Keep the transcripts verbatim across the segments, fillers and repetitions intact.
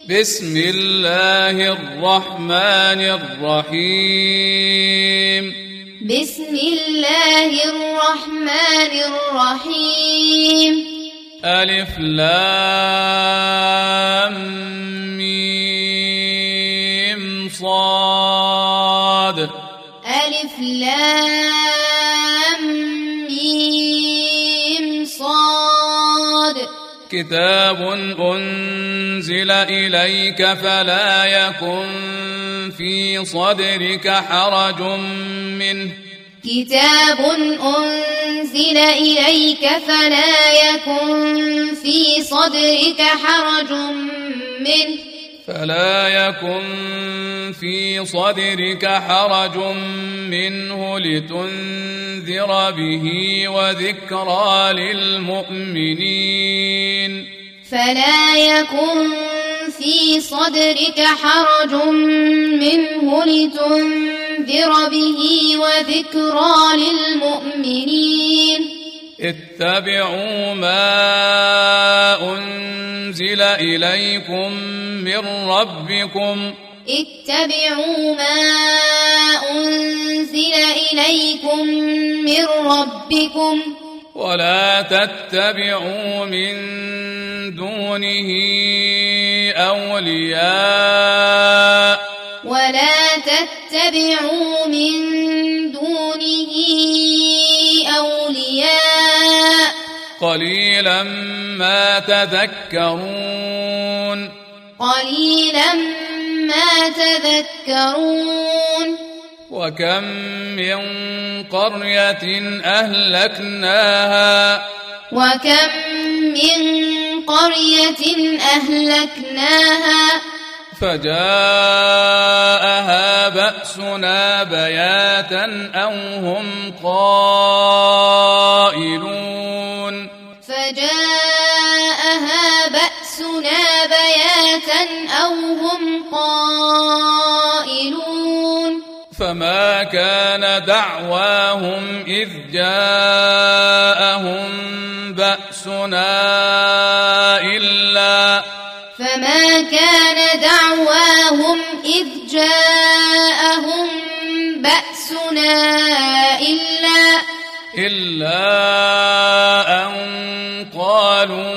بسم الله الرحمن الرحيم بسم الله الرحمن الرحيم ألف لام ميم صاد ألف لام ميم صاد كتاب أنزل إليك فلا يكن في صدرك حرج منه كتاب أنزل إليك فلا يكن في صدرك حرج منه فلا يكن في صدرك حرج منه لتنذر به وذكرى للمؤمنين فلا يكن في صدرك حرج منه لتنذر به وذكرى للمؤمنين اتبعوا ما أنزل إليكم من ربكم اتبعوا ما أنزل إليكم من ربكم ولا تتبعوا من دونه أولياء ولا تتبعوا من دونه أولياء قليلا ما تذكرون قليلا ما تذكرون وكم من قرية أهلكناها وكم من قرية أهلكناها فجاءها بأسنا بياتا أو هم قائلون فجاءها بأسنا بياتا أو هم قائلون فما كان دعواهم إذ جاءهم بأسنا إلا فما كان دعواهم إذ جاءهم بأسنا إلا إلا أن قالوا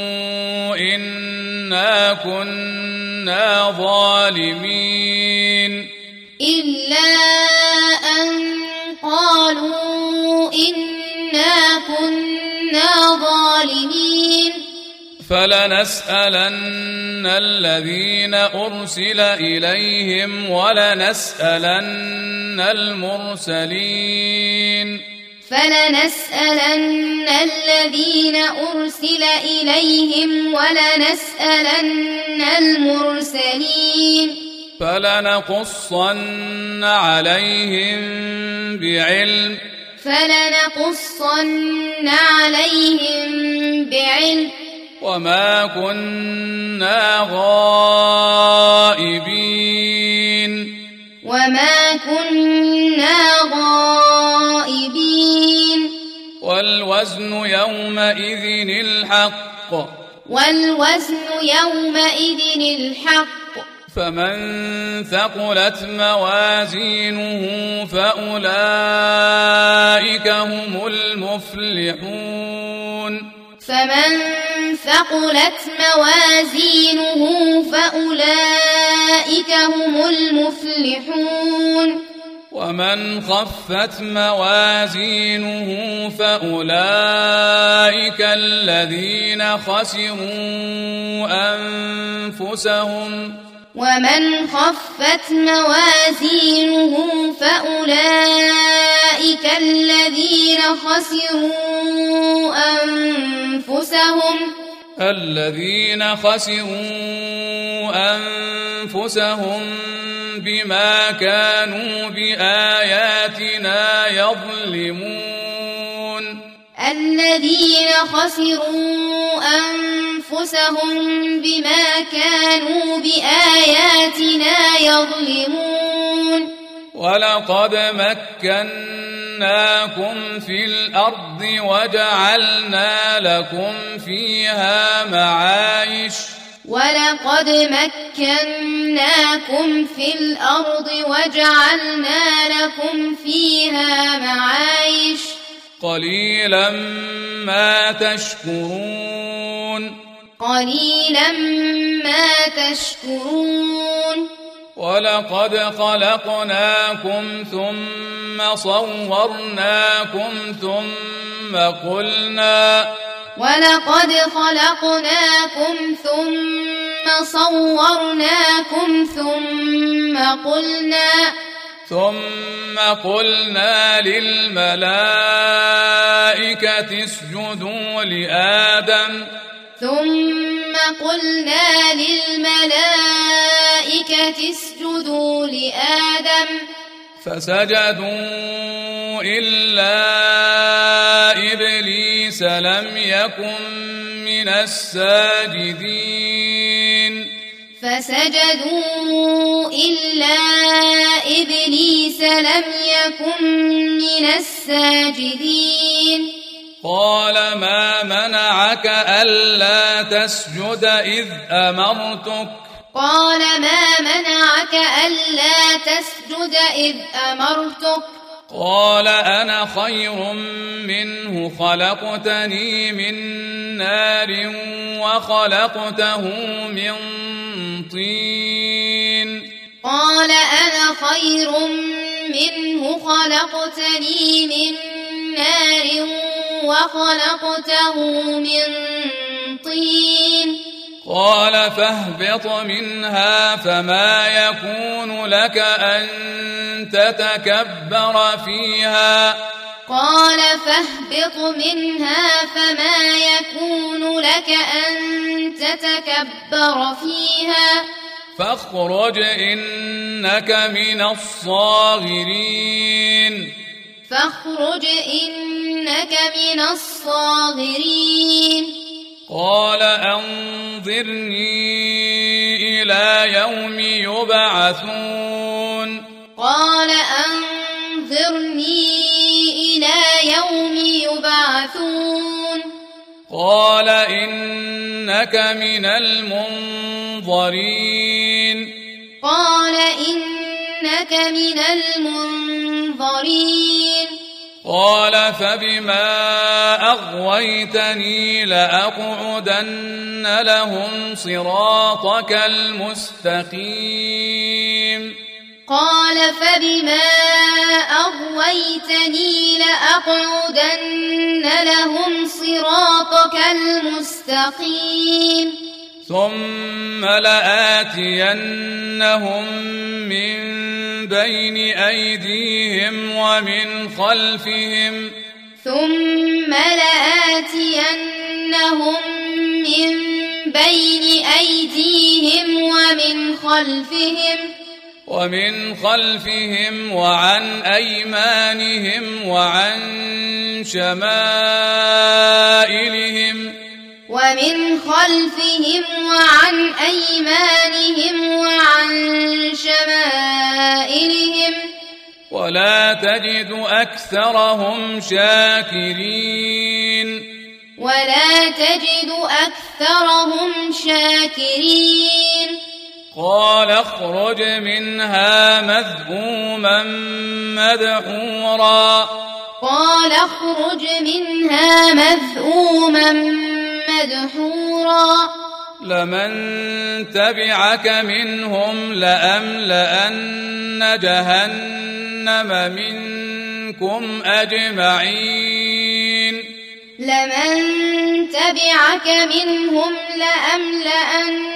إنا كنا ظالمين إلا أن قالوا إنا كنا ظالمين فلنسألن الذين أرسل إليهم ولنسألن المرسلين فلنسألن الذين أرسل إليهم ولنسألن المرسلين فلنقصن عليهم بعلم فلنقصن عليهم بعلم وما كنا غائبين وما كنا غائبين والوزن يومئذ الحق والوزن يومئذ الحق فمن ثقلت موازينه فأولئك هم المفلحون فمن ثقلت موازينه فأولئك هم المفلحون ومن خفت موازينه فأولئك الذين خسروا أنفسهم ومن خفت موازينه فأولئك الذين خسروا أنفسهم الذين خسروا أنفسهم بما كانوا بآياتنا يظلمون الذين خسروا أنفسهم بما كانوا بآياتنا يظلمون ولقد مكناكم في الأرض وجعلنا لكم فيها معايش ولقد مكناكم في الأرض وجعلنا لكم فيها معايش قليلا ما تشكرون قليلا ما تشكرون ولقد خلقناكم ثم صورناكم ثم قلنا ولقد خلقناكم ثم صورناكم ثم قلنا ثم قلنا للملائكة اسجدوا لآدم ثم قلنا للملائكة اسجدوا لآدم فسجدوا إلا إبليس لم يكن من الساجدين فسجدوا إلا إبليس لم يكن من الساجدين قال ما منعك ألا تسجد إذ أمرتك قال ما منعك ألا تسجد إذ أمرتك قال أنا خير منه خلقتني من نار وخلقته من طين قال أنا خير منه خلقتني من نار وخلقته من طين قال فاهبط منها فما يكون لك أن تتكبر فيها قال فاهبط منها فما يكون لك أن تتكبر فيها فاخرج إنك من الصاغرين فاخرج إنك من الصاغرين قال أنظرني إلى يوم يبعثون قال أنظرني إلى يوم يبعثون قال إنك من المنظرين قال إنك من المنظرين قال فبما أغويتني لأقعدن لهم صراطك المستقيم قال فبما أغويتني لأقعدن لهم صراطك المستقيم ثم لآتينهم من بين أيديهم ومن خلفهم ثم لآتينهم من بين أيديهم ومن خلفهم ومن خلفهم وعن أيمانهم وعن شمائلهم ومن خلفهم وعن أيمانهم وعن شمائلهم ولا تجد أكثرهم شاكرين ولا تجد أكثرهم شاكرين قال اخرج منها مذءوما مدحورا قال اخرج منها مذءوما مدحورا لمن تبعك منهم لأملأن جهنم منكم أجمعين لمن تبعك منهم لأملأن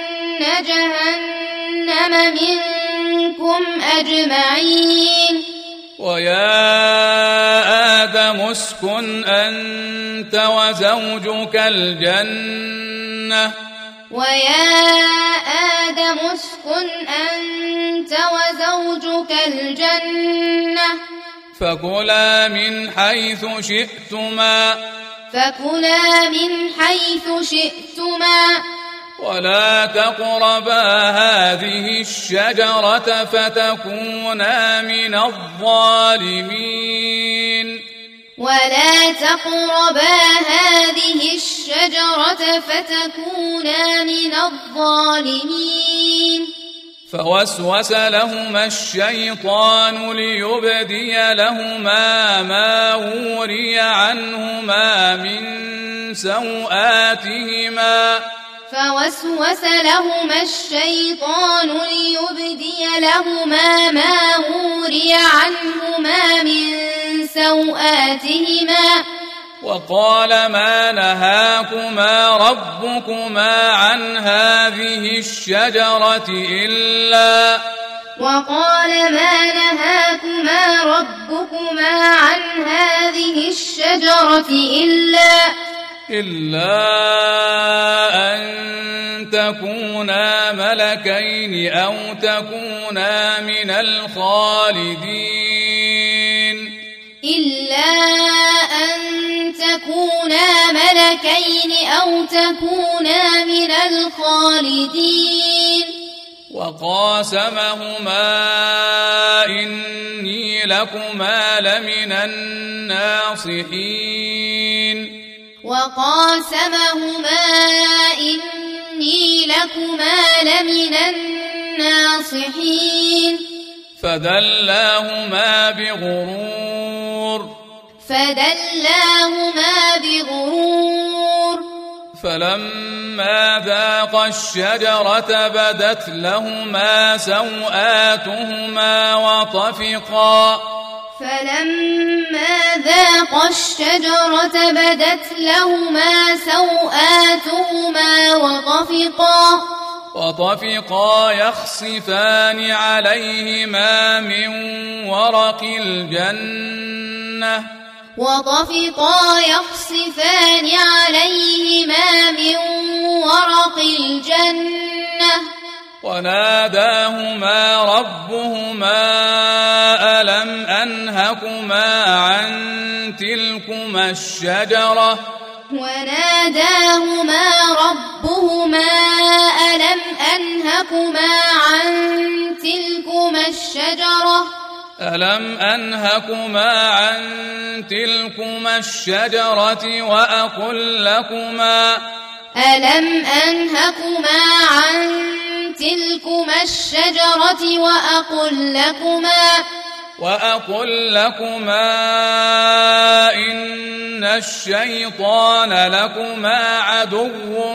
جهنم منكم أجمعين ويا آدم اسكن أنت وزوجك الجنة ويا آدم اسكن أنت وزوجك الجنة فكلا من حيث شئتما فكلا من حيث شئتما ولا تقربا هذه الشجرة فتكونا من الظالمين ولا تقربا هذه الشجرة فتكونا من الظالمين فوسوس لهما الشيطان ليبدي لهما ما وري عنهما من سوآتهما فوسوس لهما الشيطان ليبدي لهما ما وري عنهما من سوآتهما وقال ما نهاكما ربكما عن هذه الشجرة إلا وقال ما نهاكما ربكما عن هذه الشجرة إلا إلا أن تكونا ملكين أو تكونا من الخالدين إلا أن تكونا ملكين أو تكونا من الخالدين وقاسمهما إني لكما لمن الناصحين وقاسمهما إني لكما لمن الناصحين فدلاهما بغرور فدلاهما بغرور فلما ذاقا الشجرة بدت لهما سوآتهما وطفقا فلما ذاقا الشجرة بدت لهما سوآتهما وطفقا وطفقا يخصفان عليهما من ورق الجنة وطفقا يخصفان عليهما من ورق الجنة وناداهما ربهما ألم أنهكما عن تلكما الشجرة وناداهما ربهما ألم أنهكما عن تلكما الشجرة ألم أنهكما عن تلكما الشجرة وأقل لكما ألم أنهكما عن تلكما الشجرة وأقل لكما وأقل لكما إن الشيطان لكما عدو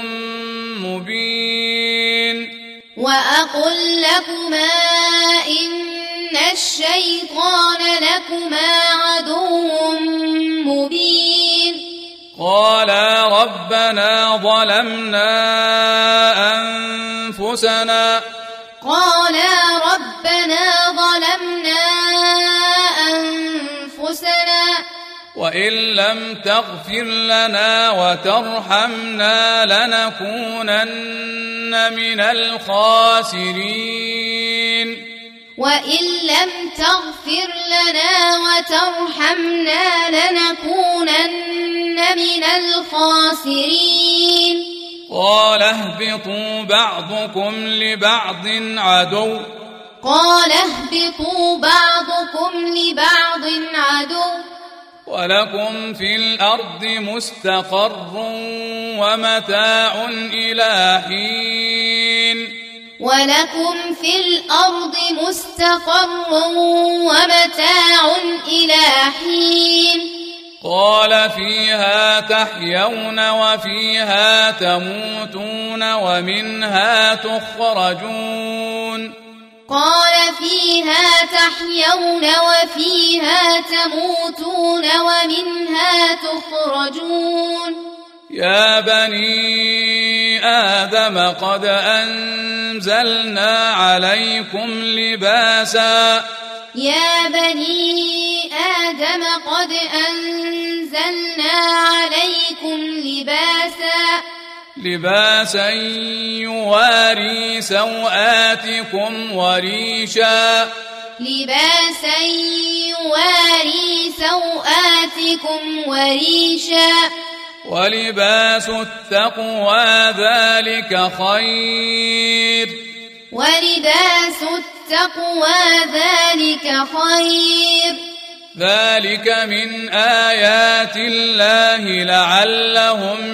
مبين وأقل لكما إن الشيطان لكما عدو مبين قالا ربنا ظلمنا أنفسنا قالا ربنا ظلمنا أنفسنا وإن لم تغفر لنا وترحمنا لنكونن من الخاسرين وإن لم تغفر لنا وترحمنا لنكونن من الخاسرين قال اهبطوا بعضكم لبعض عدو قال اهبطوا بعضكم لبعض عدو ولكم في الأرض مستقر ومتاع إلى حين ولكم في الأرض مستقر ومتاع إلى حين قال فيها تحيون وفيها تموتون ومنها تخرجون قال فيها تحيون وفيها تموتون ومنها تخرجون يا بني آدم قد أنزلنا عليكم لباسا يا بني آدم قد أنزلنا عليكم لباسا لباسا يواري سوآتكم وريشا لباسا يواري سوآتكم وريشا ولباس التقوى ذلك خير ولباس التقوى ذلك خير ذلك من آيات الله لعلهم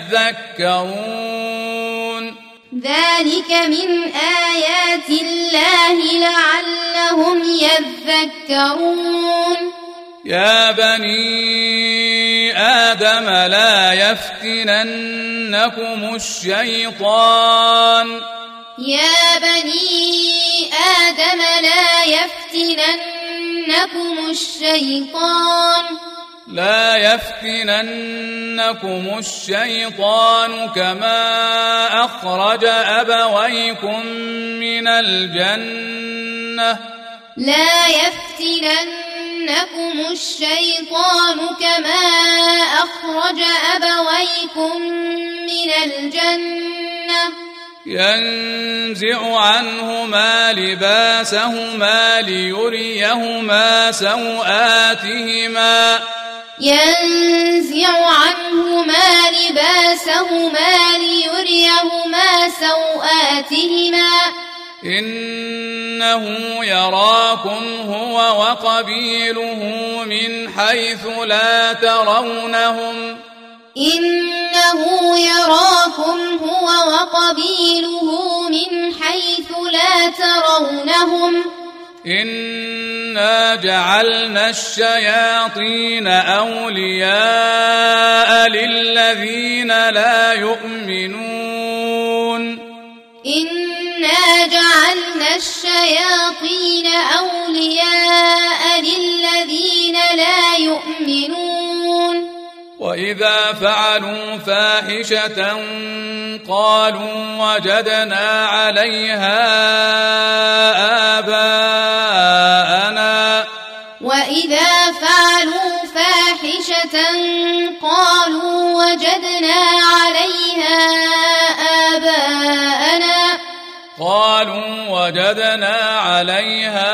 يذكرون ذلك من آيات الله لعلهم يذكرون يا بني آدم لا يفتننكم الشيطان يا بني آدم لا يفتننكم الشيطان لا يفتننكم الشيطان كما أخرج أبويكم من الجنة لا يفتننكم الشيطان كما أخرج أبويكم من الجنة ينزع عنهما لباسهما ليريهما سوآتهما ينزع عنهما لباسهما ليريهما سوآتهما إنه يراكم هو وقبيله من حيث لا ترونهم إنه يراكم هو وقبيله من حيث لا ترونهم إنا جعلنا الشياطين أولياء للذين لا يؤمنون إنا جعلنا الشياطين أولياء للذين لا يؤمنون وإذا فعلوا فاحشة قالوا وجدنا عليها آباءنا وإذا فعلوا فاحشة قالوا وجدنا عليها آباءنا قالوا وجدنا عليها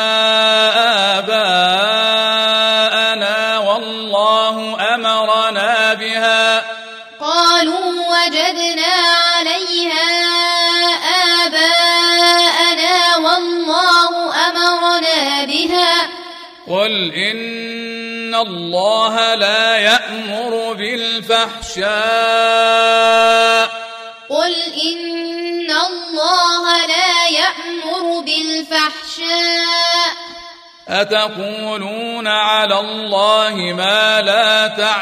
آباءنا والله أمرنا بها قالوا وجدنا عليها آباءنا والله أمرنا بها قل إن الله لا يأمر بالفحشاء قل إن الله لا يأمر بالفحشاء أتقولون على الله ما لا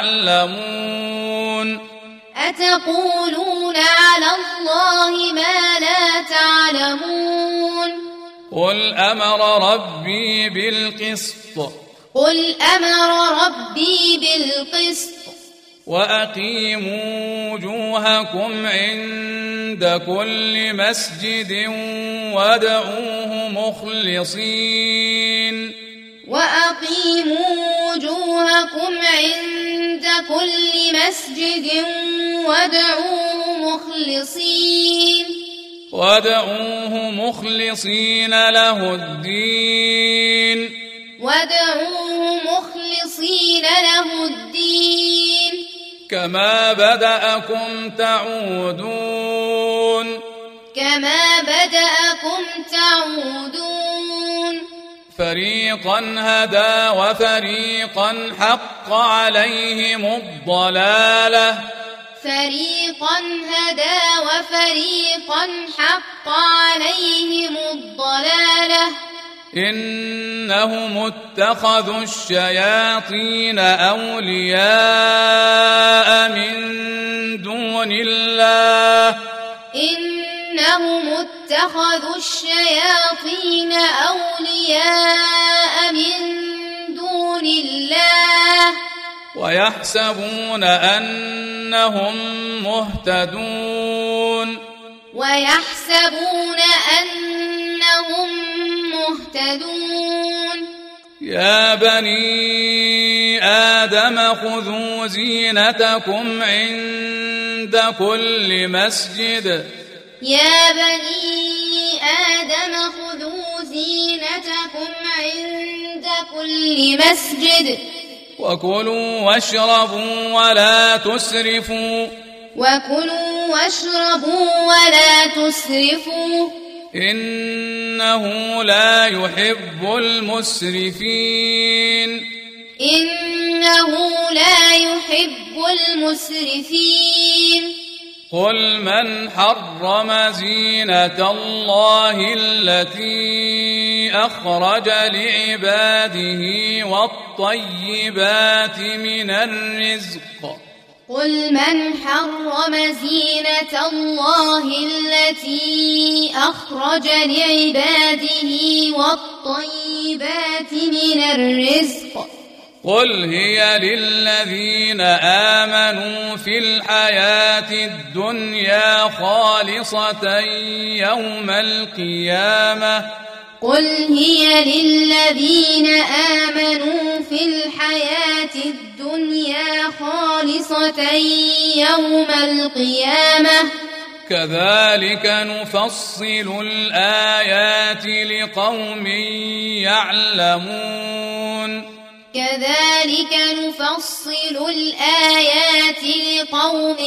تعلمون أتقولون على الله ما لا تعلمون قل أمر ربي بالقسط قل أمر ربي بالقسط وأقيموا وجوهكم عند كل مسجد وادعوه مخلصين وأقيموا وجوهكم عند كل مسجد وادعوه مخلصين وادعوه مخلصين له الدين وادعوه مخلصين له الدين كما بدأكم تعودون كما بدأكم تعودون فريقا هدى وفريقا حق عليهم الضلالة فريقا هدى وفريقا حق عليهم الضلالة إنهم اتخذوا الشياطين أولياء من دون الله إنهم اتخذوا الشياطين أولياء من دون الله ويحسبون أنهم مهتدون ويحسبون أنهم مهتدون يا بني آدم خذوا زينتكم عند كل مسجد يا بني آدم خذوا زينتكم عند كل مسجد وكلوا واشربوا ولا تسرفوا وكلوا واشربوا ولا تسرفوا إنه لا يحب المسرفين إنه لا يحب المسرفين قل من حرم زينة الله التي أخرج لعباده والطيبات من الرزق قل من حرم زينة الله التي أخرج لعباده والطيبات من الرزق قل هي للذين آمنوا في الحياة الدنيا خالصة يوم القيامة قل هي للذين آمنوا في الحياة الدنيا خالصة يوم القيامة كذلك نفصل الآيات لقوم يعلمون كذلك نفصل الآيات لقوم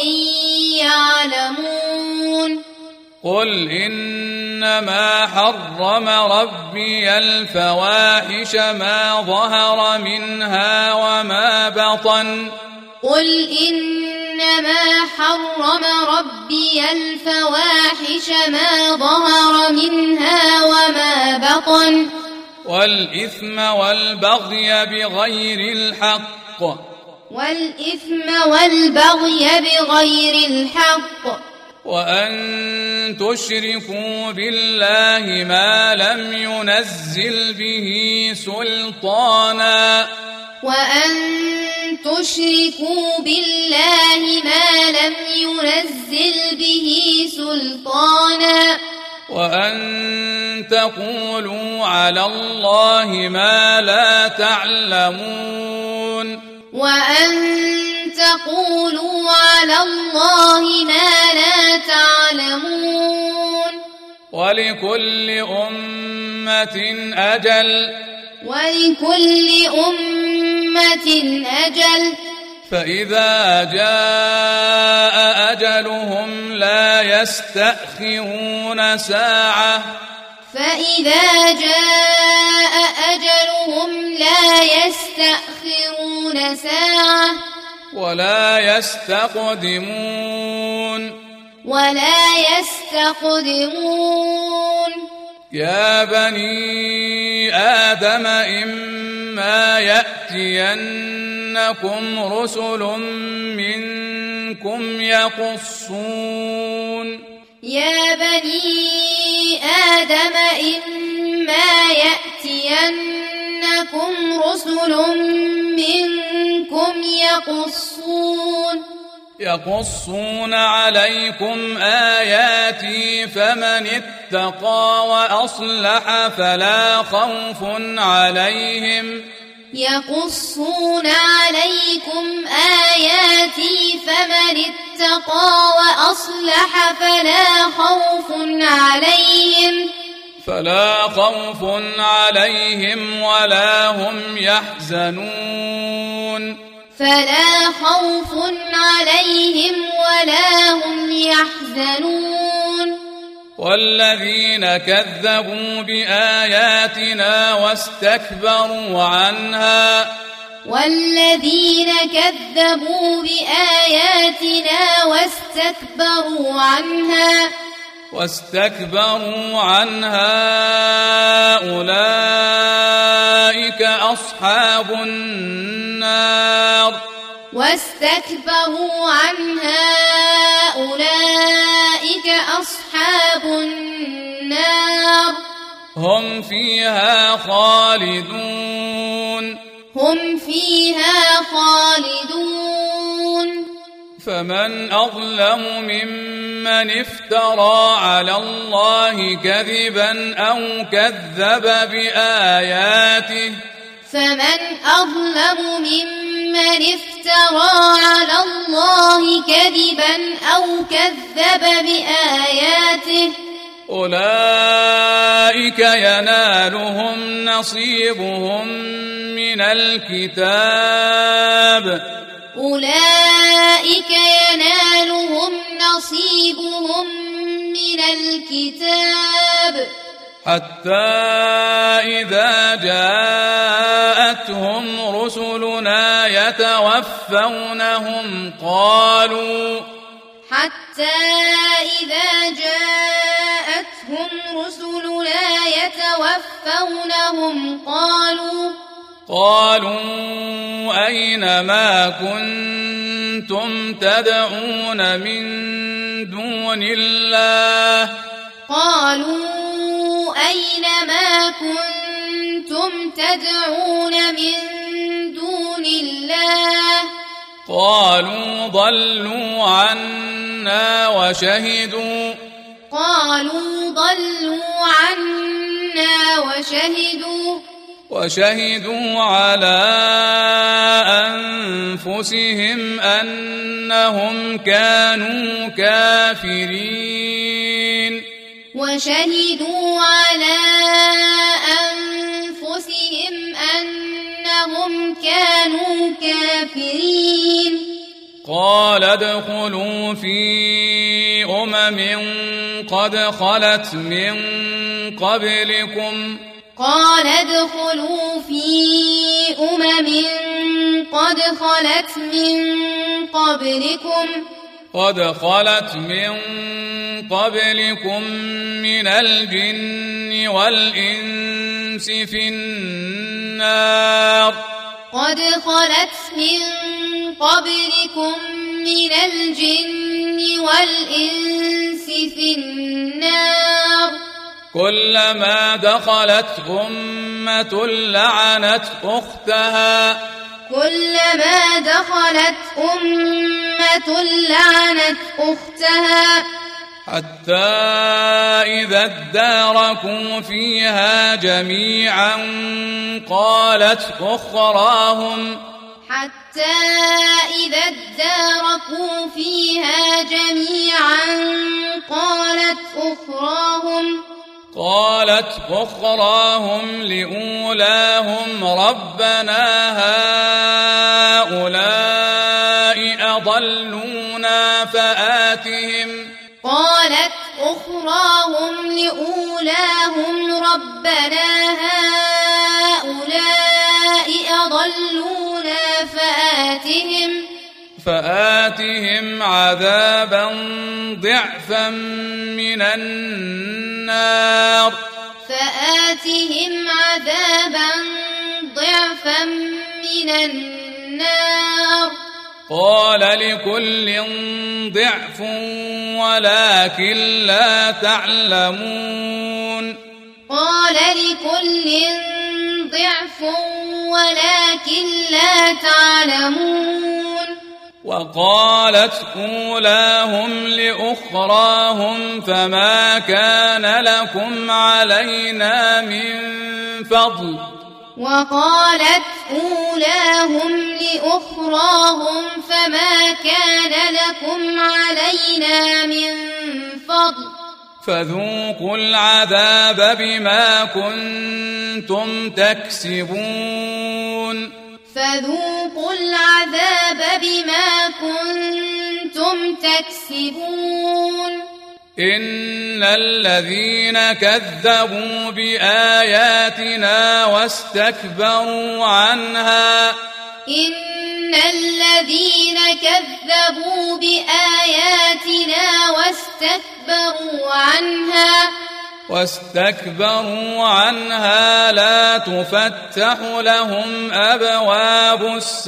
يعلمون قل إنما حرم ربي الفواحش ما ظهر منها وما بطن قل إنما حرم ربي الفواحش ما ظهر منها وما بطن والإثم والبغي بغير الحق والإثم والبغي بغير الحق وأن تشركوا بالله ما لم ينزل به سلطانا وأن تشركوا بالله ما لم ينزل به سلطانا وأن تقولوا على الله ما لا تعلمون وأن تقولوا على الله ما لا تعلمون ولكل أمة أجل ولكل أمة أجل فإذا جاء أجلهم لا يستأخرون ساعة فإذا جاء أجلهم لا يستأخرون ساعة ولا يستقدمون ولا يستقدمون يا بني آدم إما يأتينكم رسل منكم يقصون يا بني آدم إما يأتينكم رسل منكم يقصون يقصون عليكم آياتي فمن اتقى وأصلح فلا خوف عليهم يقصون عليكم آياتي فمن اتقى وأصلح فلا خوف عليهم فلا خوف عليهم ولا هم يحزنون فلا خوف عليهم ولا هم يحزنون والذين كذبوا بآياتنا واستكبروا عنها والذين كذبوا بآياتنا واستكبروا عنها واستكبروا عنها أولئك أصحاب النار واستكبروا عنها أولئك أصحاب النار هم فيها خالدون هم فيها خالدون فمن أظلم ممن افترى على الله كذبا أو كذب بآياته فمن أظلم ممن افترى على الله كذبا أو كذب بآياته أولئك ينالهم نصيبهم من الكتاب أولئك ينالهم نصيبهم من الكتاب حتى إذا جاءتهم رسلنا يتوفونهم قالوا حتى إذا جاءتهم رسلنا يتوفونهم قالوا قالوا أين ما كنتم تدعون من دون الله قالوا أين ما كنتم تدعون من دون الله قالوا ضلوا عنا وشهدوا قالوا ضلوا عنا وشهدوا وشهدوا على أنفسهم أنهم كانوا كافرين وشهدوا على أنفسهم أنهم كانوا كافرين قال ادخلوا في أمم قد خلت من قبلكم قال ادخلوا في أمم قد خلت من قبلكم قد خلت من قبلكم من الجن والإنس في النار قد خلت من قبلكم من الجن والإنس في النار كلما دخلت أمة لعنت أختها كلما دخلت أمة لعنت أختها حتى إذا اداركوا فيها جميعا قالت أخراهم حتى إذا اداركوا فيها جميعا قالت أخراهم قالت أخراهم لأولاهم ربنا هؤلاء أضلونا فآتهم قالت أخراهم لأولاهم ربنا هؤلاء أضلونا فآتهم فآتهم عذابا ضعفا من النار فآتهم عذابا ضعفا من النار قال لكل ضعف ولكن لا تعلمون قال لكل ضعف ولكن لا تعلمون وقالت أولاهم لأخراهم فما كان لكم علينا من فضل وقالت أولاهم لأخراهم فما كان لكم علينا من فضل فذوقوا العذاب بما كنتم تكسبون فذوقوا العذاب بما كنتم تكسبون إن الذين كذبوا بآياتنا واستكبروا عنها إن الذين كذبوا بآياتنا واستكبروا عنها واستكبروا عنها لا تفتح لهم أبواب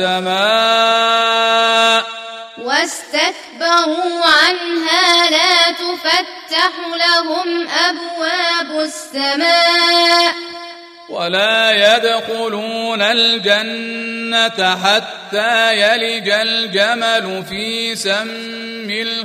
السماء واستكبروا عنها لا تفتح لهم أبواب السماء ولا يدخلون الجنة حتى يلج الجمل في سم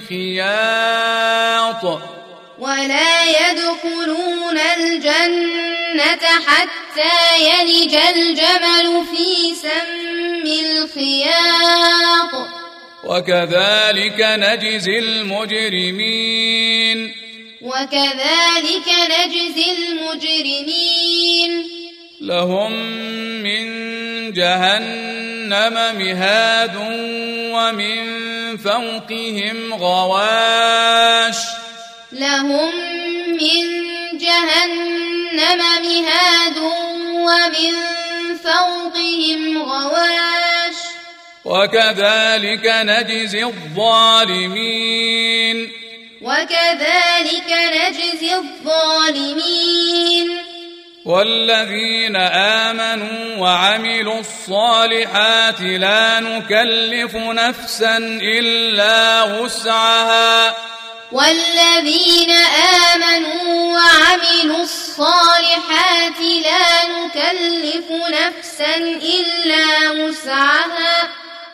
الخياط ولا يدخلون الجنة حتى يلج الجمل في سم الخياط وكذلك نجزي المجرمين وكذلك نجزي المجرمين لهم من جهنم مهاد ومن فوقهم غواش لهم من جهنم مهاد ومن فوقهم غواش وكذلك نجزي الظالمين وكذلك نجزي الظالمين والذين آمنوا وعملوا الصالحات لا نكلف نفسا إلا وسعها والذين آمنوا وعملوا الصالحات لا نكلف نفسا إلا وسعها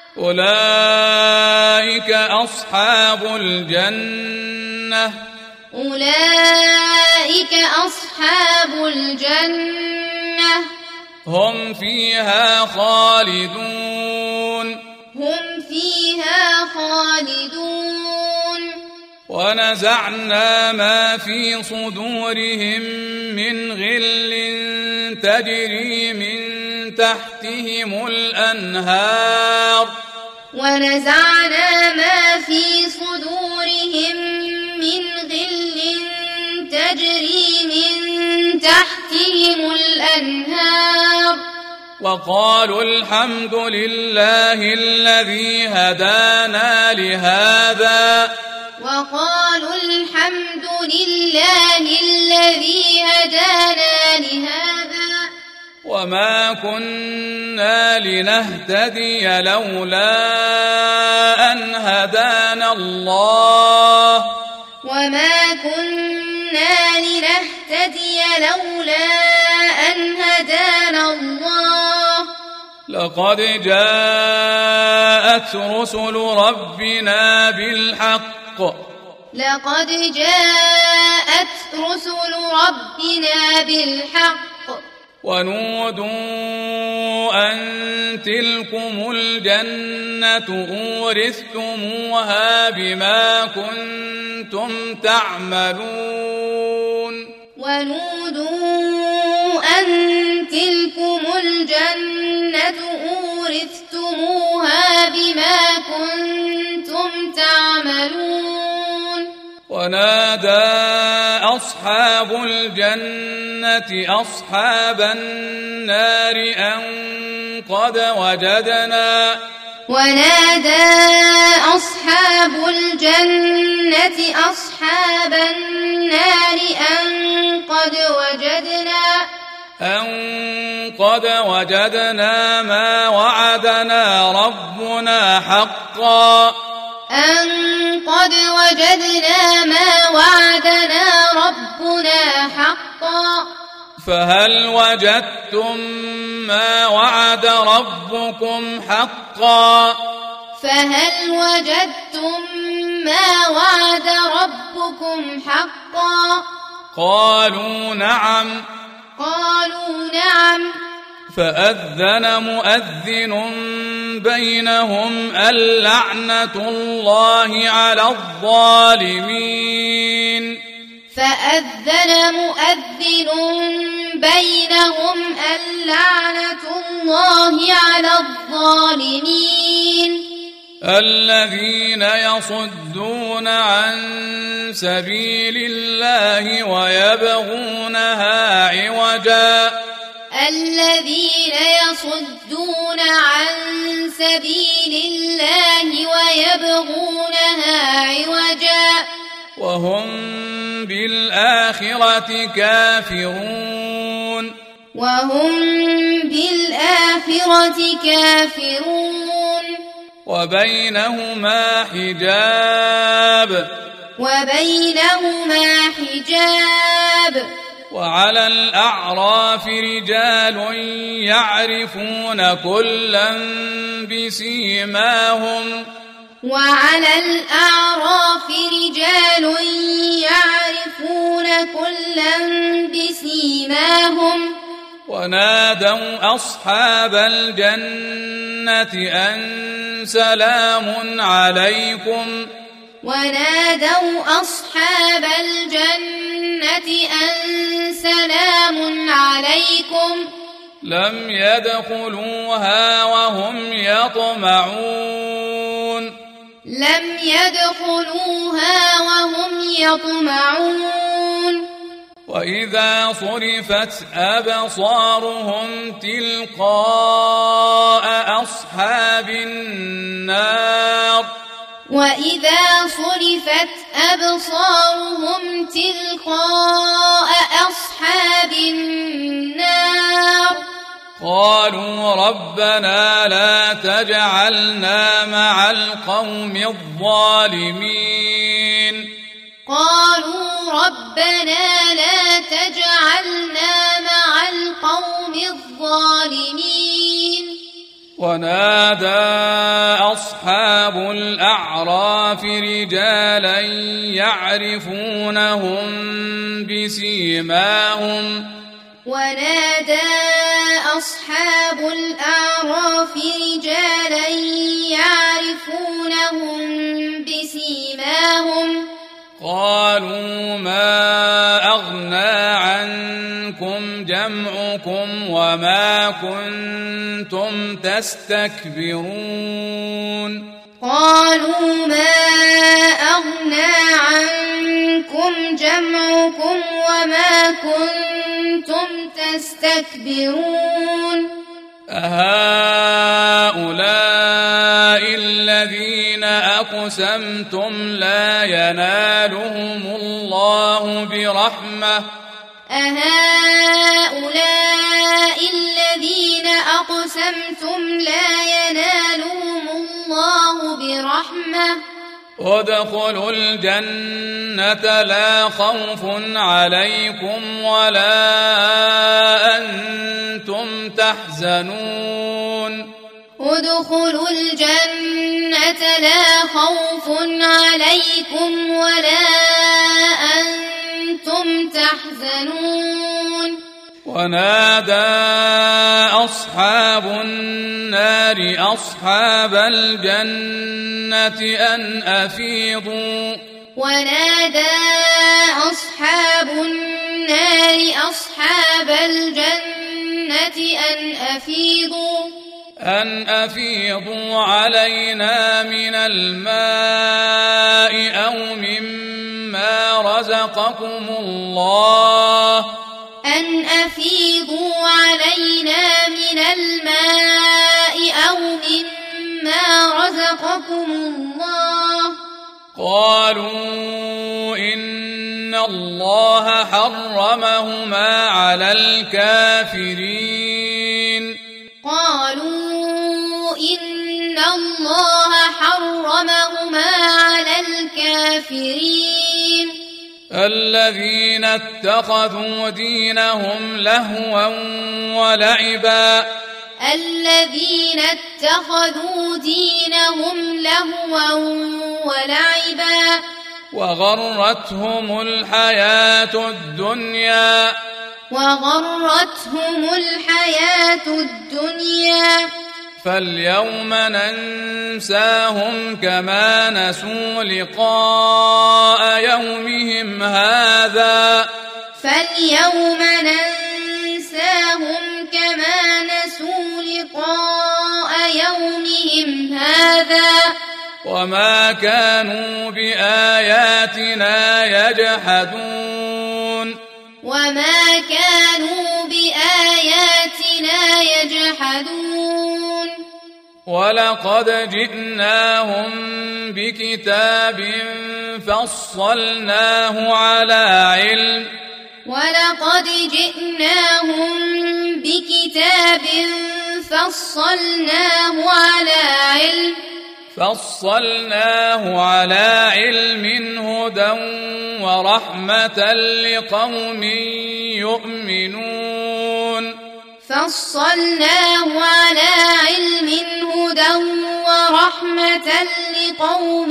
أولئك أصحاب الجنة أولئك أصحاب الجنة هم فيها خالدون هم فيها خالدون ونزعنا ما في صدورهم من غل تجري من تحتهم الأنهار ونزعنا ما في صدورهم من غل تجري من تحتهم الأنهار وقالوا الحمد لله الذي هدانا لهذا وقالوا الحمد لله الذي هدانا لهذا وما كنا لنهتدي لولا أن هدانا الله وما كنا لنهتدي لولا أن هدانا الله لقد جاءت رسل ربنا بالحق لقد جاءت رسل ربنا بالحق ونودوا أن تلكم الجنة أورثتموها بما كنتم تعملون ونودوا أن تلكم الجنة أورثتموها بما كنتم تعملون ونادى أصحاب الجنة أصحاب النار أن قد وجدنا ونادى أصحاب الجنة أصحاب النار أن قد وجدنا أن قد وجدنا ما وعدنا ربنا حقا أن قد وجدنا ما وعدنا ربنا حقا فهل وجدتم ما وعد ربكم حقا فهل وجدتم ما وعد ربكم حقا قالوا نعم قالوا نعم فأذن مؤذن بينهم اللعنة الله على الظالمين فأذن مؤذن بينهم اللعنة الله على الظالمين الذين يصدون عن سبيل الله ويبغونها عوجا الذين يصدون عن سبيل الله ويبغونها عوجا وهم بالآخرة كافرون وهم بالآخرة كافرون وبينهما حجاب وبينهما حجاب وعلى الأعراف رجال يعرفون كلا بسيماهم وعلى الأعراف رجال يعرفون كلا بسيماهم ونادوا أصحاب الجنة أن سلام عليكم ونادوا أصحاب الجنة أن سلام عليكم لم يدخلوها وهم يطمعون لم يدخلوها وهم يطمعون وإذا صرفت أبصارهم تلقاء أصحاب النار وإذا صرفت أبصارهم تلقاء أصحاب النار قالوا ربنا لا تجعلنا مع القوم الظالمين قالوا ربنا لا تجعلنا مع القوم الظالمين ونادى أصحاب الأعراف رجالا يعرفونهم بسيماهم ونادى أصحاب الأعراف رجالا يعرفونهم بسيماهم قالوا ما أغنى عنكم جمعكم وما كنتم تستكبرون قالوا ما أغنى عنكم جمعكم وما كنتم تستكبرون أهؤلاء الذين أقسمتم لا ينالهم الله برحمة أهؤلاء الذين أقسمتم لا ينالهم الله برحمة ادخلوا الجنة لا خوف عليكم ولا أنتم تحزنون ادخلوا الجنة لا خوف عليكم ولا أنتم تحزنون ونادى أصحاب النار أصحاب الجنة أن أفيضوا ونادى أصحاب النار أصحاب الجنة أن أفيضوا أن أفيضوا علينا من الماء أو مما رزقكم الله أن أفيضوا علينا من الماء أو مما رزقكم الله قالوا إن الله حرمهما على الكافرين قالوا إن الله حرمهما على الكافرين الذين اتخذوا دينهم لهوا ولعبا الذين اتخذوا دينهم لهوا ولعبا وغرتهم الحياة الدنيا وغرتهم الحياة الدنيا فاليوم ننساهم كما نسوا لقاء يومهم هذا فاليوم ننساهم كما نسوا لقاء يومهم هذا وما كانوا بآياتنا يجحدون وما كانوا بآياتنا يجحدون ولقد جئناهم بكتاب فصلناه على علم ولقد جئناهم بكتاب فصلناه على علم فصلناه على علم هدى ورحمة لقوم يؤمنون فصلناه على علم هدى ورحمة لقوم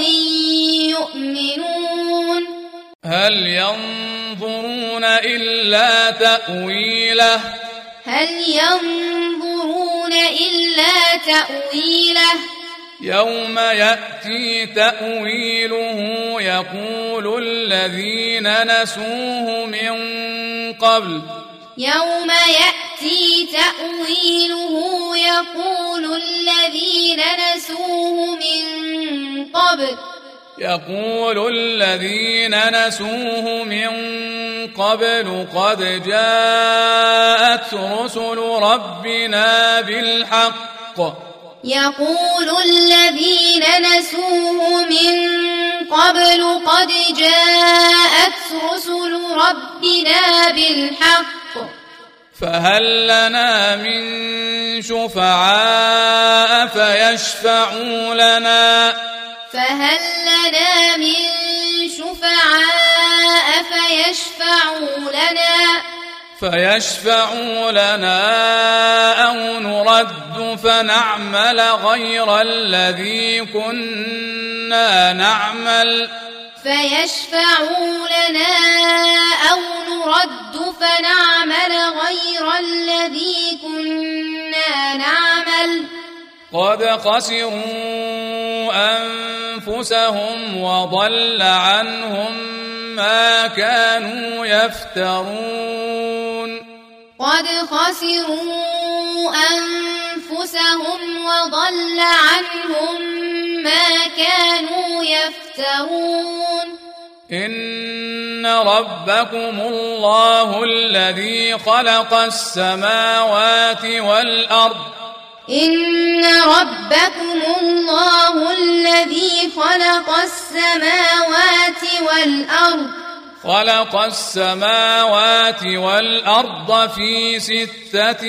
يؤمنون هل ينظرون إلا تأويله هل ينظرون إلا تأويله يوم يأتي تأويله يقول الذين نسوه من قبل يوم يأتي يأتي تأويله يقول الذين نسوه من قبل يقول الذين نسوه من قبل قد جاءت رسل ربنا بالحق يقول الذين نسوه من قبل قد جاءت رسل ربنا بالحق فهل لنا من شفعاء فيشفعوا لنا فهل لنا من شفعاء فيشفعوا لنا فيشفعوا لنا أو نرد فنعمل غير الذي كنا نعمل فيشفعوا لنا أو نرد فنعمل غير الذي كنا نعمل قد خسروا أنفسهم وضل عنهم ما كانوا يفترون قد خسروا أنفسهم وضل عنهم ما كانوا يفترون إن ربكم الله الذي خلق السماوات والأرض إن ربكم الله الذي خلق السماوات والأرض خلق السماوات والأرض في ستة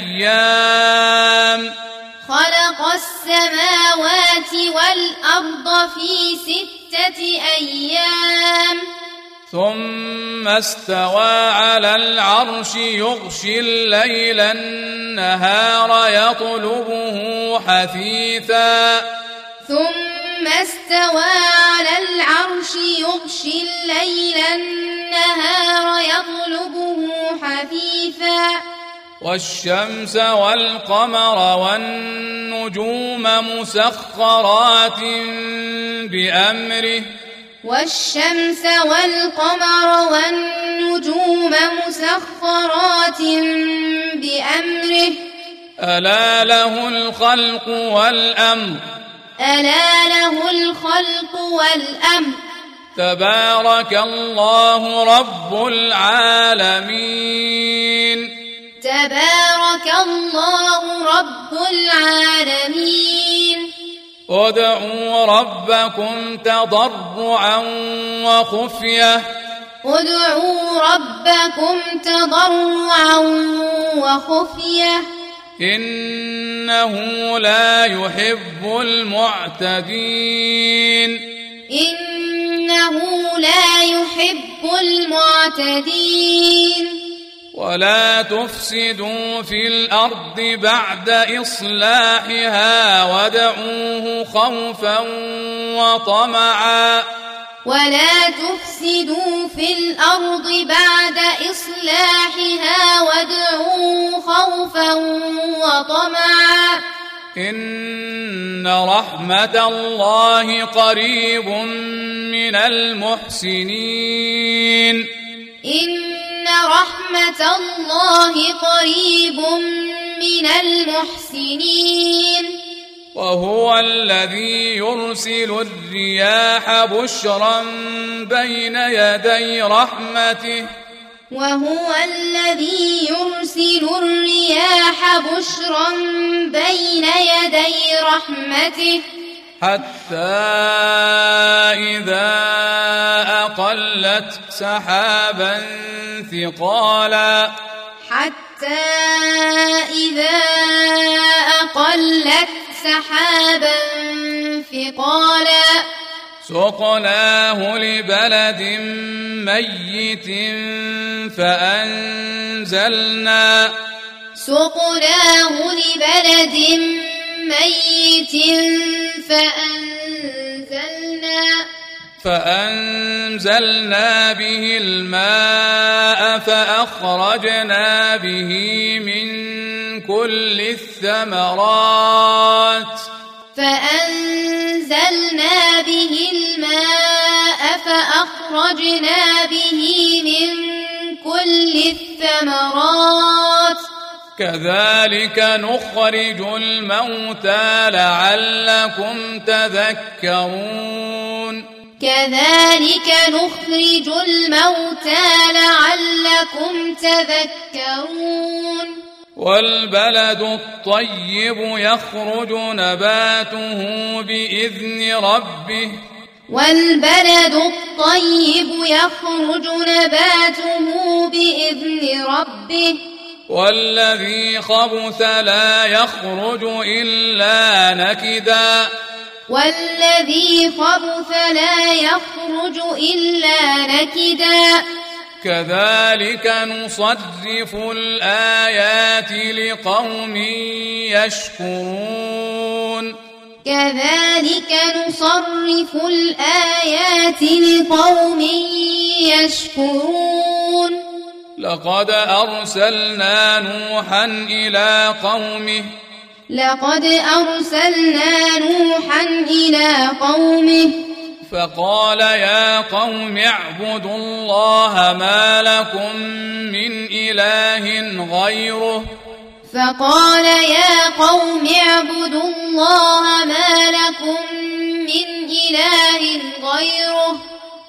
أيام خلق السماوات والأرض في ستة أيام ثم استوى على العرش يغشي الليل النهار يطلبه حثيثا ثم استوى على العرش يغشي الليل النهار يطلبه حثيثا والشمس والقمر والنجوم مسخرات بأمره والشمس والقمر والنجوم مسخرات بأمره ألا له الخلق والأمر ألا له الخلق والأمر تبارك الله رب العالمين تبارك الله رب العالمين ادعوا ربكم تضرعا وخفية ادعوا ربكم تضرعا وخفية إنه لا يحب المعتدين إنه لا يحب المعتدين ولا تفسدوا في الأرض بعد إصلاحها وادعوه خوفا وطمعا ولا تفسدوا في الأرض بعد إصلاحها وادعوه خوفا وطمعا إن رحمة الله قريب من المحسنين إن رحمة الله قريب من المحسنين وهو الذي يرسل الرياح بشرا بين يدي رحمته وهو الذي يرسل الرياح بشرا بين يدي رحمته حتى إذا أقلت سحابا ثقالا حتى إذا أقلت سحابا ثقالا سقناه لبلد ميت فأنزلنا سقناه لبلد ميت فأنزلنا فأنزلنا به الماء فأخرجنا به من كل الثمرات فأنزلنا به الماء فأخرجنا به من كل الثمرات كذلك نخرج الموتى لعلكم تذكرون كذلك نخرج الموتى لعلكم تذكرون والبلد الطيب يخرج نباته بإذن ربه والبلد الطيب يخرج نباته بإذن ربه والذي خبث لا يخرج إلا نكدا والذي خبث لا يخرج إلا نكدا كذلك نصرف الآيات لقوم يشكرون كذلك نصرف الآيات لقوم يشكرون لقد أرسلنا نوحا إلى قومه لقد أرسلنا نوحا إلى قومه فقال يا قوم اعبدوا الله ما لكم من إله غيره فقال يا قوم اعبدوا الله ما لكم من إله غيره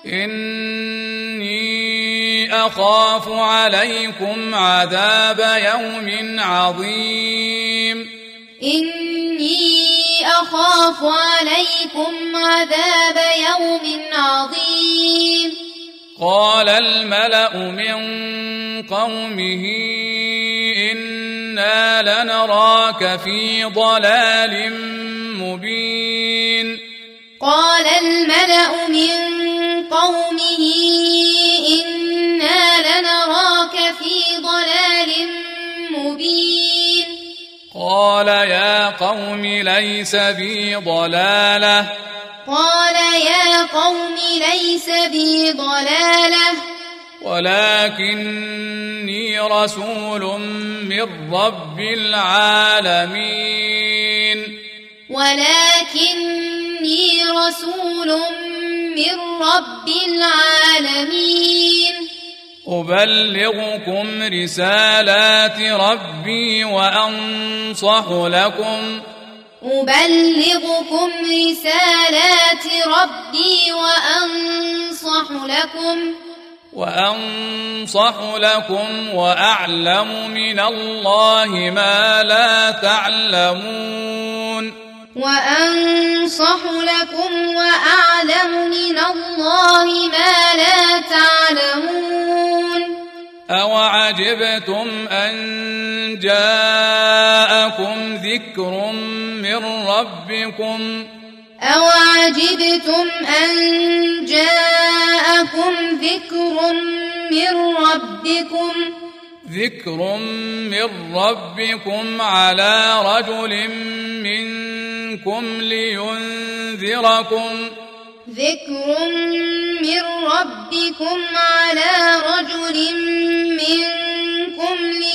إني أخاف عليكم عذاب يوم عظيم إني أخاف عليكم عذاب يوم عظيم قال الملأ من قومه إنا لنراك في ضلال مبين قال الملأ من قومه إنا لنراك في ضلال مبين قال يا قوم ليس بي ضلالة قال يا قوم ليس بي ضلالة ولكني رسول من رب العالمين ولكني رسول من رب العالمين أبلغكم رسالات ربي وأنصح لكم أبلغكم رسالات ربي وأنصح لكم وأنصح لكم وأعلم من الله ما لا تعلمون وأنصح لكم وأعلم من الله ما لا تعلمون أوعجبتم أن جاءكم ذكر من ربكم أوعجبتم أن جاءكم ذكر من ربكم ذكر من ربكم على رجل منكم لينذركم ذكر من ربكم على رجل منكم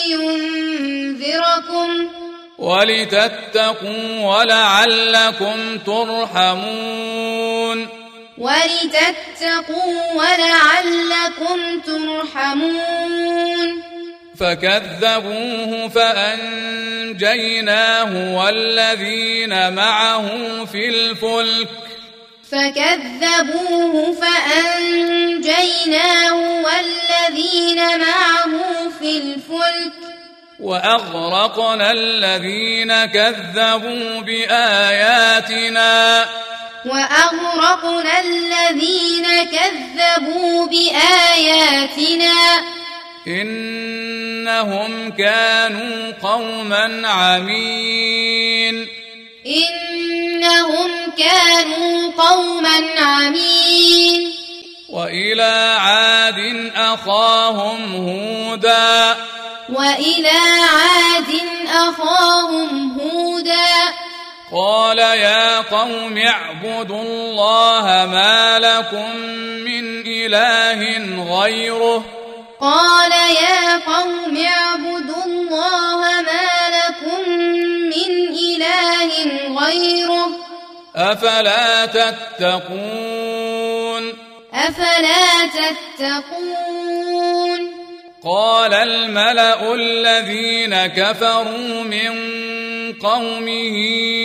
لينذركم ولتتقوا ولعلكم ترحمون ولتتقوا ولعلكم ترحمون فكذبوه فأنجيناه والذين معه في الفلك فكذبوه فأنجيناه والذين معه في الفلك وأغرقنا الذين كذبوا بآياتنا وأغرقنا الذين كذبوا بآياتنا إنهم كانوا قوما عمين إنهم كانوا قوما عمين وإلى عاد أخاهم هودا وإلى عاد أخاهم هودا قال يا قوم اعبدوا الله ما لكم من إله غيره قال يا قوم اعبدوا الله ما لكم من إله غيره أفلا تتقون أفلا تتقون قال الملأ الذين كفروا من قومه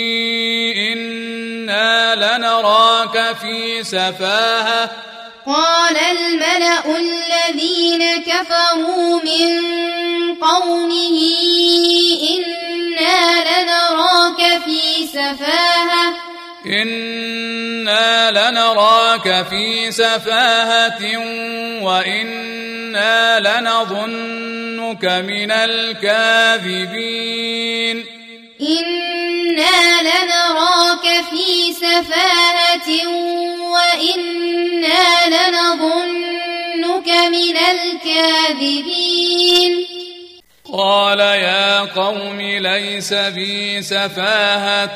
إنا لنراك في سفاهة قال الملأ الذين كفروا من قومه إنا لنراك في سفاهة إنا لنراك في سفاهة وإنا لنظنك من الكاذبين إنا لنراك في سفاهة وإنا لنظنك من الكاذبين قال يا قوم ليس بي سفاهة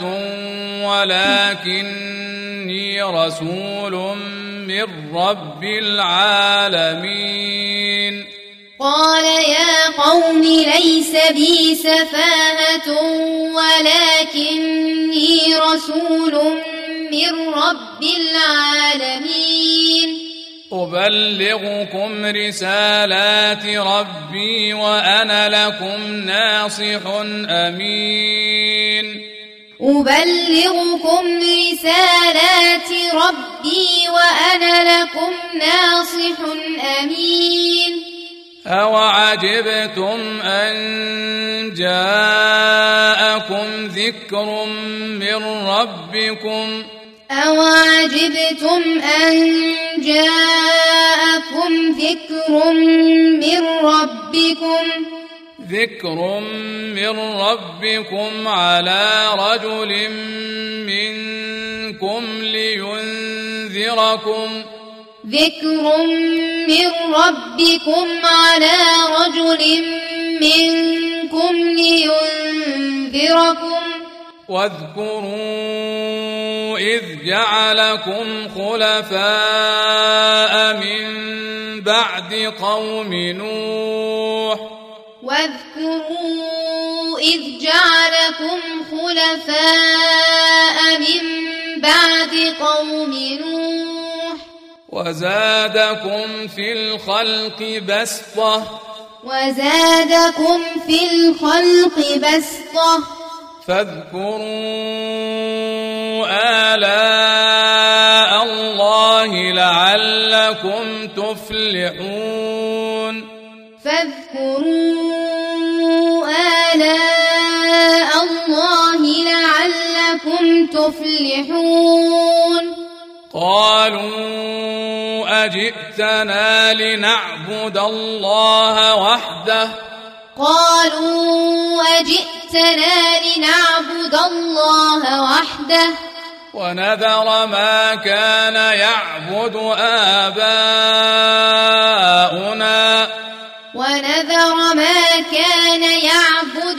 ولكني رسول من رب العالمين قال يا قوم ليس بي سفاهة ولكني رسول من رب العالمين أبلغكم رسالات ربي وأنا لكم ناصح أمين أبلغكم رسالات ربي وأنا لكم ناصح أمين أوعجبتم أن جاءكم ذكر من ربكم أوعجبتم أن جاءكم ذكر من ربكم ذكر من ربكم على رجل منكم لينذركم ذكر من ربكم على رجل منكم لينذركم واذكروا إذ جعلكم خلفاء من بعد قوم نوح واذكروا إذ جعلكم خلفاء من بعد قوم نوح وزادكم في الخلق بسطة وزادكم في الخلق بسطة فاذكروا آلاء الله لعلكم تفلحون فاذكروا آلاء الله لعلكم تفلحون قالوا أجئتنا لنعبد الله وحده قالوا أجئتنا لنعبد الله وحده ونذر ما كان يعبد آباؤنا ونذر ما كان يعبد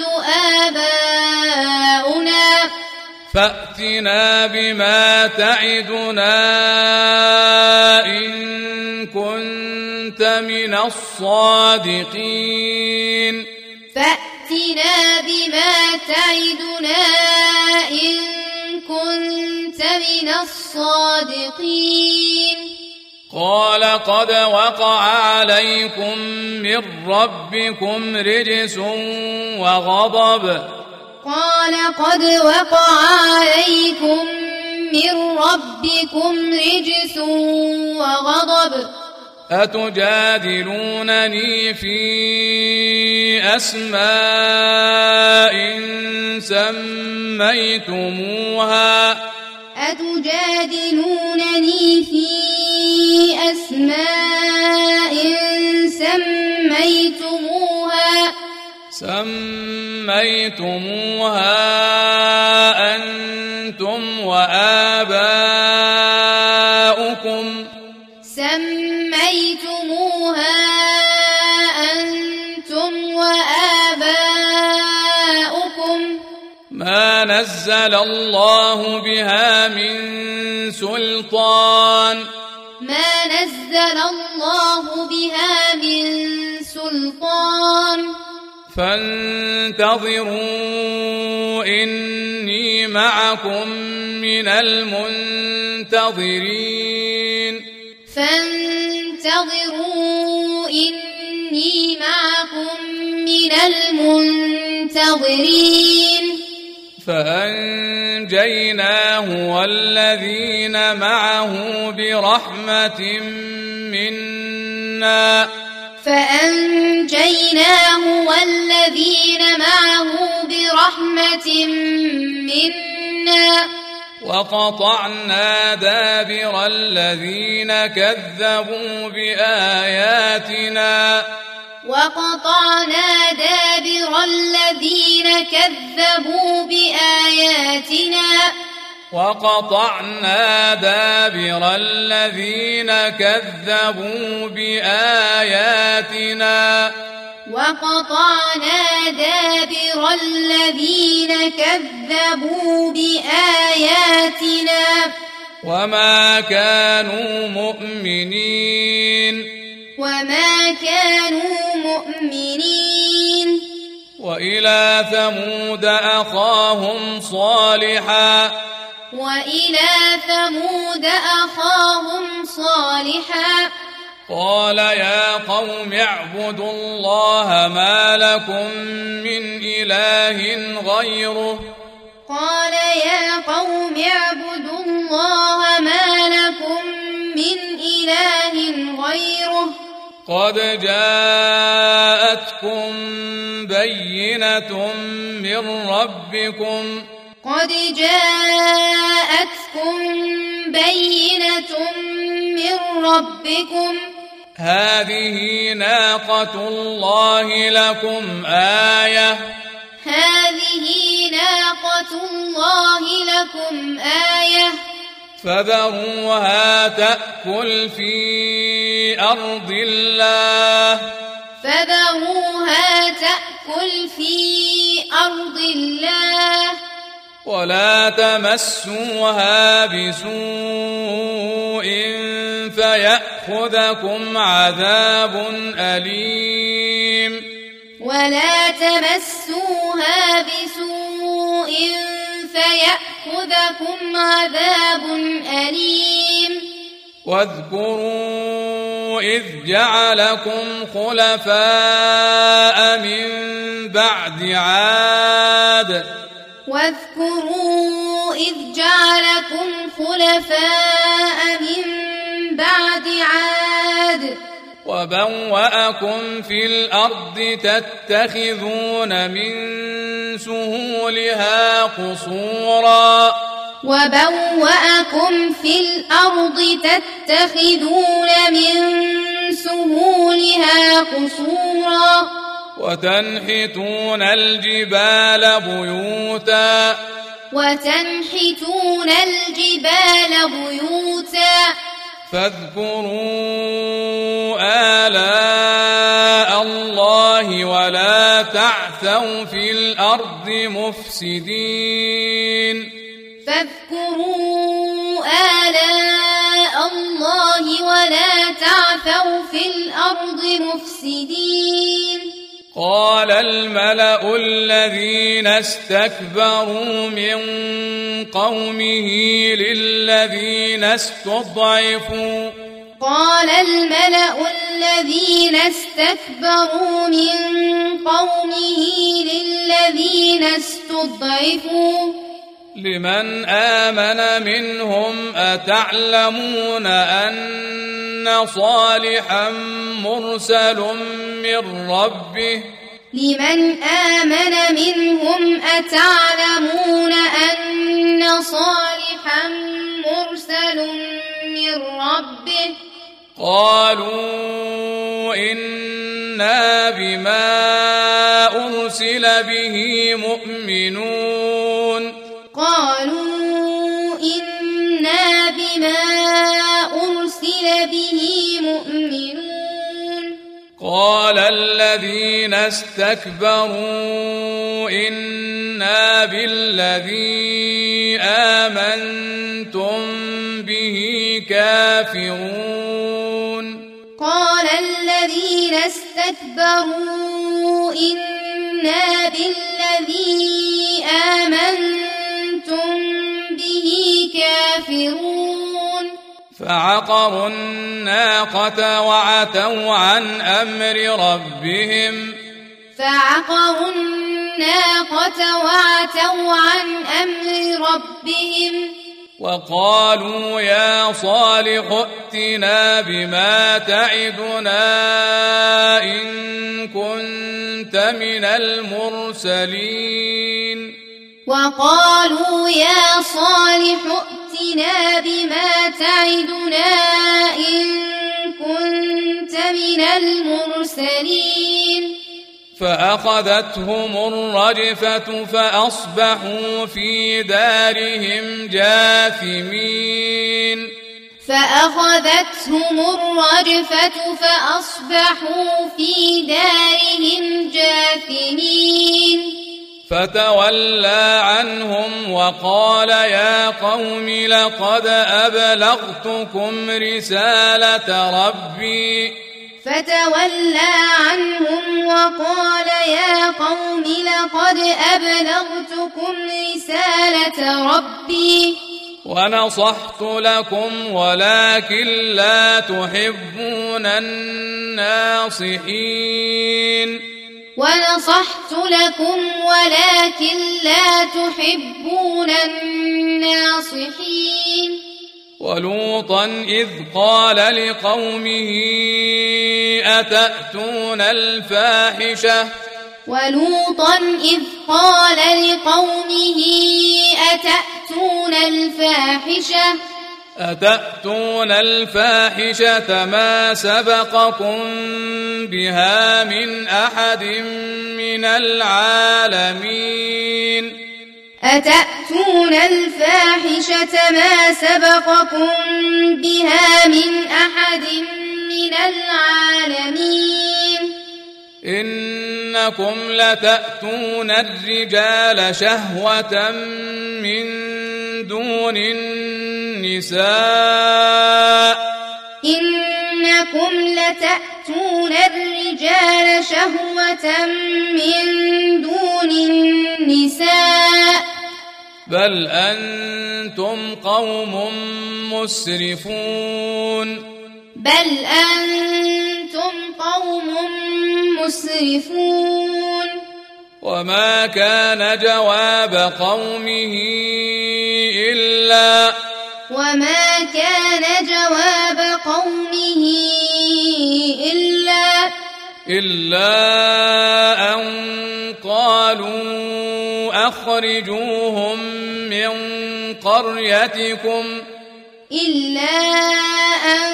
آباؤنا فأتنا بما تعدنا إن كنت من الصادقين فأتنا بما تعدنا إن كنت من الصادقين قال قد وقع عليكم من ربكم رجس وغضب قال قد وقع عليكم من ربكم رجس وغضب أتجادلونني في أسماء سميتموها أتجادلونني في أسماء سميتموها سميتموها أنتم وآباؤكم سميتموها أنتم وآباؤكم ما نزل الله بها من سلطان ما نزل الله بها من سلطان فانتظروا إني معكم من المنتظرين فانتظروا إني معكم من المنتظرين فأنجيناه والذين معه برحمة منا فأنجيناه والذين معه برحمة منا وقطعنا دابر الذين كذبوا بآياتنا وقطعنا دابر الذين كذبوا بآياتنا وقطعنا دابر الذين كذبوا بآياتنا وقطعنا دابر الذين كذبوا بآياتنا وما كانوا مؤمنين وما كانوا مؤمنين وإلى ثمود أخاهم صالحا وإلى ثمود أخاهم صالحا قال يا قوم اعبدوا الله ما لكم من إله غيره قال يا قوم اعبدوا الله ما لكم من إله غيره قد جاءتكم بينة من ربكم قد جاءتكم بينة من ربكم هذه ناقة الله لكم آية هذه ناقة الله لكم آية فذروها تأكل في أرض الله فذروها تأكل في أرض الله ولا تمسوها بسوء فيأخذكم عذاب أليم ولا تمسوها بسوء فيأخذكم عذاب أليم واذكروا إذ جعلكم خلفاء من بعد عاد واذكروا إذ جعلكم خلفاء من بعد عاد وبوأكم في الأرض تتخذون من سهولها قصورا وبوأكم في الأرض تتخذون من سهولها قصورا وتنحتون الجبال بيوتا وتنحتون الجبال بيوتا فاذكروا آلاء الله ولا تعثوا في الأرض مفسدين فاذكروا آلاء الله ولا تعثوا في الأرض مفسدين قال الملأ الذين استكبروا من قومه للذين استضعفوا قال الملأ الذين استكبروا من قومه للذين استضعفوا لمن آمن منهم أتعلمون أن صالحا مرسل من ربه لمن آمن منهم أتعلمون أن صالحا مرسل من ربه قالوا إنا بما أرسل به مؤمنون قالوا إنا بما أرسل به مؤمنون قال الذين استكبروا إنا بالذي آمنتم به كافرون قال الذين استكبروا إنا بالذي آمنتم به كافرون فعقروا الناقة وعتوا عن أمر ربهم فعقروا الناقة وعتوا عن أمر ربهم وقالوا يا صالح ائتنا بما تعدنا إن كنت من المرسلين وقالوا يا صالح ائتنا بما تعدنا إن كنت من المرسلين فأخذتهم الرجفة فأصبحوا في دارهم جاثمين فأخذتهم الرجفة فأصبحوا في دارهم جاثمين فتولى عنهم وقال يا قوم لقد أبلغتكم رسالة ربي فتولى عنهم وقال يا قوم لقد أبلغتكم رسالة ربي ونصحت لكم ولكن لا تحبون الناصحين ونصحت لكم ولكن لا تحبون الناصحين ولوطا إذ قال لقومه أتأتون الفاحشة ولوطا إذ قال لقومه أتأتون الفاحشة أتأتون الفاحشة ما سبقكم بها من أحد من العالمين أتأتون الفاحشة ما سبقكم بها من أحد من العالمين إنكم لتأتون الرجال شهوة من دون النساء إنكم لتأتون الرجال شهوة من دون النساء بل أنتم قوم مسرفون بل أنتم قوم مسرفون وما كان جواب قومه إلا وما كان جواب قومه إلا إلا أن قالوا أخرجوهم من قريتكم إلا أن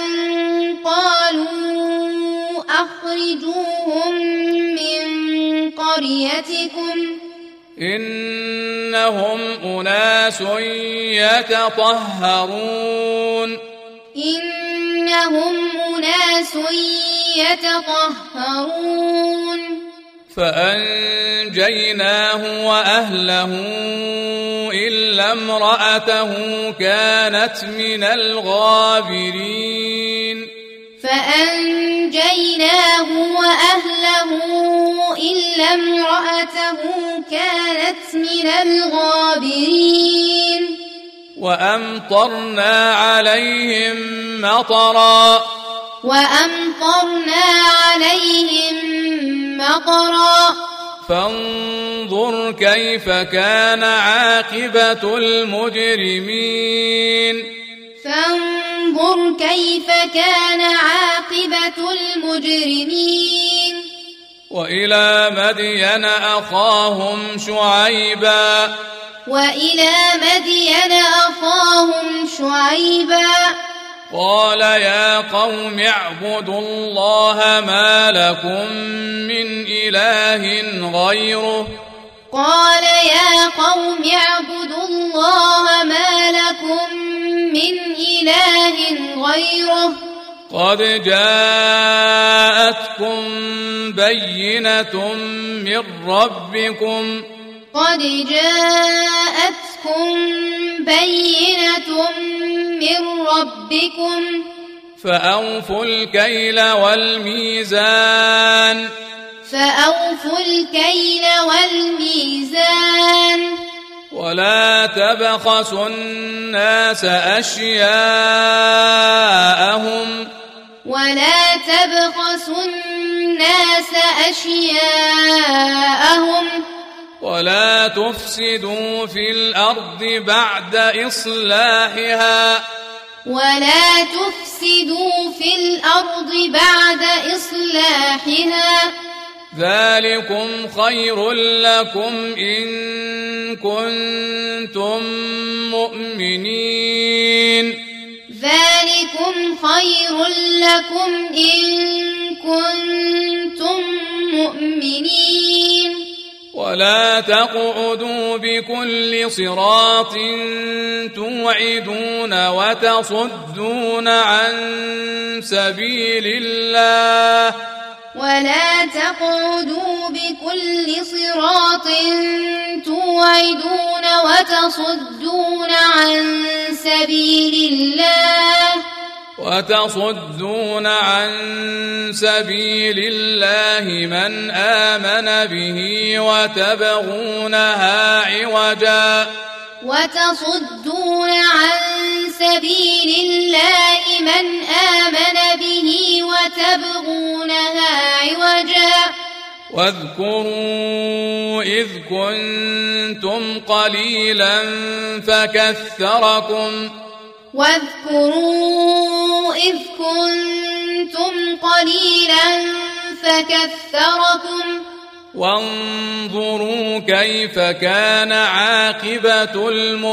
قالوا أخرجوهم من قريتكم إنهم أناس يتطهرون إنهم أناس يتطهرون فأنجيناه وأهله إلا امرأته كانت من الغابرين فأنجيناه وأهله إلا امرأته كانت من الغابرين وأمطرنا عليهم مطرا وأمطرنا عليهم مطرا فانظر كيف كان عاقبة المجرمين فانظر كيف كان عاقبة المجرمين وإلى مدين أخاهم شعيبا وإلى مدين أخاهم شعيبا قال يا قوم اعبدوا الله ما لكم من إله غيره قال يا قوم اعبدوا الله ما لكم من إله غيره قد جاءتكم بينة من ربكم قد جاءتكم بينة من ربكم فأوفوا الكيل والميزان فأوفوا الكيل والميزان ولا تبخسوا الناس أشياءهم ولا تبخسوا الناس أشياءهم ولا تفسدوا في الأرض بعد إصلاحها ولا تفسدوا في الأرض بعد إصلاحها ذلكم خير لكم إن كنتم مؤمنين ذلكم خير لكم إن كنتم مؤمنين ولا تقعدوا بكل صراط توعدون وتصدون عن سبيل الله ولا تقعدوا بكل صراط توعدون وتصدون عن سبيل الله وتصدون عن سبيل الله من آمن به وتبغونها عوجا وتصدون عن سبيل الله من آمن به وتبغونها عوجا واذكروا إذ كنتم قليلا فكثركم واذكروا إذ كنتم قليلا فكثركم وانظروا كيف كان عاقبة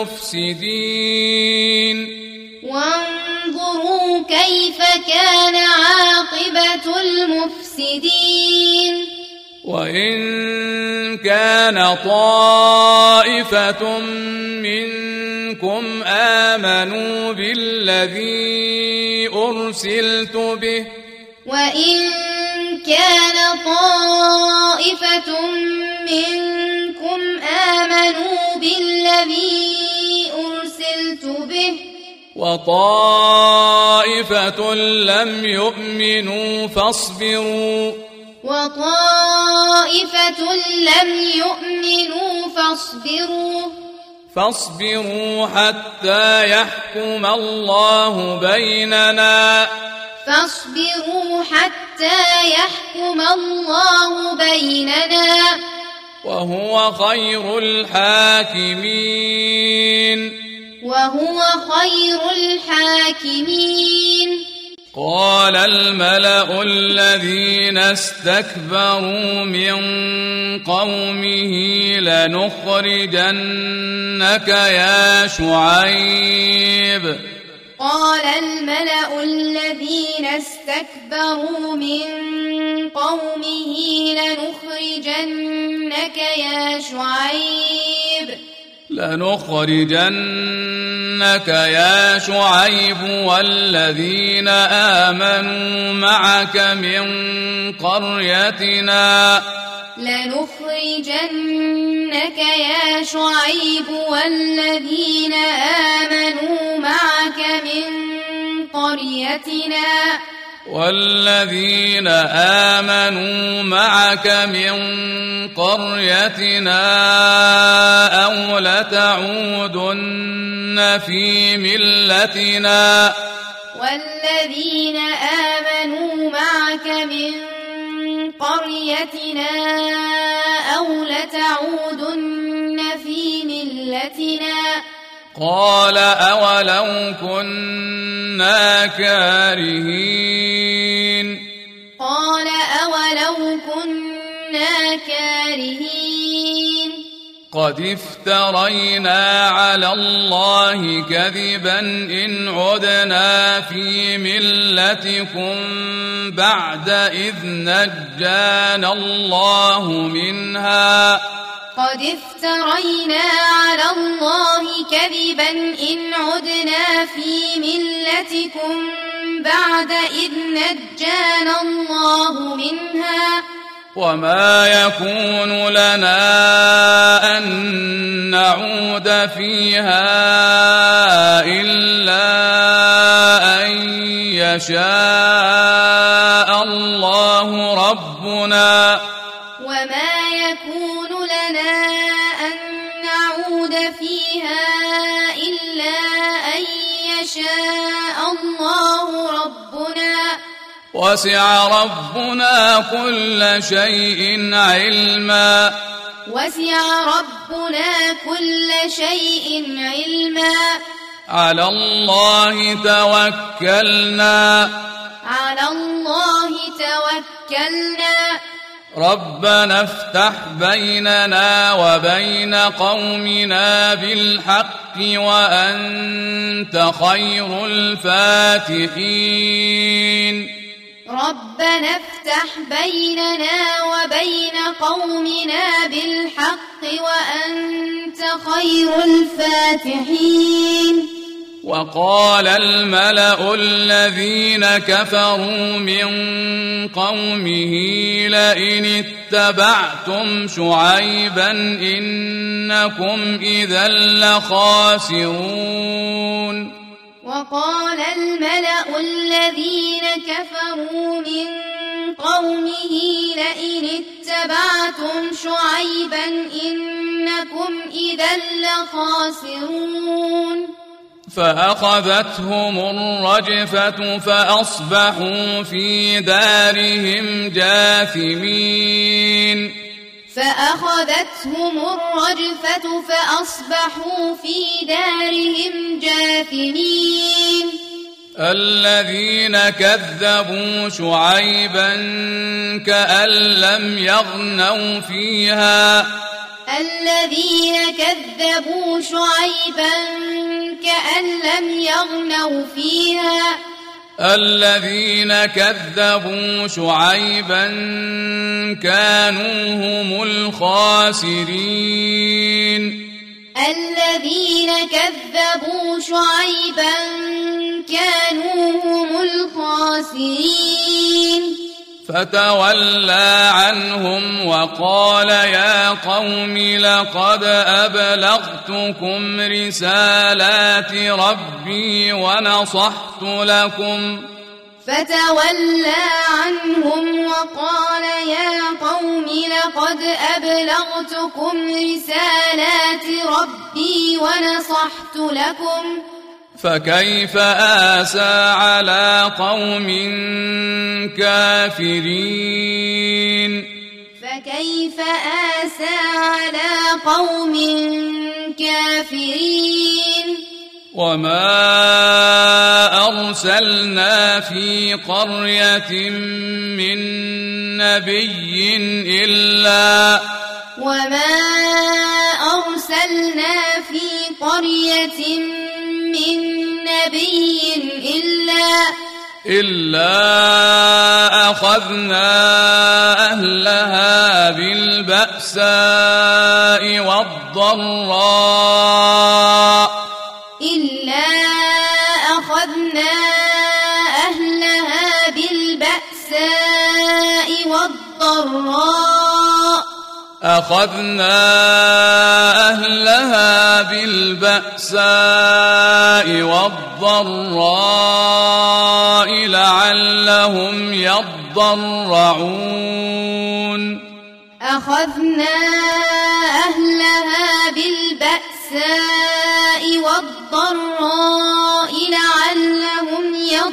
المفسدين وانظروا كيف كان عاقبة المفسدين وإن كان طائفة منكم آمنوا بالذي أرسلت به وإن كان طائفة منكم آمنوا بالذي أرسلت به وطائفة لم يؤمنوا فاصبروا وطائفة لم يؤمنوا فاصبروا فاصبروا حتى يحكم الله بيننا فاصبروا حتى يحكم الله بيننا وهو خير الحاكمين وهو خير الحاكمين قال الملأ الذين استكبروا من قومه لنخرجنك يا شعيب قال الملأ الذين استكبروا من قومه لنخرجنك يا شعيب لنخرجنك يا شعيب والذين آمنوا معك من قريتنا لنخرجنك يا شعيب والذين آمنوا معك من قريتنا والذين آمنوا معك من قريتنا أو لتعودن في ملتنا والذين آمنوا معك من قريتنا أو لتعودن في ملتنا قال أولو كنا كارهين قال أولو كنا كارهين قد افترينا على الله كذبا إن عدنا في ملتكم بعد إذ نجانا الله منها قد افترينا على الله كذبا إن عدنا في ملتكم بعد إذ نجانا الله منها وما يكون لنا أن نعود فيها إلا أن يشاء الله ربنا وما يكون لنا أن نعود فيها وسع ربنا كل شيء علما وسع ربنا كل شيء علما على الله توكلنا على الله توكلنا ربنا افتح بيننا وبين قومنا بالحق وأنت خير الفاتحين ربنا افتح بيننا وبين قومنا بالحق وأنت خير الفاتحين وقال الملأ الذين كفروا من قومه لئن اتبعتم شعيبا إنكم إذا لخاسرون وقال الملأ الذين كفروا من قومه لئن اتبعتم شعيبا إنكم إذا لخاسرون فأخذتهم الرجفة فأصبحوا في دارهم جاثمين فأخذتهم الرجفة فأصبحوا في دارهم جاثمين الذين كذبوا شعيبا كأن لم يغنوا فيها الذين كذبوا شعيبا كأن لم يغنوا فيها الذين كذبوا شعيبا كانوا هم الخاسرين الذين كذبوا شعيبا كانوا هم الخاسرين فتولى عنهم وقال يا قوم لقد أبلغتكم رسالات ربي ونصحت لكم فتولى عنهم وقال يا قوم لقد أبلغتكم رسالات ربي ونصحت لكم فكيف آسى على قوم كافرين فكيف آسى على قوم كافرين وما أرسلنا في قرية من نبي إلا وما أرسلنا في قرية من نبي إلا إلا أخذنا أهلها بالبأساء والضراء إلا أخذنا أهلها بالبأساء والضراء أخذنا أهلها بالبأساء والضراء لعلهم يضرعون أخذنا أهلها بالبأساء والضراء لعلهم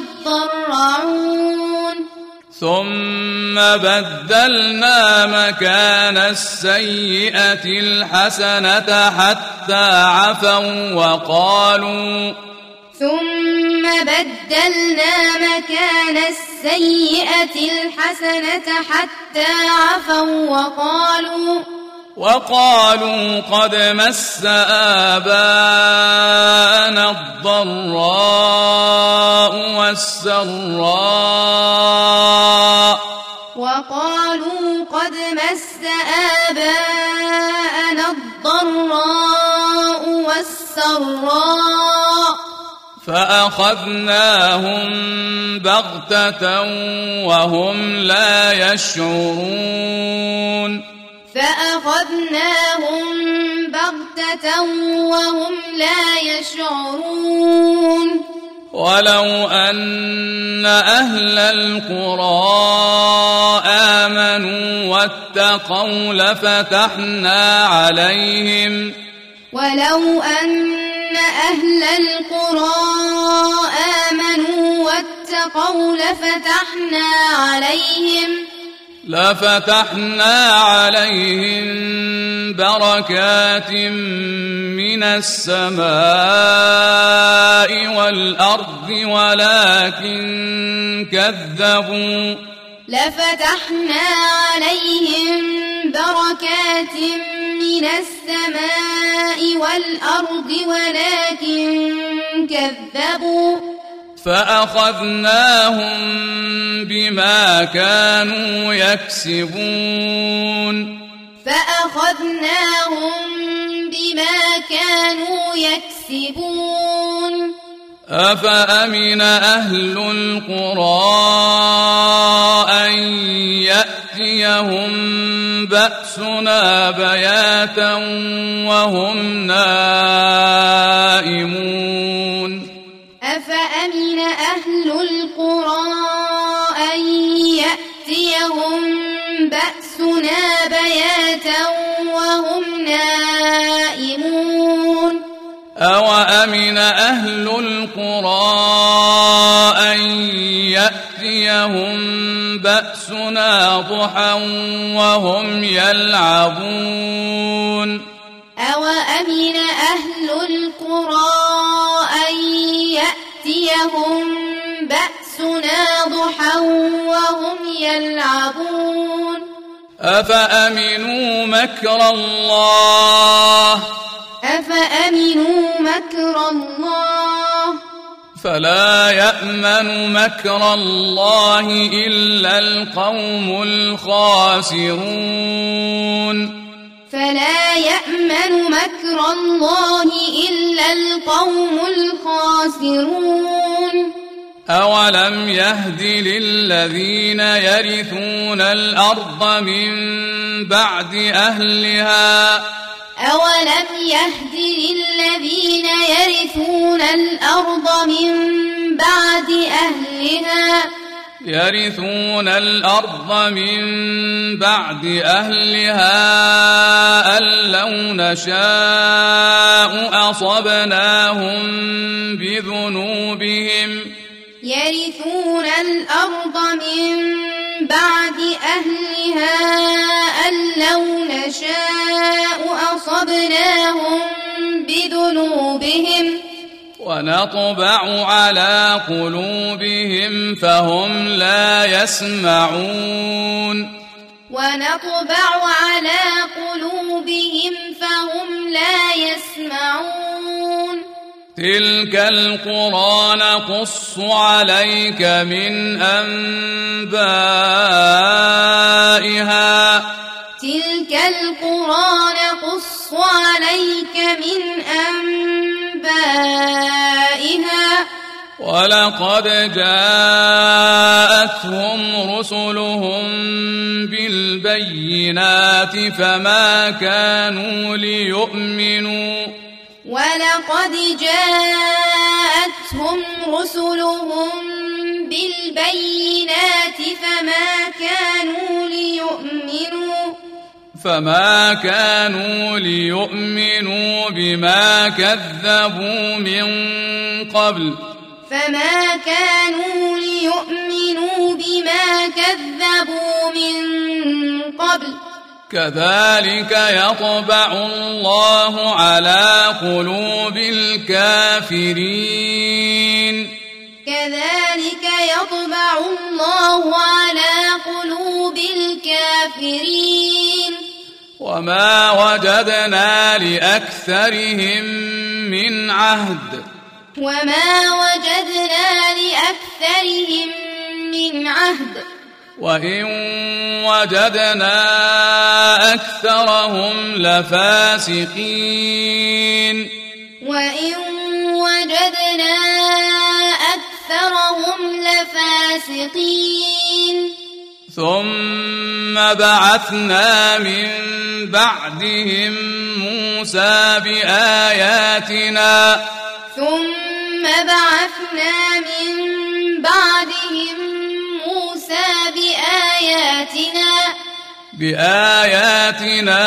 يضرعون ثم بدلنا مكان السيئة الحسنة حتى عفوا وقالوا ثم بدلنا مكان السيئة الحسنة حتى عفوا وقالوا وقالوا قد مس آباءنا الضراء والسراء وقالوا قد مس آباءنا الضراء والسراء فأخذناهم بغتة وهم لا يشعرون فأخذناهم بغتة وهم لا يشعرون ولو أن أهل القرى آمنوا واتقوا لفتحنا عليهم ولو أن أهل القرى آمنوا واتقوا واتقوا لفتحنا عليهم لفتحنا عليهم بركات من السماء والأرض ولكن كذبوا لفتحنا عليهم بركات من السماء والأرض ولكن كذبوا فأخذناهم بما كانوا يكسبون فأخذناهم بما كانوا يكسبون أفأمن أهل القرى أن يأتيهم بأسنا بياتا وهم نائمون أفأمن أهل القرى أن يأتيهم بأسنا بياتا وهم نائمون أوأمن أهل القرى أن يأتيهم بأسنا ضحى وهم يلعبون أوأمن أهل القرى أن يأتيهم بأسنا ضحى وهم يلعبون أفأمنوا مكر الله أفأمنوا مكر الله فلا يأمن مكر الله إلا القوم الخاسرون فلا يأمن مكر الله إلا القوم الخاسرون أولم يهد للذين يرثون الأرض من بعد أهلها أولم يهد للذين يرثون الأرض من بعد أهلها يرثون الأرض من بعد أهلها أن لو نشاء أصبناهم بذنوبهم يرثون الأرض من بعد أهلها أن لو نشاء أصبناهم بذنوبهم ونطبع على قلوبهم فهم لا يسمعون ونطبع على قلوبهم فهم لا يسمعون تلك القرى نقص عليك من أنبائها تلك القرى نقص عليك من أنبائها ولقد جاءتهم رسلهم بالبينات فما كانوا ليؤمنوا ولقد جاءتهم رسلهم بالبينات فما كانوا ليؤمنوا فما كانوا ليؤمنوا بما كذبوا من قبل فما كانوا ليؤمنوا بما كذبوا من قبل كذلك يطبع الله على قلوب الكافرين كذلك يطبع الله على قلوب الكافرين وما وجدنا لأكثرهم من عهد وما وجدنا لأكثرهم من عهد وإن وجدنا أكثرهم لفاسقين وإن وجدنا أكثرهم لفاسقين ثم بعثنا من بعدهم موسى بآياتنا ثم بعثنا من بعدهم موسى بآياتنا بآياتنا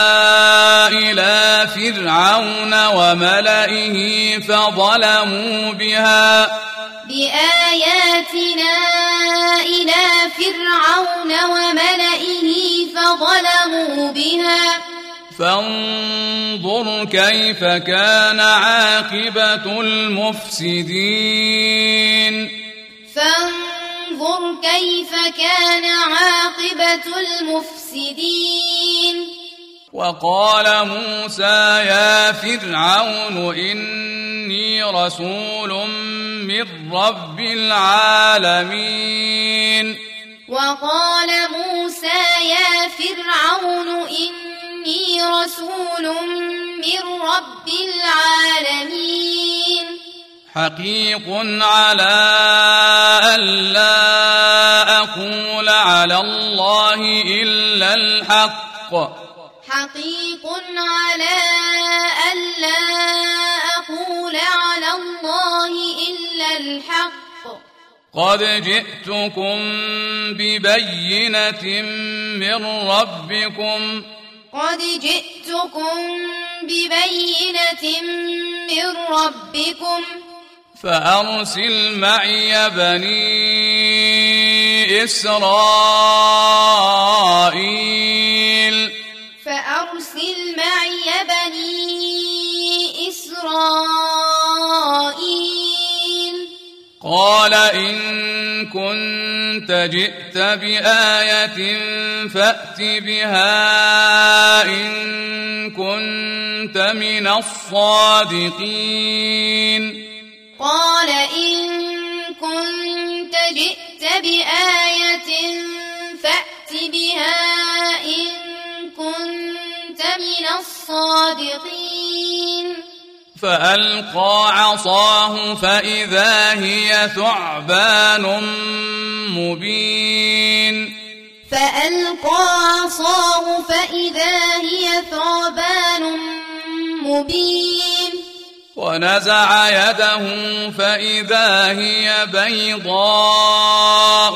إلى فرعون وملئه فظلموا بها بآياتنا إلى فرعون وملئه فظلموا بها فانظر كيف كان عاقبة المفسدين فانظر كيف كان عاقبة المفسدين وقال موسى يا فرعون إني رسول من رب العالمين وقال موسى يا فرعون إني رسول من رب العالمين حقيق على ألا أقول على الله إلا الحق حقيق على ألا أقول على الله إلا الحق قد جئتكم ببينة من ربكم قد جئتكم ببينة من ربكم فأرسل معي بني إسرائيل فأرسل معي بني إسرائيل قال إن كنت جئت بآية فأت بها إن كنت من الصادقين قال إن كنت جئت بآية فأت بها إن كنت من الصادقين فألقى عصاه فإذا هي ثعبان مبين فألقى عصاه فإذا هي ثعبان مبين ونزع يده فإذا هي بيضاء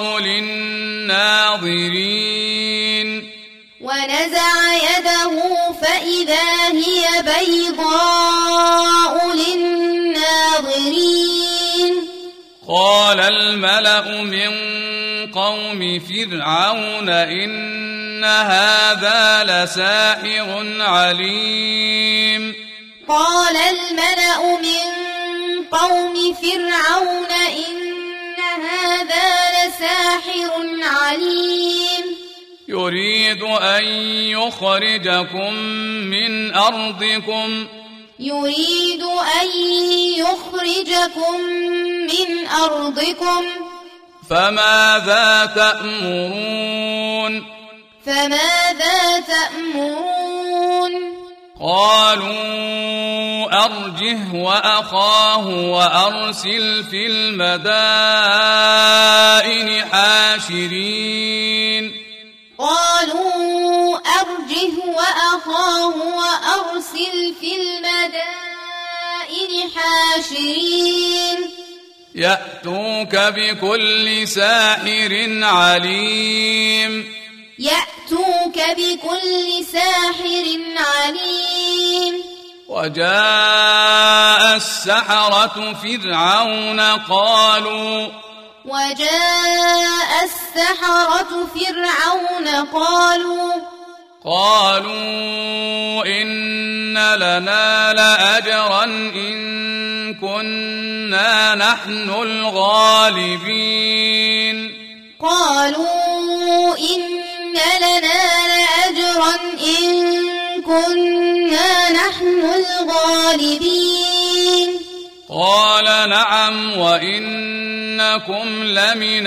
للناظرين ونزع يده فإذا هي بيضاء للناظرين قال الملأ من قوم فرعون إن هذا لساحر عليم قال الملأ من قوم فرعون إن هذا لساحر عليم يريد أن يخرجكم من أرضكم يريد أن يخرجكم من أرضكم فماذا تأمرون فماذا تأمرون قالوا أرجه وأخاه وأرسل في المدائن حاشرين قالوا أرجه وأخاه وأرسل في المدائن حاشرين يأتوك بكل ساحر عليم يأتوك بكل ساحر عليم وجاء السحرة فرعون قالوا وجاء السحرة فرعون قالوا قالوا إن لنا لأجرا إن كنا نحن الغالبين قالوا إن لنا لأجرا إن كنا نحن الغالبين قال نعم وإنكم لمن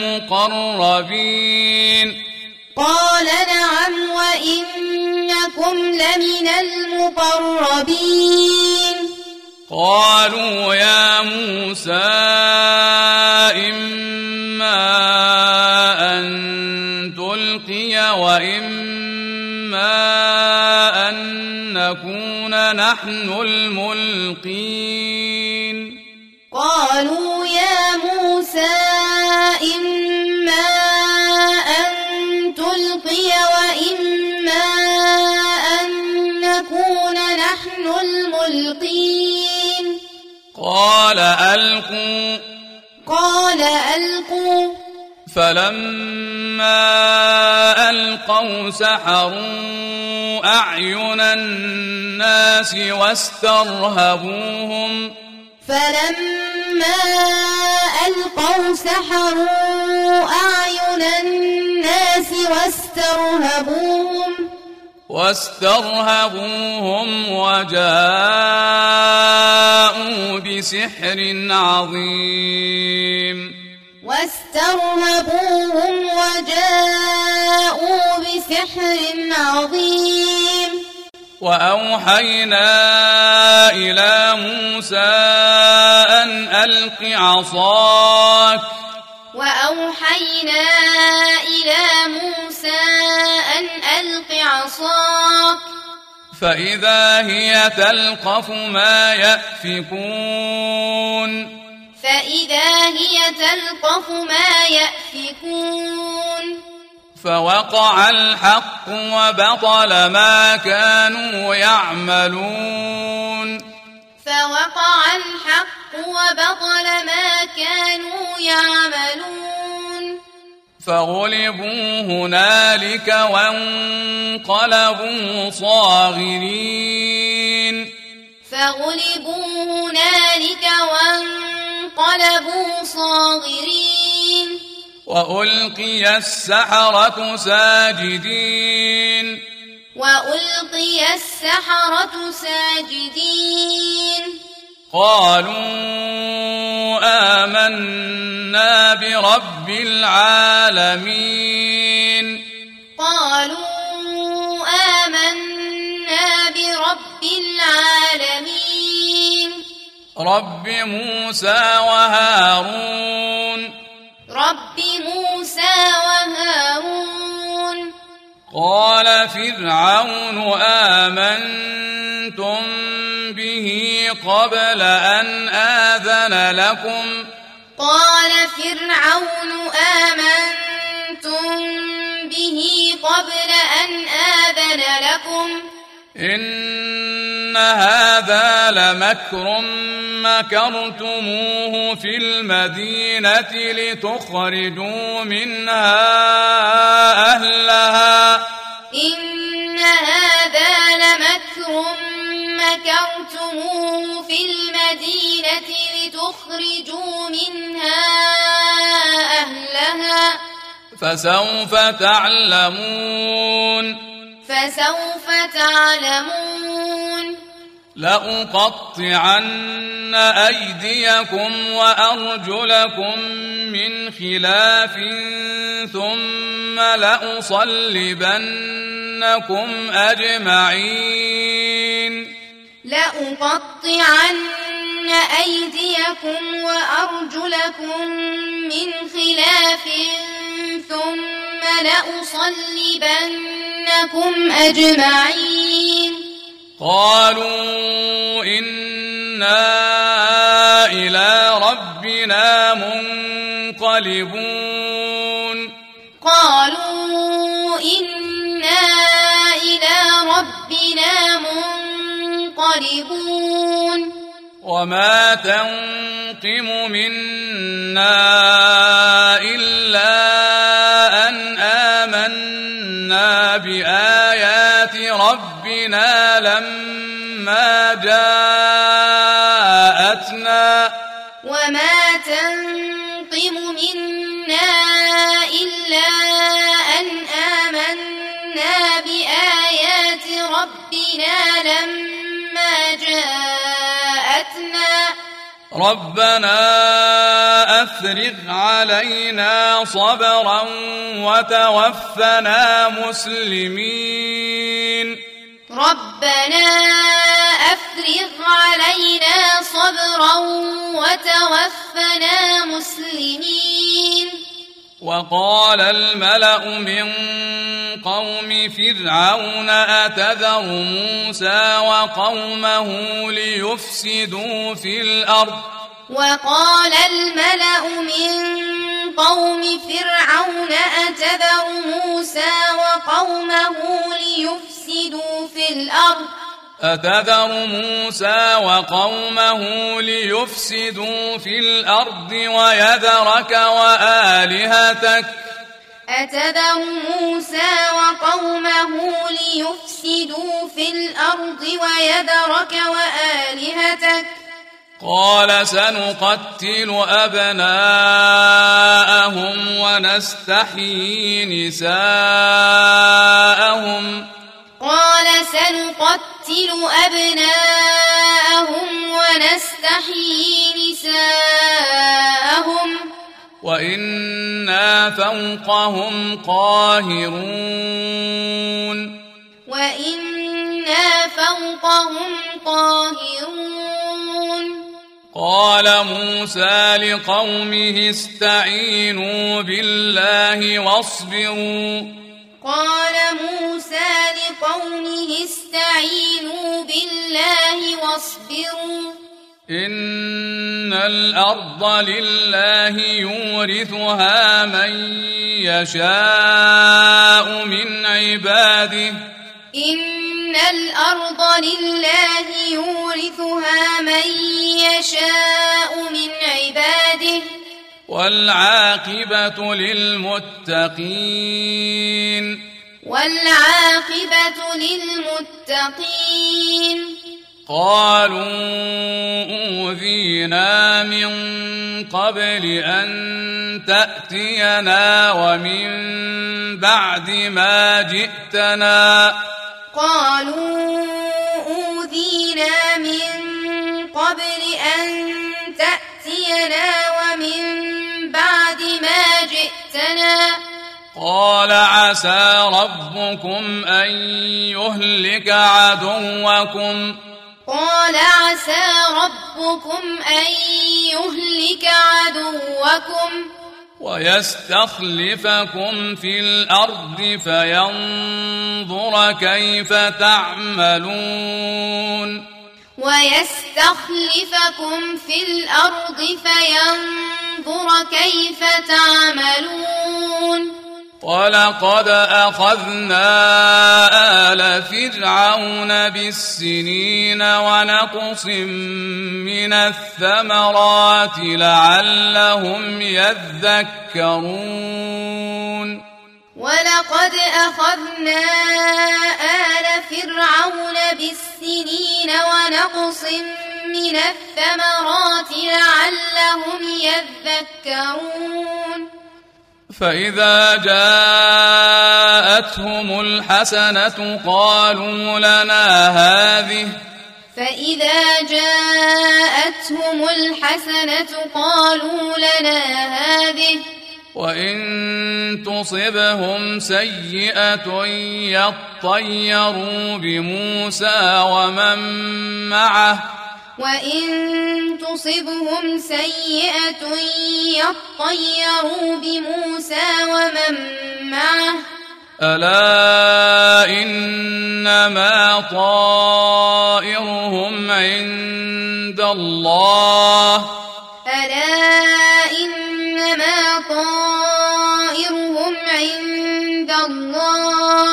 المقربين قال نعم وإنكم لمن المقربين قالوا يا موسى إما أن تلقي وإما أن نكون نحن الملقين قالوا يا موسى إما أن تلقي وإما أن نكون نحن الملقين قال ألقوا قال ألقوا فلما ألقوا سحروا أعين الناس واسترهبوهم فلما ألقوا سحروا أعين الناس واسترهبوهم واسترهبوهم وجاءوا بسحر عظيم واسترهبوهم وجاءوا بسحر عظيم وأوحينا إلى موسى أن ألق عصاك وأوحينا إلى موسى أن ألق عصاك فإذا هي تلقف ما يأفكون فإذا هي تلقف ما يأفكون فوقع الحق وبطل ما كانوا يعملون فوقع الحق وبطل ما كانوا يعملون فغلبوا هنالك وانقلبوا صاغرين فغلبوا هنالك وانقلبوا صاغرين وألقي السحرة ساجدين وألقي السحرة ساجدين قالوا آمنا برب العالمين قالوا آمنا برب العالمين رب موسى وهارون رب موسى وهارون قال فرعون آمنتم به قبل أن آذن لكم قال فرعون آمنتم به قبل أن آذن لكم إن هذا لمكر مكرتموه في المدينة لتخرجوا منها أهلها إن هذا لمكر مكرتموه في المدينة لتخرجوا منها أهلها فسوف تعلمون فسوف تعلمون لأقطعن أيديكم وأرجلكم من خلاف ثم لأصلبنكم أجمعين لأقطعن أيديكم وأرجلكم من خلاف ثم لأصلبنكم أجمعين قالوا إنا إلى ربنا منقلبون قالوا إنا إلى ربنا منقلبون وما تنقم منا إلا أن آمنا بآيات ربنا لما جاءتنا وما تنقم منا إلا أن آمنا بآيات ربنا لما جاءتنا ربنا أفرغ علينا صبرا وتوفنا مسلمين ربنا أفرغ علينا صبرا وتوفنا مسلمين وقال الملأ من قوم فرعون أتذر موسى وقومه ليفسدوا في الأرض وقال الملأ من قوم فرعون أتذر موسى وقومه ليفسدوا في الأرض أتذر موسى وقومه ليفسدوا في الأرض ويذرك وآلهتك أتذر موسى وقومه ليفسدوا في الأرض ويذرك وآلهتك قال سنقتل أبناءهم ونستحيي نساءهم قال سنقتل أبناءهم ونستحيي نساءهم وإنا فوقهم قاهرون وإنا فوقهم قاهرون قال موسى لقومه استعينوا بالله واصبروا قال موسى لقومه استعينوا بالله واصبروا إن الأرض لله يورثها من يشاء من عباده إن الأرض لله يورثها من يشاء من عباده والعاقبة للمتقين والعاقبة للمتقين قالوا أوذينا من قبل أن تأتينا ومن بعد ما جئتنا قالوا أوذينا من قبل أن تأتينا ومن بعد ما جئتنا قال عسى ربكم أن يهلك عدوكم قال عسى ربكم أن يهلك عدوكم ويستخلفكم في الأرض فينظر كيف تعملون ويستخلفكم في الأرض فينظر كيف تعملون ولقد أخذنا آل فرعون بالسنين ونقص من الثمرات لعلهم يذكرون ولقد أخذنا آل فرعون بالسنين ونقص من الثمرات لعلهم يذكرون فإذا جاءتهم الحسنة قالوا لنا هذه فإذا جاءتهم الحسنة قالوا لنا هذه وإن تصبهم سيئة يطيروا بموسى ومن معه وإن تصبهم سيئة يطيروا بموسى ومن معه ألا إنما طائرهم عند الله ألا إنما طائرهم عند الله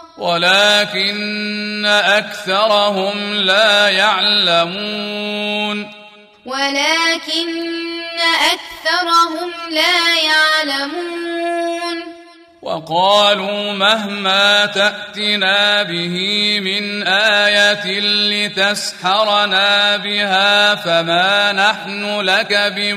ولكن أكثرهم لا يعلمون ولكن أكثرهم لا يعلمون وقالوا مهما تأتنا به من آية لتسحرنا بها فما نحن لك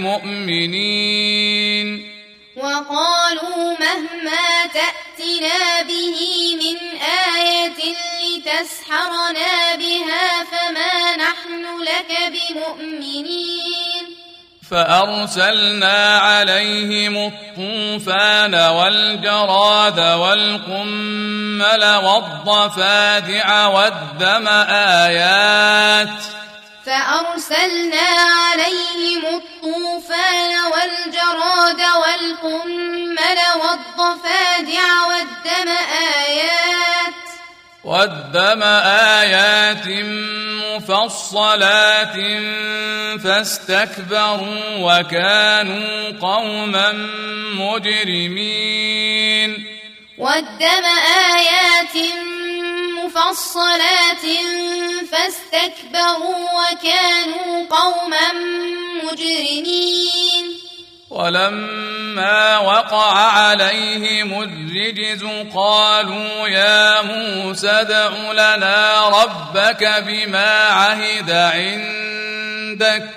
بمؤمنين وقالوا مهما تأتنا به من آية لتسحرنا بها فما نحن لك بمؤمنين فأرسلنا عليهم الطوفان والجراد والقمل والضفادع والدم آيات فأرسلنا عليهم الطوفان والجراد والقمل والضفادع والدم آيات والدم آيات مفصلات فاستكبروا وكانوا قوما مجرمين والدم آيات مفصلات استكبروا وكانوا قوما مجرمين ولما وقع عليهم الرجز قالوا يا موسى ادع لنا ربك بما عهد عندك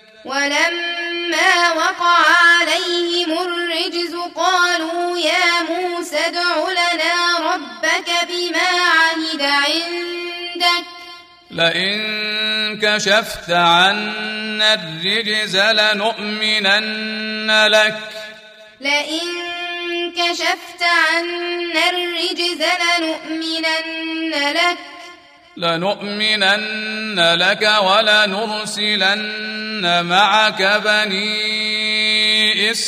ولما وقع عليهم الرجز قالوا يا موسى ادع لنا ربك بما عهد عندك لئن كشفت عنا الرجز لنؤمنن لك لئن كشفت عنا الرجز لنؤمنن لك لنؤمنن لك ولنرسلن معك بني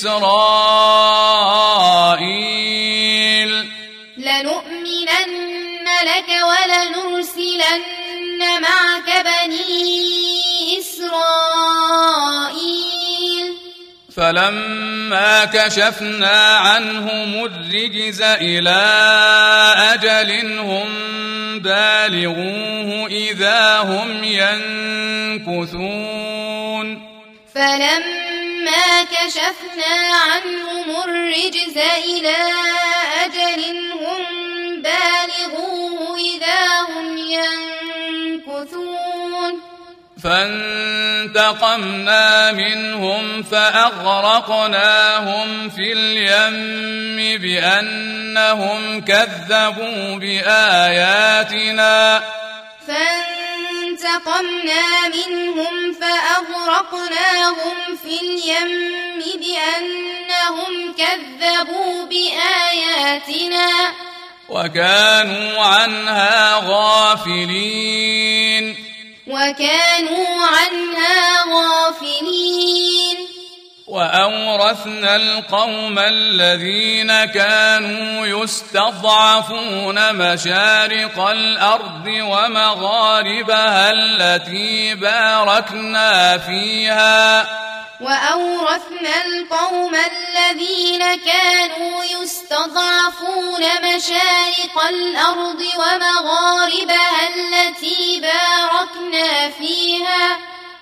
إسرائيل لنؤمنن لك ولنرسلن معك بني إسرائيل فلما كشفنا عنهم الرجز إلى أجل هم بالغوه إذا هم ينكثون فلما كشفنا عنهم الرجز إلى أجل هم بالغوه إذا هم ينكثون فانتقمنا منهم فأغرقناهم في اليم بأنهم كذبوا بآياتنا فانتقمنا منهم فأغرقناهم في اليم بأنهم كذبوا بآياتنا وكانوا عنها غافلين وكانوا عنها غافلين وأورثنا القوم الذين كانوا يستضعفون مشارق الأرض ومغاربها التي باركنا فيها وأورثنا القوم الذين كانوا يستضعفون مشارق الأرض ومغاربها التي باركنا فيها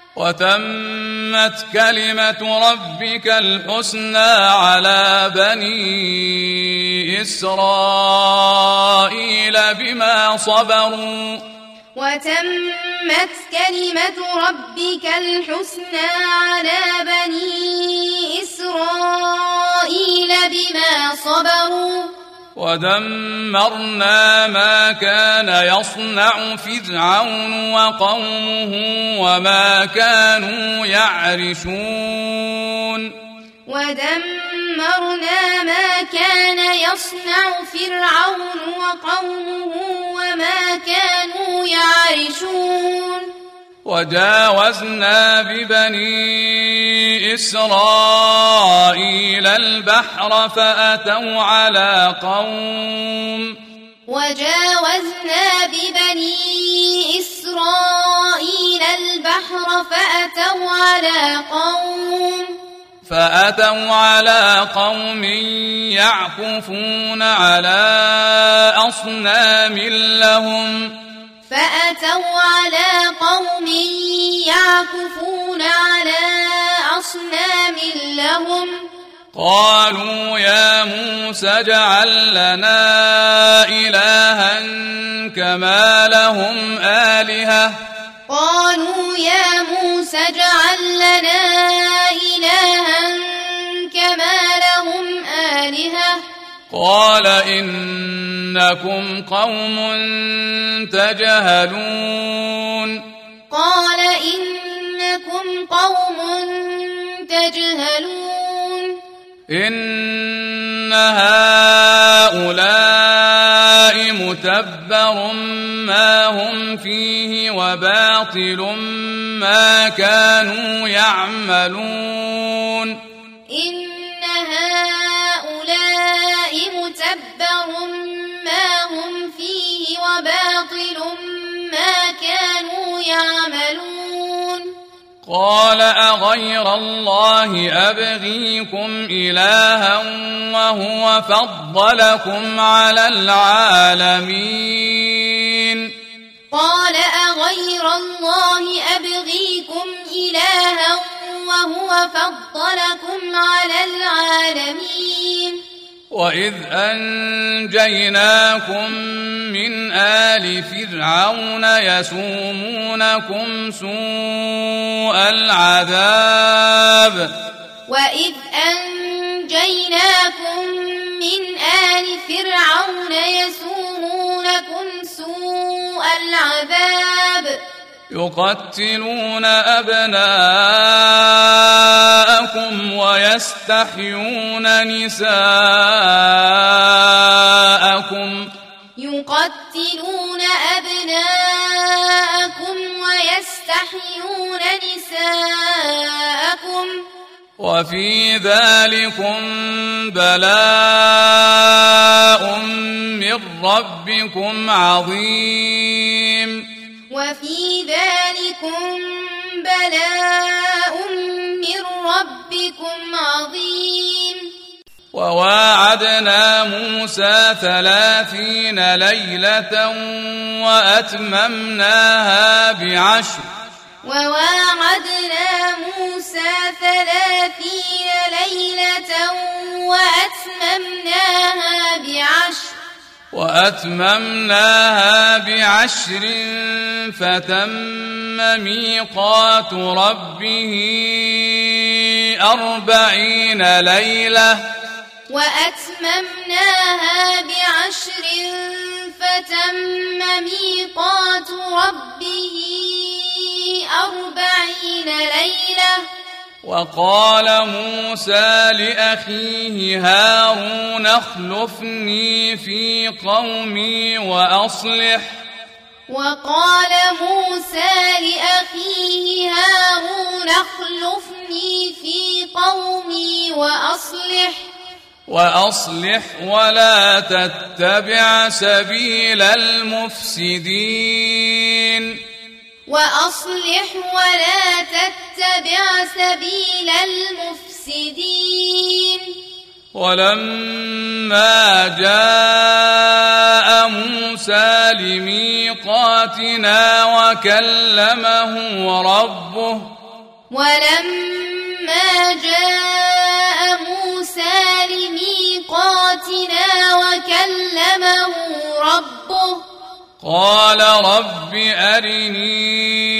وتمت كلمة ربك الحسنى على بني إسرائيل بما صبروا وتمت كلمة ربك الحسنى على بني إسرائيل بما صبروا ودمرنا ما كان يصنع فرعون وقومه وما كانوا يعرشون ودمرنا ما كان يصنع فرعون وقومه وما كانوا يعرشون وجاوزنا ببني إسرائيل البحر فأتوا على قوم وجاوزنا ببني إسرائيل البحر فأتوا على قوم فأتوا على قوم يعكفون على أصنام لهم فأتوا على قوم يعكفون على أصنام لهم قالوا يا موسى اجعل لنا إلها كما لهم آلهة قالوا يا موسى اجعل لنا إلها كما لهم آلهة قال إنكم قوم تجهلون قال إنكم قوم تجهلون إن هؤلاء متبر ما هم فيه وباطل ما كانوا يعملون إن هؤلاء متبر ما هم فيه وباطل ما كانوا يعملون قال أغير الله أبغيكم إلها وهو فضلكم على العالمين قال أغير الله وفضلكم على العالمين وإذ أنجيناكم من آل فرعون يسومونكم سوء العذاب وإذ أنجيناكم من آل فرعون يسومونكم سوء العذاب يقتلون أبناءكم ويستحيون نساءكم يقتلون أبناءكم ويستحيون نساءكم وفي ذلكم بلاء من ربكم عظيم وفي ذلكم بلاء من ربكم عظيم وواعدنا موسى ثلاثين ليلة وأتممناها بعشر وواعدنا موسى ثلاثين ليلة وأتممناها بعشر وأتممناها بعشر فتم ميقات ربه أربعين ليلة وأتممناها بعشر فتم ميقات ربه أربعين ليلة وقال موسى لأخيه هارون اخلفني في قومي وأصلح وقال موسى لأخيه هارون اخلفني في قومي وأصلح وأصلح ولا تتبع سبيل المفسدين وأصلح ولا تتبع سبيل المفسدين ولما جاء موسى لميقاتنا وكلمه ربه ولما جاء موسى لميقاتنا وكلمه ربه قال رب أرني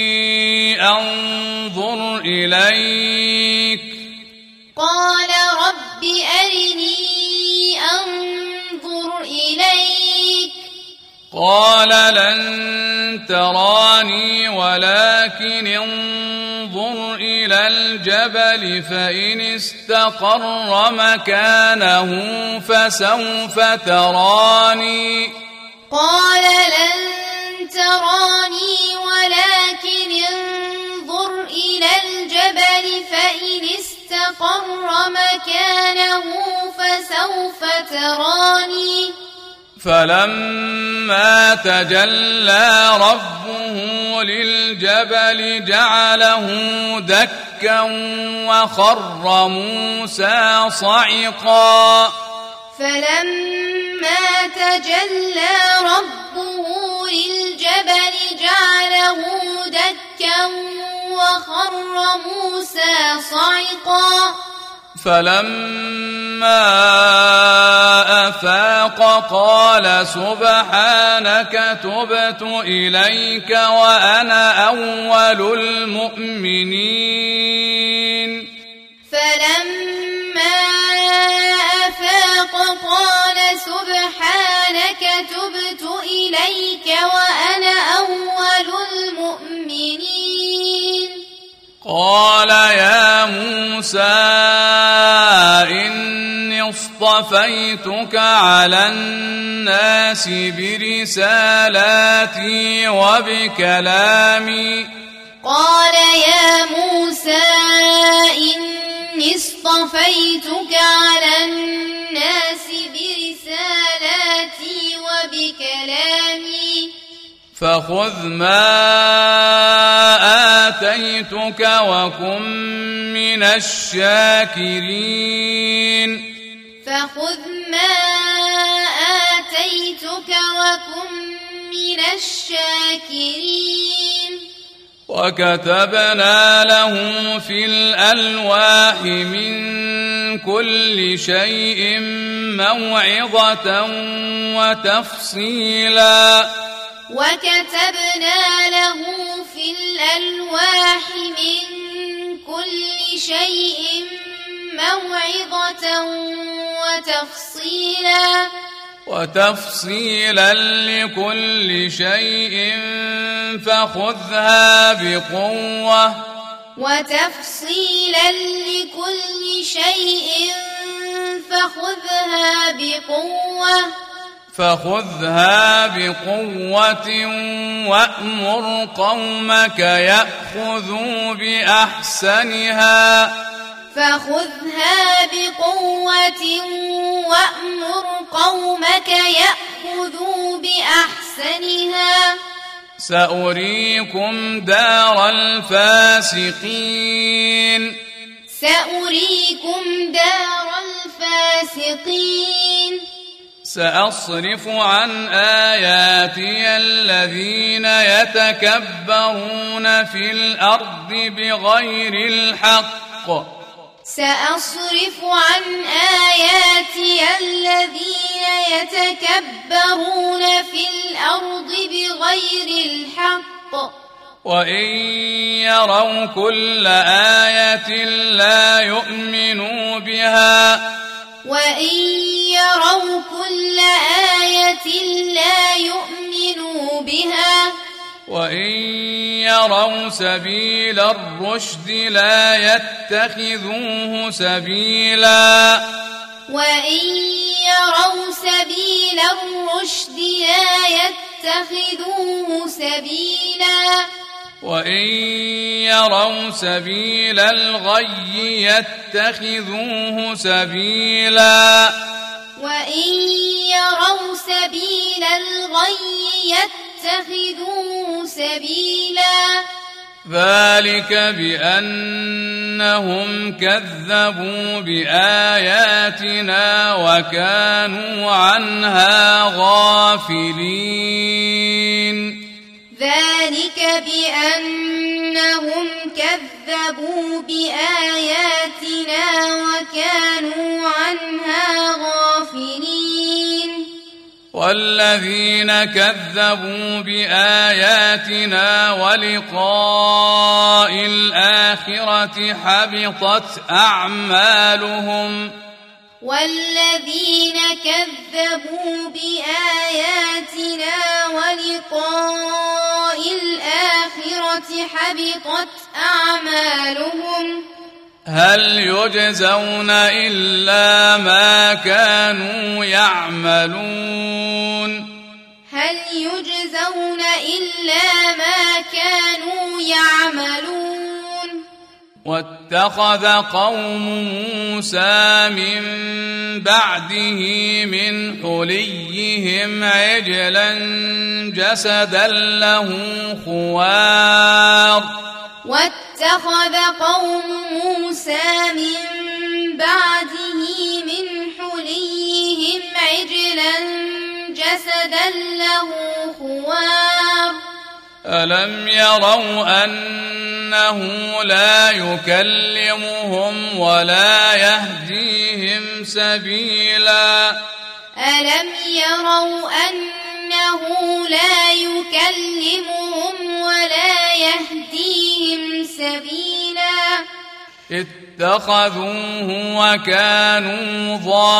أنظر إليك قال رب أرني أنظر إليك قال لن تراني ولكن انظر إلى الجبل فإن استقر مكانه فسوف تراني قال لن تراني ولكن انظر إلى الجبل فإن استقر مكانه فسوف تراني فلما تجلى ربه للجبل جعله دكا وخر موسى صعقا فلما تجلى ربه للجبل جعله دكا وخر موسى صعقا فلما أفاق قال سبحانك تبت إليك وأنا أول المؤمنين فلما أفاق قال سبحانك تبت إليك وأنا أول المؤمنين قال يا موسى إني اصطفيتك على الناس برسالاتي وبكلامي قال يا موسى إني اصطفيتك على الناس برسالاتي وبكلامي فخذ ما آتيتك وكن من الشاكرين فخذ ما آتيتك وكن من الشاكرين وكتبنا له في الألواح من كل شيء موعظة وتفصيلا وكتبنا له في الألواح من كل شيء موعظة وتفصيلا وتفصيلا لكل شيء فخذها بقوة وتفصيلا لكل شيء فخذها بقوة فخذها بقوة وأمر قومك يأخذوا بأحسنها فخذها بقوة وأمر قومك يأخذوا بأحسنها سأريكم دار الفاسقين سأريكم دار الفاسقين سأصرف عن آياتي الذين يتكبرون في الأرض بغير الحق سأصرف عن آياتي الذين يتكبرون في الأرض بغير الحق وإن يروا كل آية لا يؤمنوا بها وإن يروا كل آية لا يؤمنوا بها وإن يروا سبيل الرشد لا يتخذوه سبيلا وإن يروا سبيل الرشد لا يتخذوه سبيلا وإن يروا سبيل الغي يتخذوه سبيلا وإن يروا سبيل الغي يتخذوه سبيلا ذلك بأنهم كذبوا بآياتنا وكانوا عنها غافلين ذلك بأنهم كذبوا بآياتنا وكانوا عنها غافلين والذين كذبوا بآياتنا ولقاء الآخرة حبطت أعمالهم والذين كذبوا بآياتنا ولقاء الآخرة حبطت أعمالهم هل يجزون إلا ما كانوا يعملون هل يجزون إلا ما كانوا يعملون واتخذ قوم موسى من بعده من حليهم عجلا جسدا له خوار واتخذ قوم موسى من بعده من حليهم عجلا جسدا له خوار ألم يروا أنه لا يكلمهم ولا يهديهم سبيلا ألم يروا أنه لا يكلمهم ولا يهديهم سبيلا اتخذوه وكانوا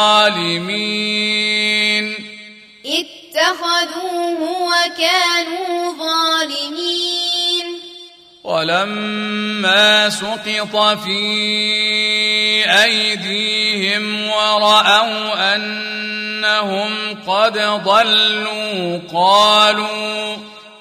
ظالمين اتخذوه وكانوا ظالمين ولما سقط في أيديهم ورأوا أنهم قد ضلوا قالوا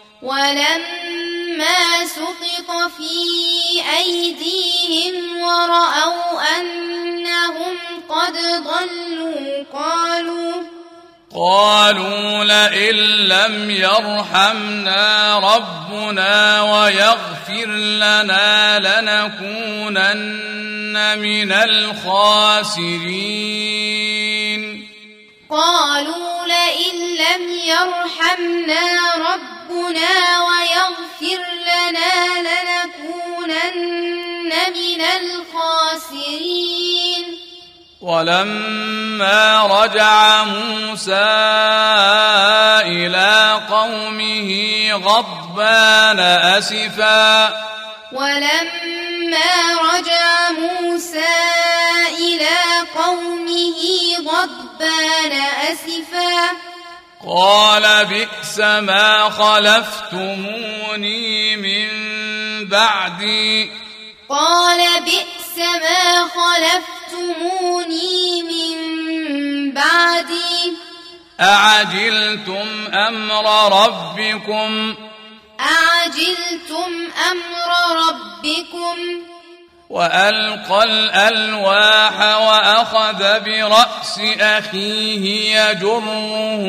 ولما سقط في أيديهم ورأوا أنهم قد ضلوا قالوا قالوا لئن لم يرحمنا ربنا ويغفر لنا لنكونن من الخاسرين قالوا لئن لم يرحمنا ربنا ويغفر لنا لنكونن لتكونن من الخاسرين ولما رجع موسى إلى قومه غضبان أسفا ولما رجع موسى إلى قومه غضبان أسفا قال بئس ما خلفتموني من بعدي قال بئس ما خلفتموني من بعدي أعجلتم أمر ربكم أعجلتم أمر ربكم وألقى الألواح وأخذ برأس أخيه يجره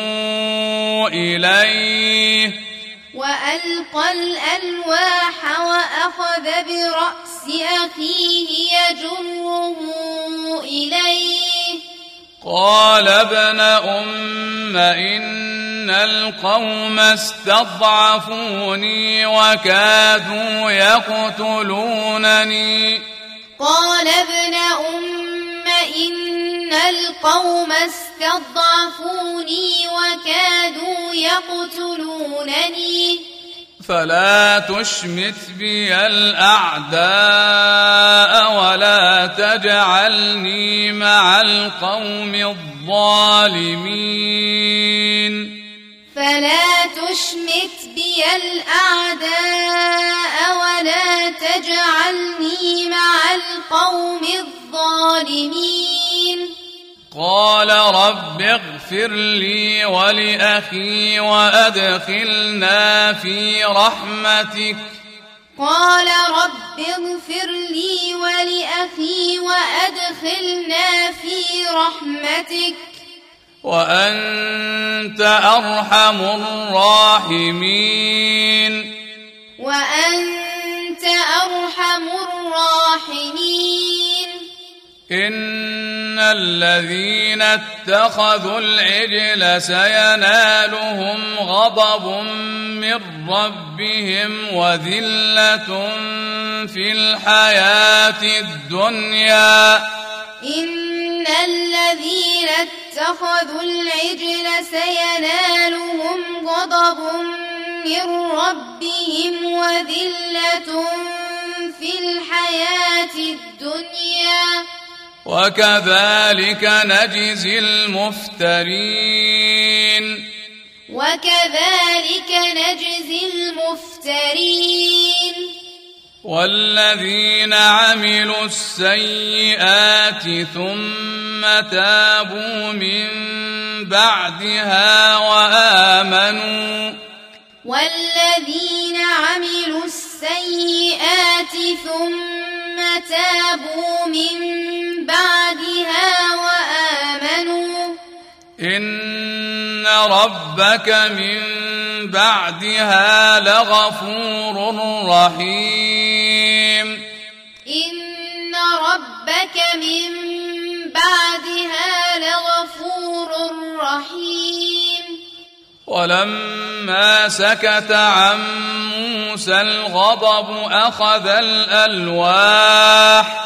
إليه وألقى الألواح وأخذ برأس أخيه يجره إليه قال ابن أم إن القوم استضعفوني وكادوا يقتلونني قال ابن أم إن القوم استضعفوني وكادوا يقتلونني فلا تشمت بي الأعداء ولا تجعلني مع القوم الظالمين فلا تشمت بي الأعداء ولا تجعلني مع القوم الظالمين قال رب اغفر لي ولأخي وأدخلنا في رحمتك قال رب اغفر لي ولأخي وأدخلنا في رحمتك وأنت أرحم الراحمين وأنت أرحم الراحمين إن الذين اتخذوا العجل سينالهم غضب من ربهم وذلة في الحياة الدنيا إن الذين اتخذوا العجل سينالهم غضب من ربهم وذلة في الحياة الدنيا وكذلك نجزي المفترين وكذلك نجزي المفترين والذين عملوا السيئات ثم تابوا من بعدها وآمنوا والذين عملوا السيئات ثم تابوا من بعدها وآمنوا إن ربك من بعدها لغفور رحيم إن ربك من بعدها لغفور رحيم ولما سكت عن موسى الغضب أخذ الألواح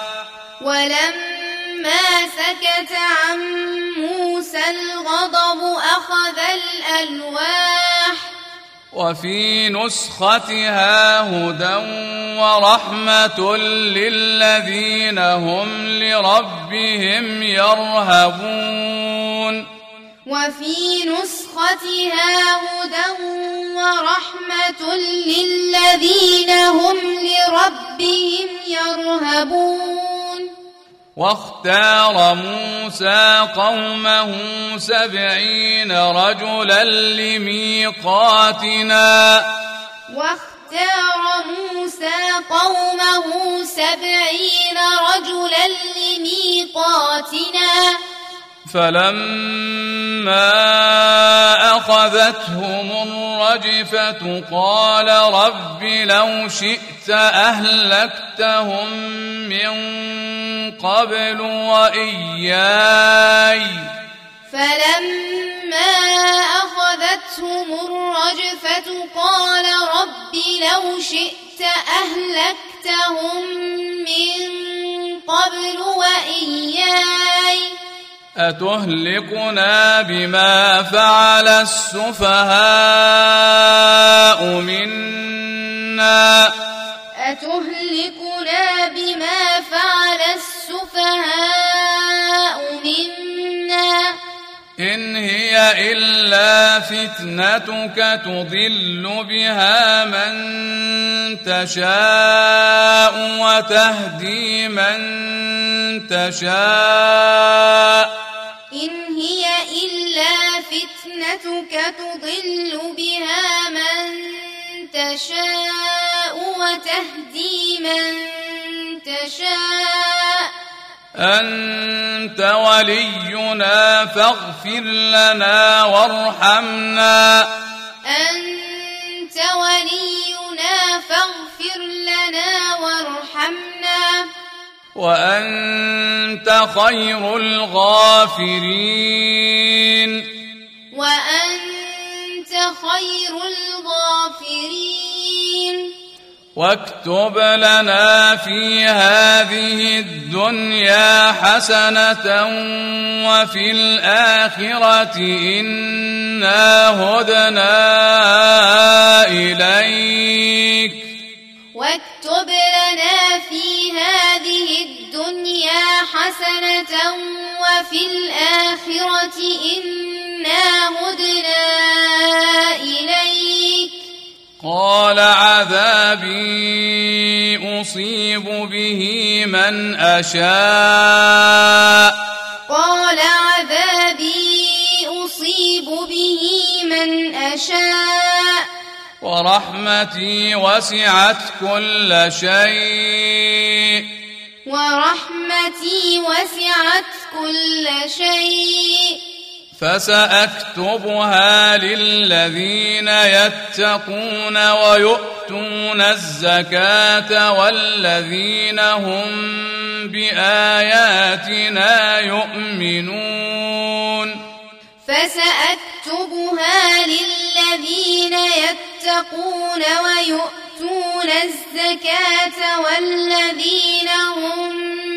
ولما سكت عن موسى الغضب أخذ الألواح وفي نسختها هدى ورحمة للذين هم لربهم يرهبون وفي نسختها هدى ورحمة للذين هم لربهم يرهبون واختار موسى قومه سبعين رجلا لميقاتنا واختار موسى قومه سبعين رجلا لميقاتنا فلما أخذتهم الرجفة قال رب لو شئت أهلكتهم من قبل وإياي فلما أخذتهم الرجفة قال رب لو شئت أهلكتهم أهلكتهم من قبل وإياي أتهلكنا بما فعل السفهاء منا أتهلكنا بما فعل السفهاء منا إن هي إلا فتنتك تضل بها من تشاء وتهدي من تشاء إن هي إلا فتنتك تضل بها من تشاء وتهدي من تشاء أنت ولينا فاغفر لنا وارحمنا أنت ولينا فاغفر لنا وارحمنا وأنت خير الغافرين وأنت خير الغافرين واكتب لنا في هذه الدنيا حسنة وفي الآخرة إنا هدنا إليك واكتب لنا في هذه الدنيا حسنة وفي الآخرة إنا هدنا إليك قال عذابي أصيب به من أشاء قال عذابي أصيب به من أشاء ورحمتي وسعت كل شيء ورحمتي وسعت كل شيء فسأكتبها للذين يتقون ويؤتون الزكاة والذين هم بآياتنا يؤمنون فسأكتبها للذين يتقون ويؤتون الزكاة والذين هم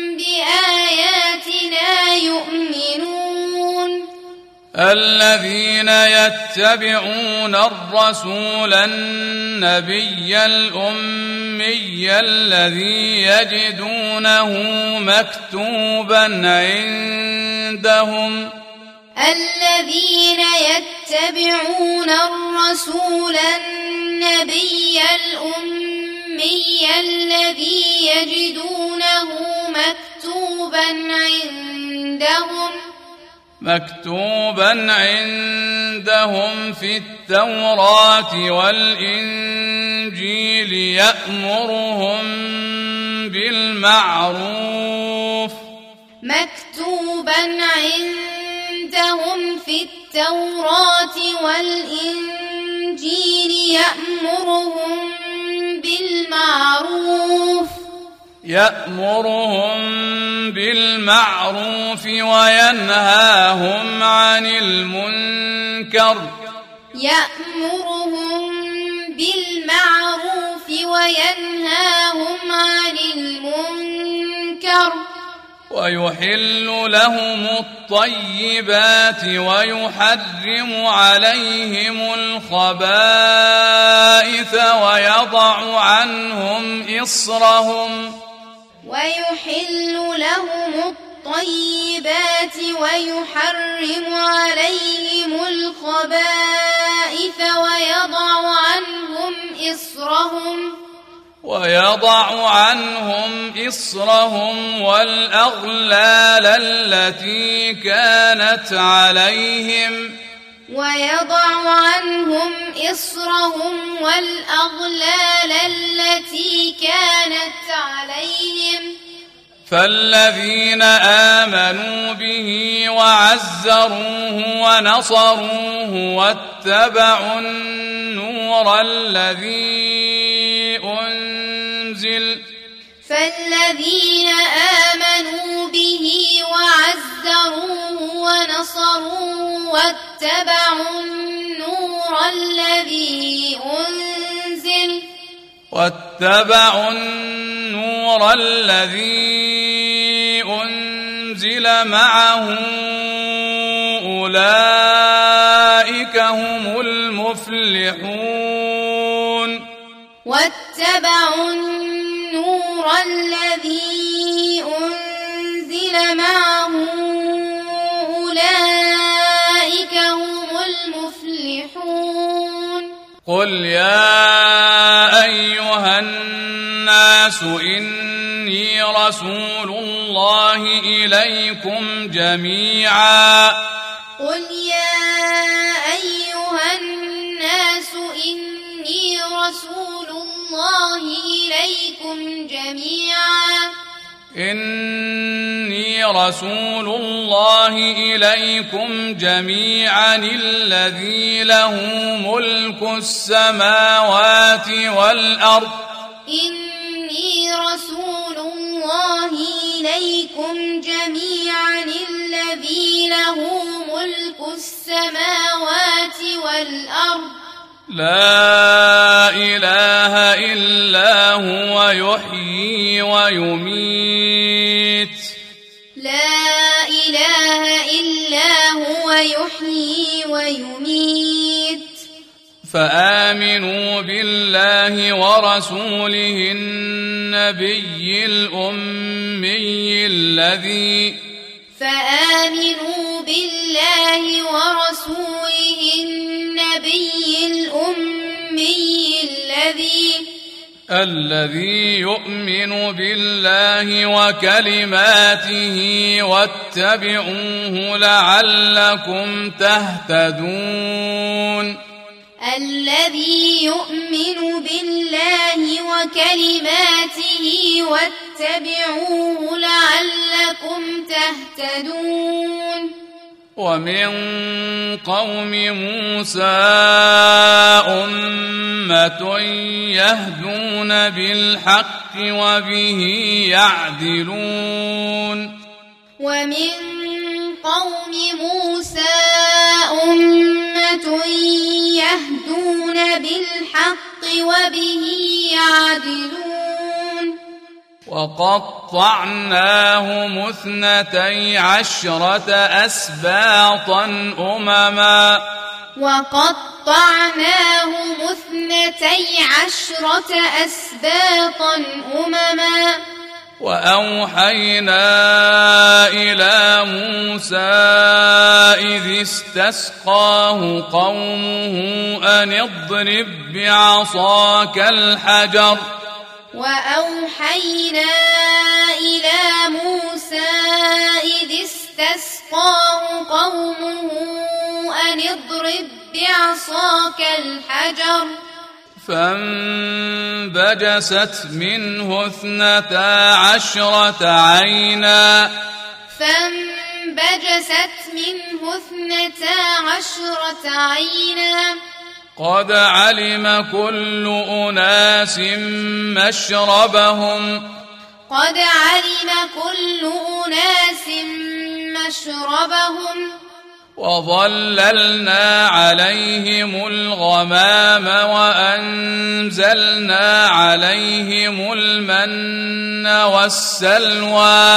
بآياتنا يؤمنون الذين يتبعون الرسول النبي الأمي الذي يجدونه مكتوبا عندهم الذين يتبعون الرسول النبي الأمي الذي يجدونه مكتوبا عندهم مكتوبا عندهم في التوراة والإنجيل يأمرهم بالمعروف مكتوبا عندهم في التوراة والإنجيل يأمرهم بالمعروف يأمرهم بالمعروف وينهاهم عن المنكر يأمرهم بالمعروف وينهاهم عن المنكر ويحل لهم الطيبات ويحرم عليهم الخبائث ويضع عنهم إصرهم ويحل لهم الطيبات ويحرم عليهم الخبائث ويضع عنهم إصرهم ويضع عنهم إصرهم والأغلال التي كانت عليهم ويضع عنهم إصرهم والأغلال التي كانت عليهم فالذين آمنوا به وعزروه ونصروه واتبعوا النور الذي أنزل فالذين آمنوا به وعزروه ونصروه واتبعوا النور الذي أنزل واتبعوا النور الذي أنزل معه أولئك هم المفلحون واتبعوا النور الذي أنزل معه أولئك هم المفلحون قل يا أيها الناس إني رسول الله إليكم جميعا قل يا أيها الناس إني رسول الله إليكم جميعا إني رسول الله إليكم جميعا الذي له ملك السماوات والأرض إني رسول الله إليكم جميعا الذي له ملك السماوات والأرض لا إله إلا هو يحيي ويميت لا إله إلا هو يحيي ويميت فآمنوا بالله ورسوله النبي الأمي الذي فآمنوا بالله ورسوله النبي الأمي الذي الذي يؤمن بالله وكلماته واتبعوه لعلكم تهتدون الذي يؤمن بالله وكلماته واتبعوه لعلكم تهتدون ومن قوم موسى أمة يهدون بالحق وبه يعدلون ومن قوم موسى أمة يهدون بالحق وبه يعدلون وقطعناهم اثنتي عشرة أسباطا أمما وقطعناهم اثنتي عشرة أسباطا أمما وأوحينا إلى موسى إذ استسقاه قومه أن اضرب بعصاك الحجر وأوحينا إلى موسى إذ استسقاه قومه أن اضرب بعصاك الحجر فانبجست منه اثنتا عشرة عينا فانبجست منه اثنتا عشرة عينا قد علم كل أناس مشربهم قد علم كل أناس مشربهم وظللنا عليهم الغمام وأنزلنا عليهم المن والسلوى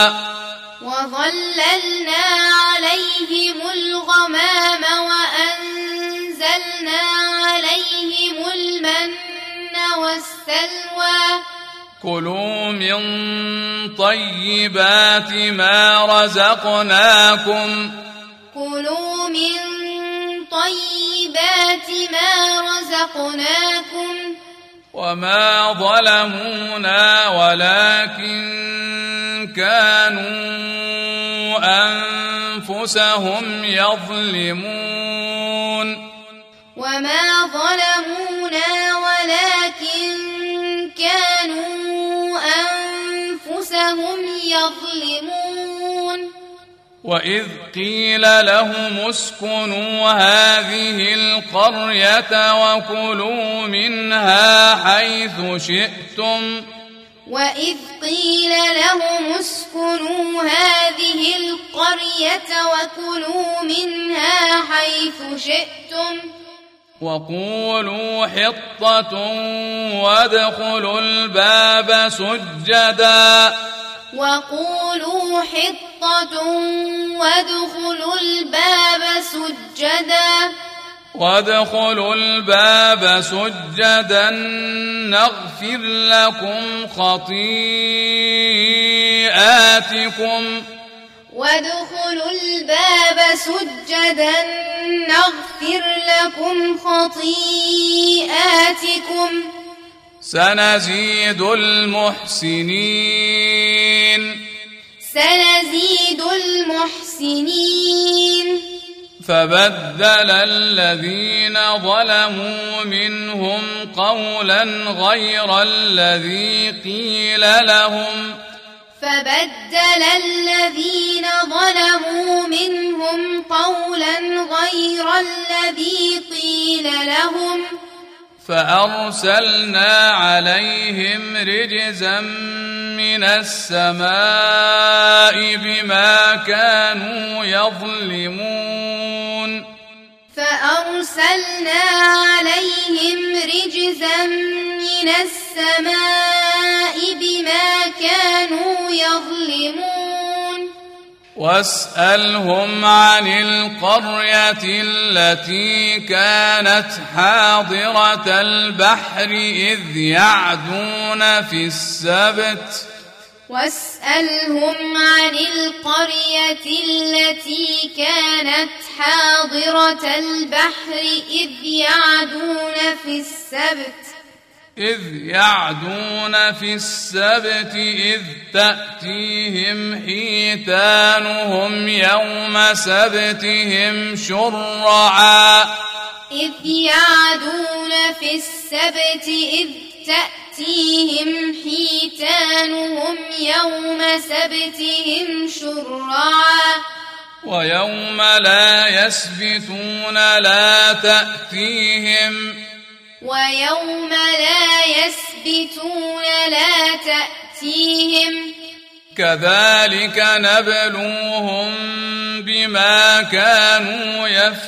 وظللنا عليهم الغمام وأنزلنا عليهم المن والسلوى كلوا من طيبات ما رزقناكم كلوا من طيبات ما رزقناكم وما ظلمونا ولكن كانوا أنفسهم يظلمون وما ظلمونا ولكن كانوا أنفسهم يظلمون وإذ قيل لهم اسكنوا هذه القرية وكلوا منها حيث شئتم وإذ قيل لهم اسكنوا هذه القرية وكلوا منها حيث شئتم وقولوا حطة وادخلوا الباب سجدا وقولوا حطة وادخلوا الباب سجدا وادخلوا الباب سجدا نغفر لكم خطيئاتكم وادخلوا الباب سجدا نغفر لكم خطيئاتكم سنزيد المحسنين سنزيد المحسنين فبدل الذين ظلموا منهم قولا غير الذي قيل لهم فبدل الذين ظلموا منهم قولا غير الذي قيل لهم فأرسلنا عليهم رجزا من السماء بما كانوا يظلمون فأرسلنا عليهم رجزا من السماء بما كانوا يظلمون واسألهم عن القرية التي كانت حاضرة البحر إذ يعدون في السبت واسألهم عن القرية التي كانت حاضرة البحر إذ يعدون في السبت إذ يعدون في السبت إذ تأتيهم حيتانهم يوم سبتهم شرعا إذ يعدون في السبت إذ تأتيهم حيتانهم يوم سبتهم شرعا ويوم لا يسبتون لا تأتيهم ويوم لا يسبتون لا تأتيهم كذلك نبلوهم بما كانوا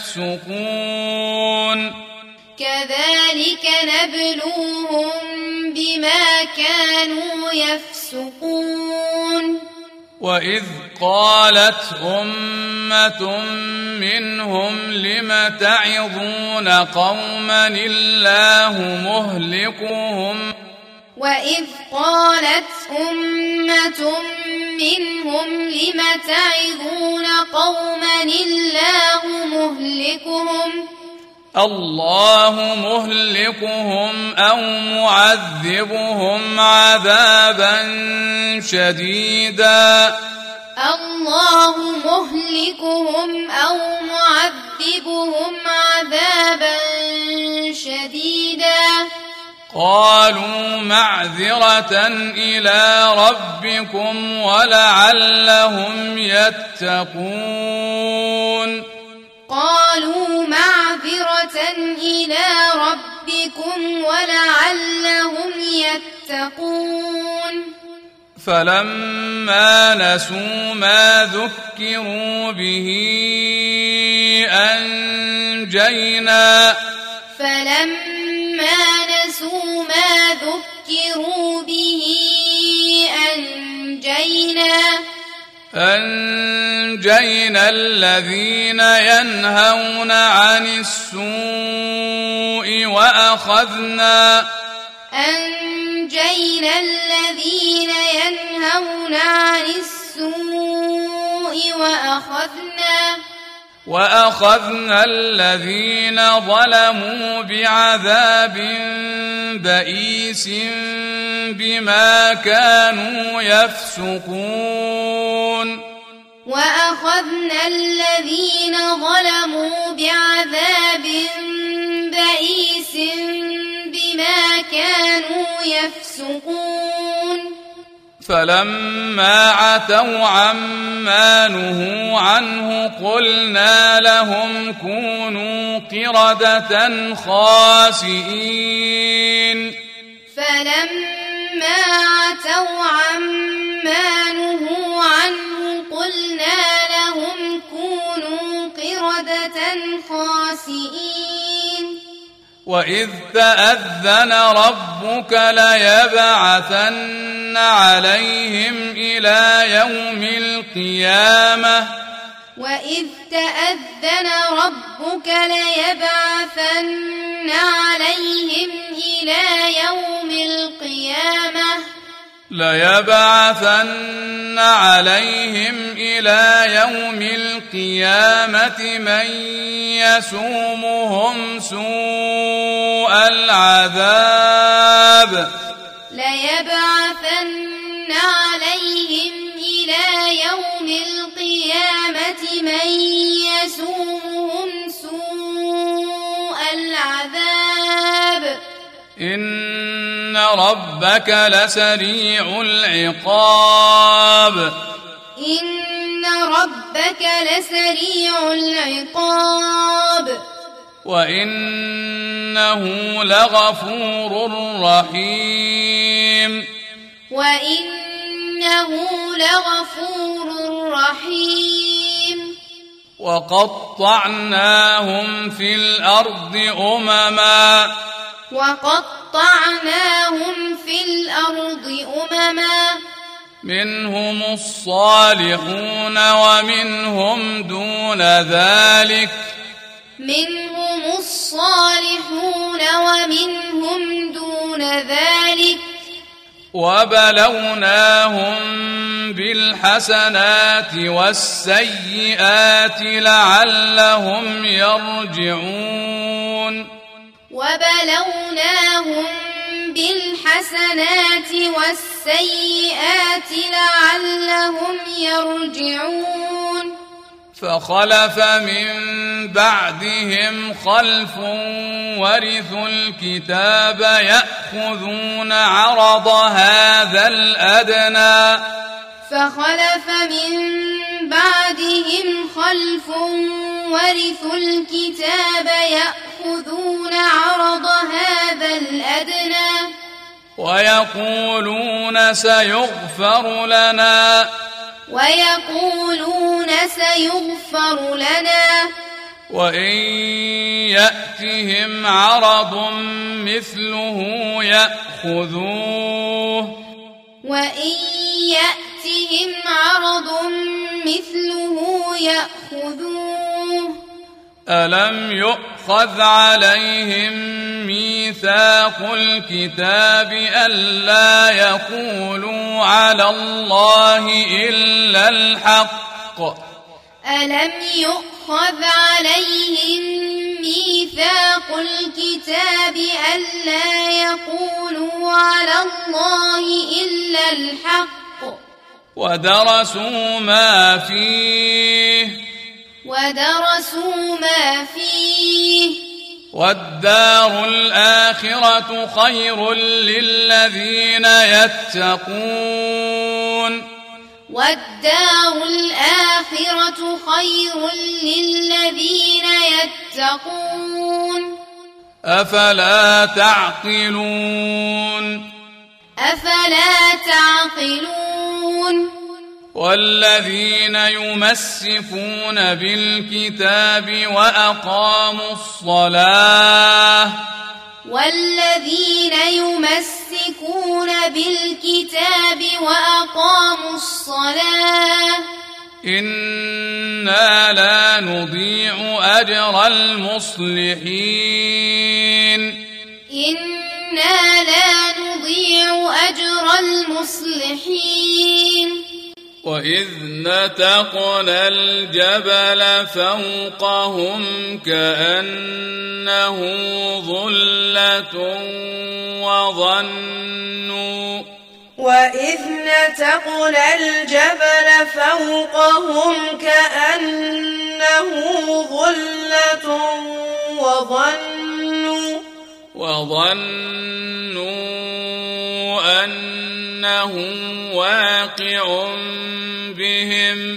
يفسقون كذلك نبلوهم بما كانوا يفسقون وإذ قالت أمة منهم لم تعظون قوما الله مهلكهم وإذ قالت أمة منهم لم تعظون قوما الله مهلكهم الله مهلكهم أو معذبهم عذابا شديدا الله مهلكهم أو معذبهم عذابا شديدا قالوا معذرة إلى ربكم ولعلهم يتقون قالوا معذرة إلى ربكم ولعلهم يتقون فلما نسوا ما ذكروا به أنجينا فلما نسوا ما ذكروا به أنجينا أنجينا الذين ينهون عن السوء وأخذنا أنجينا الذين ينهون عن السوء وأخذنا وأخذنا الذين ظلموا بعذاب بئيس بما كانوا يفسقون وأخذنا الذين ظلموا بعذاب بئيس بما كانوا يفسقون فلما عتوا عما نهوا عنه قلنا لهم كونوا قردة خاسئين فلما عتوا عما نهوا عنه قلنا لهم كونوا قردة خاسئين وإذ تأذن ربك ليبعثن عليهم إلى يوم القيامة وإذ تأذن ربك ليبعثن عليهم إلى يوم القيامة ليبعثن عليهم إلى يوم القيامة من يسومهم سوء العذاب ليبعثن عليهم إلى يوم القيامة من يسومهم سوء العذاب إن ربك لسريع العقاب إن ربك لسريع العقاب وإنه لغفور رحيم وإنه لغفور رحيم وقطعناهم في الأرض أمما وقطعناهم في الأرض أمما منهم الصالحون ومنهم دون ذلك منهم الصالحون ومنهم دون ذلك وبلوناهم بالحسنات والسيئات لعلهم يرجعون وبلوناهم بالحسنات والسيئات لعلهم يرجعون فخلف من بعدهم خلف ورثوا الكتاب يأخذون عرض هذا الأدنى فخلف من بعدهم خلف ورثوا الكتاب يأخذون عرض هذا الأدنى ويقولون سيغفر لنا ويقولون سيغفر لنا وإن يأتهم عرض مثله يأخذوه وإن يأتهم عرض مثله يأخذوه ألم يؤخذ عليهم ميثاق الكتاب ألا يقولوا على الله إلا الحق ألم يؤخذ عليهم ميثاق الكتاب ألا يقولوا على الله إلا الحق ودرسوا ما فيه ودرسوا ما فيه والدار الآخرة خير للذين يتقون والدار الآخرة خير للذين يتقون أفلا تعقلون أفلا تعقلون والذين يمسكون بالكتاب وأقاموا الصلاة والذين يمسكون بالكتاب وأقاموا الصلاة إنا لا نضيع أجر المصلحين إنا لا نضيع أجر المصلحين وإذ نتقنا الجبل فوقهم كأنه ظلة وظنوا وإذ نتقنا الجبل فوقهم كأنه ظلة وظنوا وظنوا أنه واقع بهم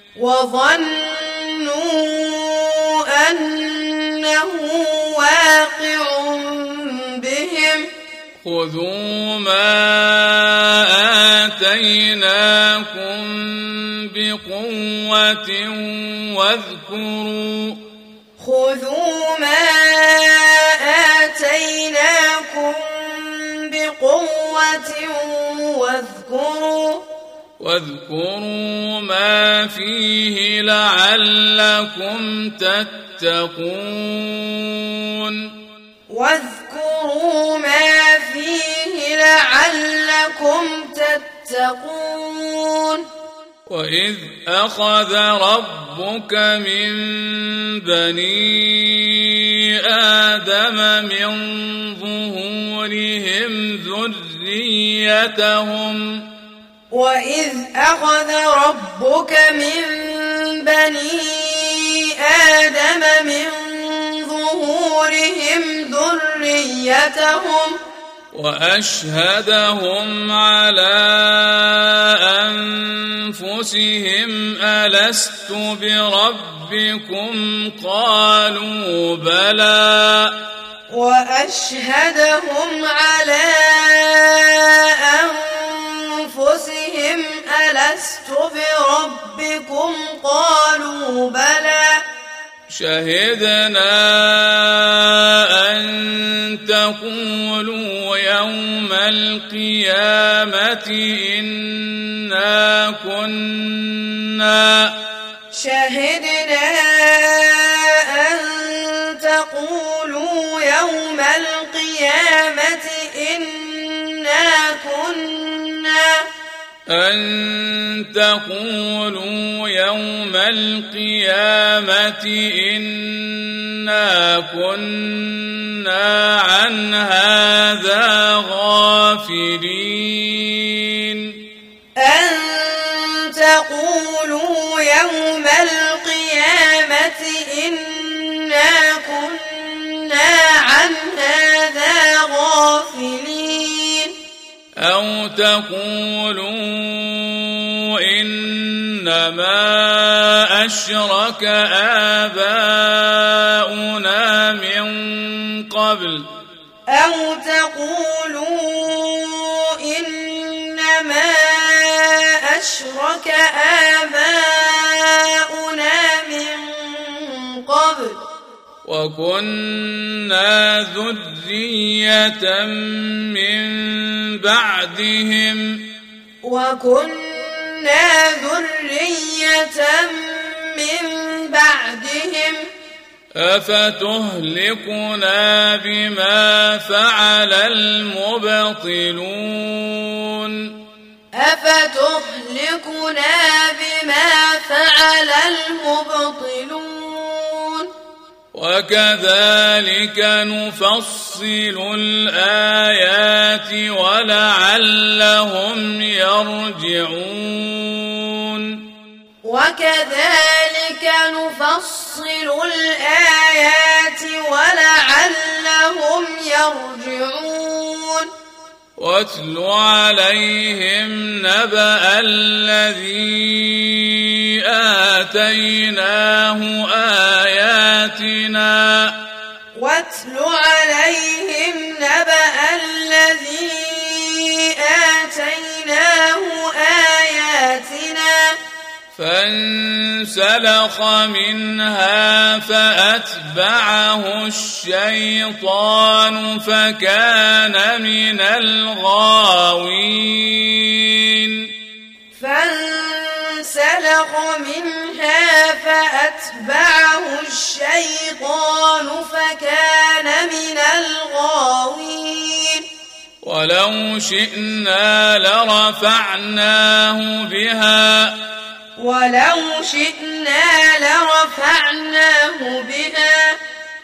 وظنوا أنه واقع بهم خذوا ما آتيناكم بقوة واذكروا خذوا ما آتيناكم بقوة واذكروا واذكروا ما فيه لعلكم تتقون واذكروا ما فيه لعلكم تتقون وإذ أخذ ربك من بني آدم من ظهورهم ذريتهم وإذ أخذ ربك من بني آدم من ظهورهم ذريتهم وأشهدهم على أنفسهم ألست بربكم قالوا بلى وأشهدهم على أنفسهم ألست بربكم قالوا بلى شهدنا أن تقولوا يوم القيامة إنا كنا شهدنا أن تقولوا يوم القيامة إنا كنا أن تقولوا يوم القيامة إنا كنا عن هذا غافلين أن تقولوا يوم القيامة إنا كنا عن هذا غافلين أو تقولوا إنما أشرك آباؤنا من قبل أو تقولوا إنما أشرك آباؤنا من قبل وكنا ذرية من بعدهم وكنا ذرية من بعدهم أفتهلكنا بما فعل المبطلون أفتهلكنا بما فعل المبطلون وكذلك نفصل الآيات ولعلهم يرجعون وكذلك نفصل الآيات ولعلهم يرجعون واتل عليهم نبأ الذي آتيناه آياتنا واتل عليهم نبأ الذي آتيناه آياتنا فانسلخ منها فأتبعه الشيطان فكان من الغاوين فانسلخ منها فأتبعه الشيطان فكان من الغاوين ولو شئنا لرفعناه بها ولو شئنا لرفعناه بها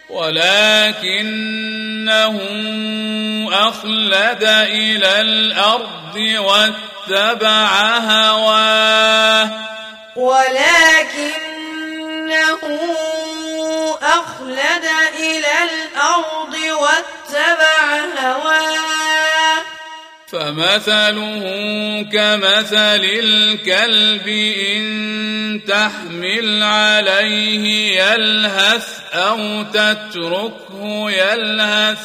ولكنه أخلد إلى الأرض واتبع هواه ولكنه أخلد إلى الأرض واتبع هواه فمثله كمثل الكلب إن تحمل عليه يلهث أو تتركه يلهث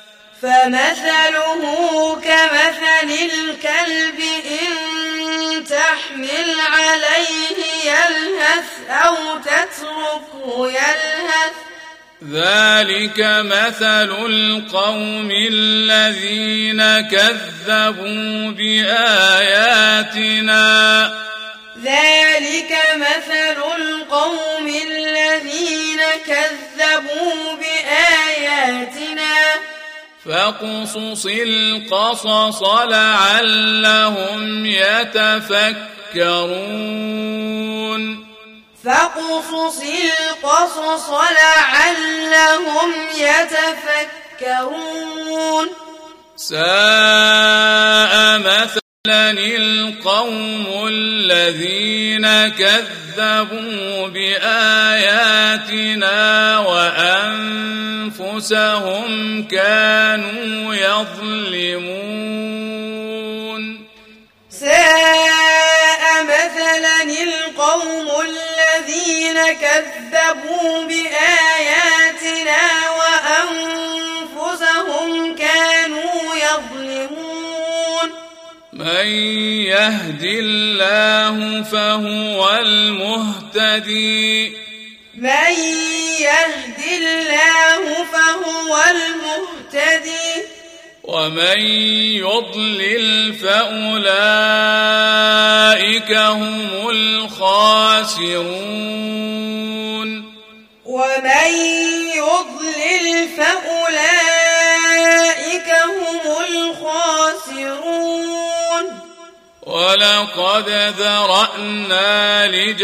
فمثله كمثل الكلب إن تحمل عليه يلهث أو تتركه يلهث ذلك مثل القوم الذين كذبوا بآياتنا ذلك مثل القوم الذين كذبوا بآياتنا فاقصص القصص لعلهم يتفكرون فاقصص القصص لعلهم يتفكرون ساء مثلا القوم الذين كذبوا بآياتنا وأنفسهم كانوا يظلمون ساء مثلا القوم الذين كذبوا بآياتنا وأنفسهم كانوا يظلمون من يهد الله فهو المهتدي من يهد الله فهو المهتدي ومن يضلل فأولئك هم الخاسرون ومن يضلل فأولئك هم الخاسرون ولقد ذرأنا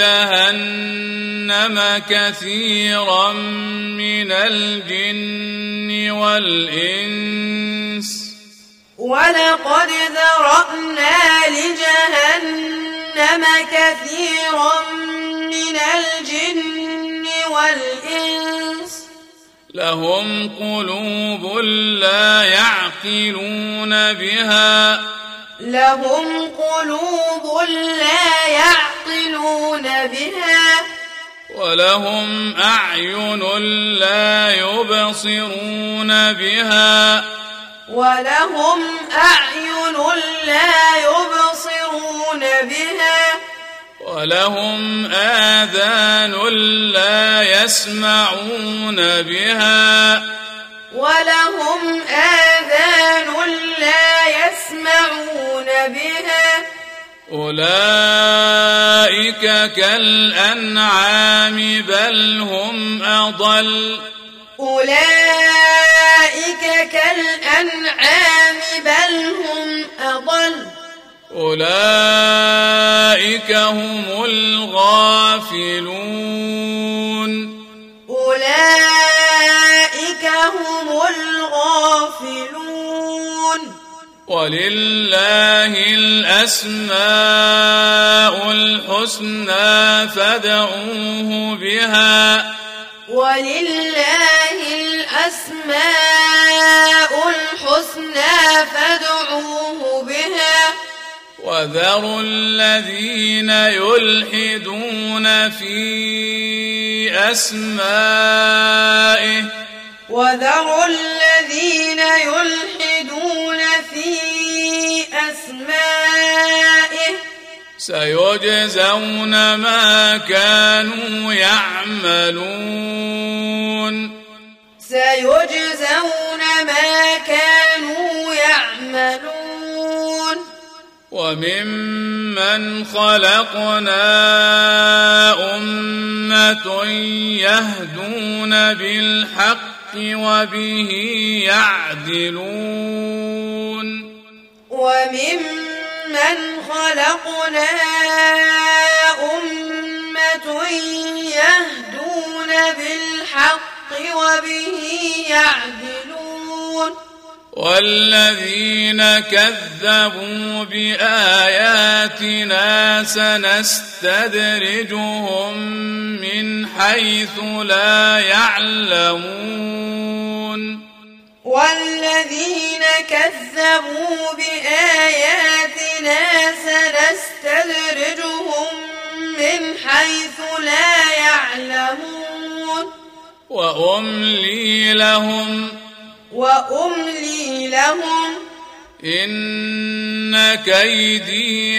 لجهنم كثيرا من الجن والإنس ولقد ذرأنا لجهنم كثيرا من الجن والإنس لهم قلوب لا يعقلون بها لهم قلوب لا يعقلون بها ولهم أعين لا يبصرون بها ولهم أعين لا يبصرون بها ولهم آذان لا يسمعون بها ولهم آذان لا يسمعون بها أولئك كالأنعام بل هم أضل أولئك كالأنعام بل هم أضل أولئك هم الغافلون أولئك هم الغافلون ولله الأسماء الحسنى فادعوه بها ولله الأسماء الحسنى فادعوه بها وذروا الذين يلحدون في أسمائه وذروا الذين يلحدون في أسمائه سيجزون ما كانوا يعملون سيجزون ما كانوا يعملون وممن خلقنا أمة يهدون بالحق وبه يعدلون وممن خلقنا أمة يهدون بالحق وبه يعدلون والذين كذبوا بآياتنا سنستدرجهم من حيث لا يعلمون والذين كذبوا بآياتنا سنستدرجهم من حيث لا يعلمون وأملي لهم وأملي لهم إن كيدي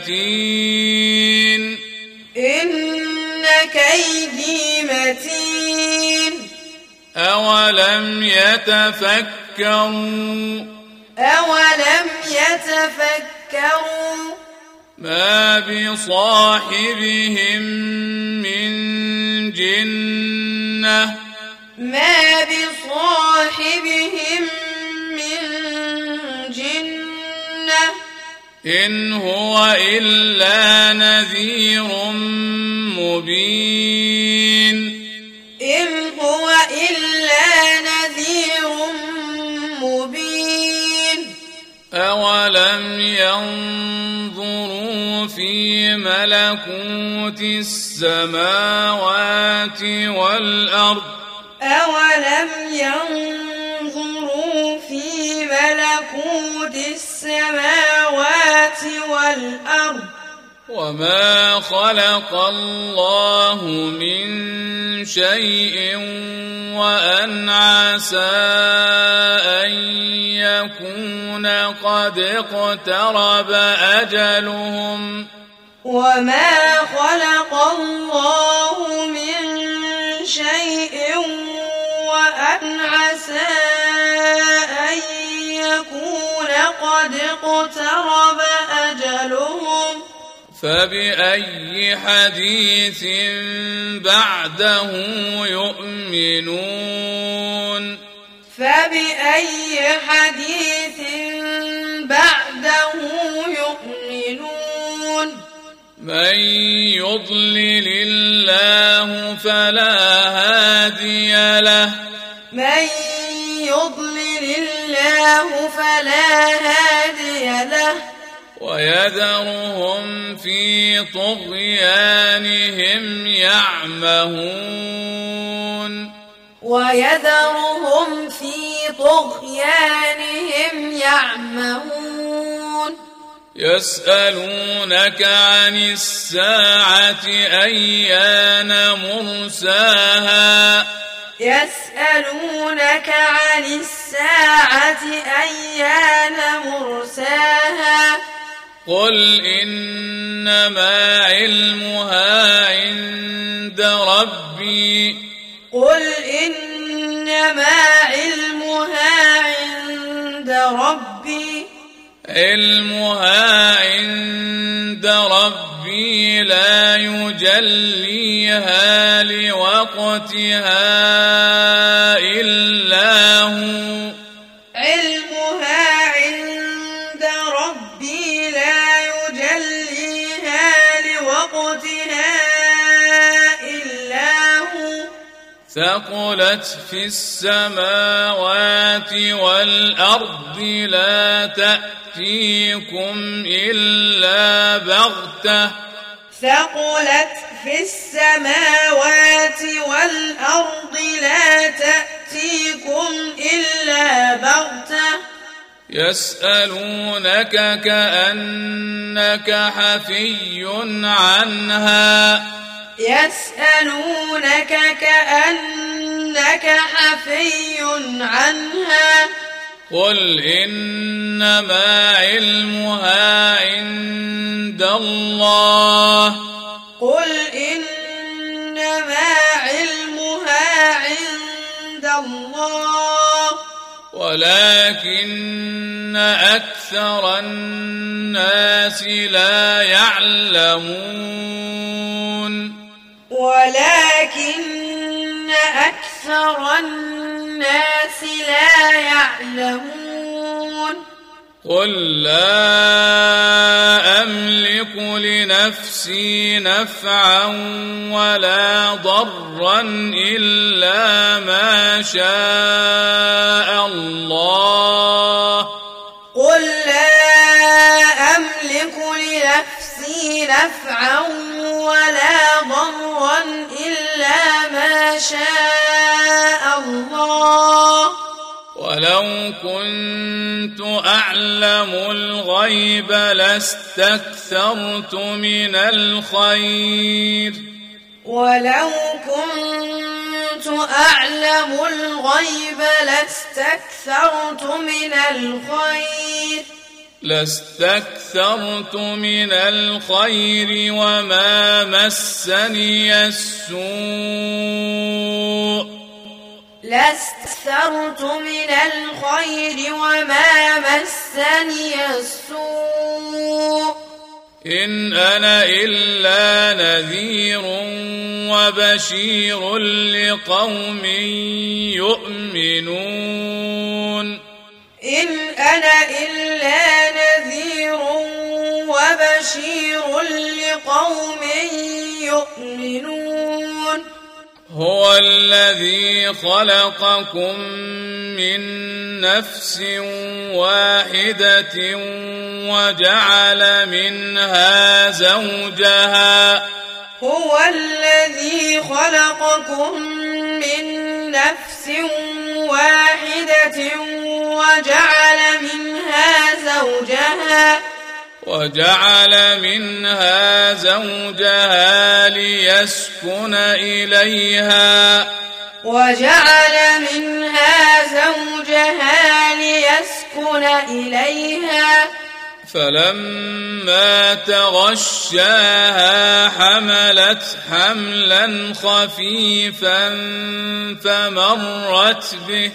متين إن كيدي متين أولم يتفكروا أولم يتفكروا ما بصاحبهم من جنة ما بصاحبهم من جنة إن هو إلا نذير مبين إن هو إلا نذير مبين أولم ينظروا في ملكوت السماوات والأرض أولم ينظروا في ملكوت السماوات والأرض وما خلق الله من شيء وأن عسى أن يكون قد اقترب أجلهم وما خلق الله من شيء وأن عسى أن يكون قد اقترب أجلهم فبأي حديث بعده يؤمنون فبأي حديث بعده يؤمنون من يضلل الله فلا هادي له من يضلل الله فلا هادي له ويذرهم في طغيانهم يعمهون ويذرهم في طغيانهم يعمهون يسألونك عن الساعة أيان مرساها يسألونك عن الساعة أيان مرساها قل إنما علمها عند ربي قل إنما علمها عند ربي علمها عند ربي لا يجليها لوقتها إلا هو علمها عند ربي لا يجليها لوقتها إلا هو ثقلت في السماوات والأرض لا تأتيكم إلا بغتة ثقلت في السماوات والأرض لا تأتيكم إلا بغتة يسألونك كأنك حفي عنها يسألونك كأنك حفي عنها قل إنما علمها عند الله قل إنما علمها عند الله ولكن أكثر الناس لا يعلمون ولكن أكثر الناس لا يعلمون قل لا أملك لنفسي نفعا ولا ضرا إلا ما شاء الله قل لا أملك لنفسي نفعا ولا ضرا إلا ما شاء الله ولو كنت أعلم الغيب لاستكثرت من الخير ولو كنت أعلم الغيب لاستكثرت من الخير لاستكثرت من الخير وما مسني السوء لاستكثرت من الخير وما مسني السوء إن أنا إلا نذير وبشير لقوم يؤمنون إن أنا إلا نذير وبشير لقوم يؤمنون هو الذي خلقكم من نفس واحدة وجعل منها زوجها هو الذي خلقكم من نفس واحدة وجعل منها زوجها وجعل منها زوجها ليسكن إليها وجعل منها زوجها ليسكن إليها فلما تغشاها حملت حملا خفيفا فمرت به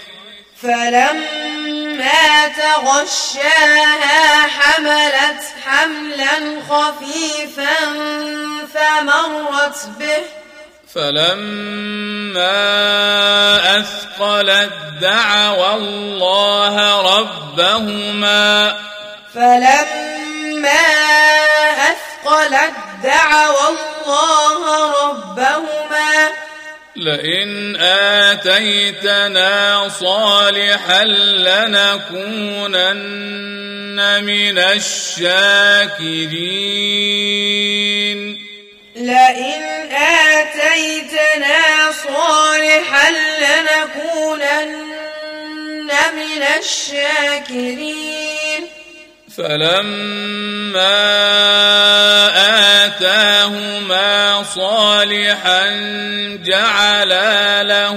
فلما تغشاها حملت حملا خفيفا فمرت به فلما أثقلت دعوا الله ربهما فلما أثقلت دعوا الله ربهما لئن آتيتنا صالحا لنكونن من الشاكرين لئن آتيتنا صالحا لنكونن من الشاكرين فلما آتاهما صالحا جعلا له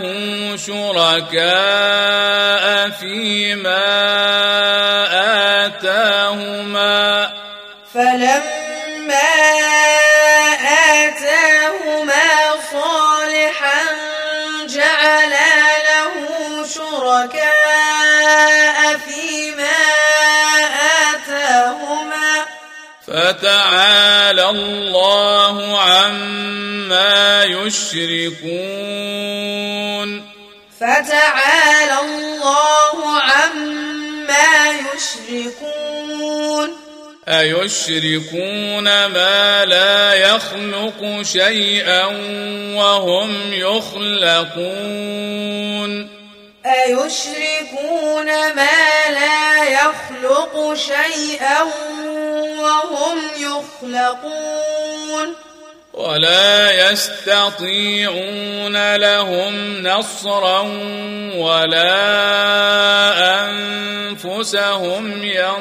شركاء فيما آتاهما فلما آتاهما صالحا جعلا له شركاء فيما آتاهما فتعالى الله عما يشركون فتعالى الله عما يشركون أيشركون ما لا يخلق شيئا وهم يخلقون أيشركون ما لا يخلق شيئا وهم يخلقون ولا يستطيعون لهم نصرا ولا أنفسهم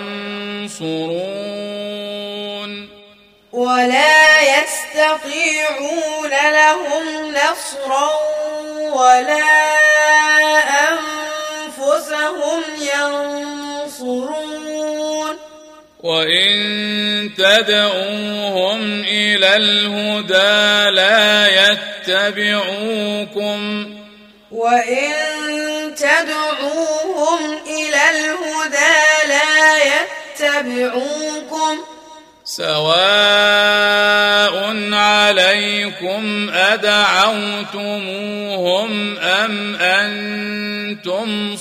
ينصرون ولا يستطيعون لهم نصرا ولا أنفسهم ينصرون وإن تدعوهم إلى الهدى لا يتبعوكم وإن تدعوهم إلى الهدى لا يتبعوكم سواء عليكم أدعوتموهم أم أنتم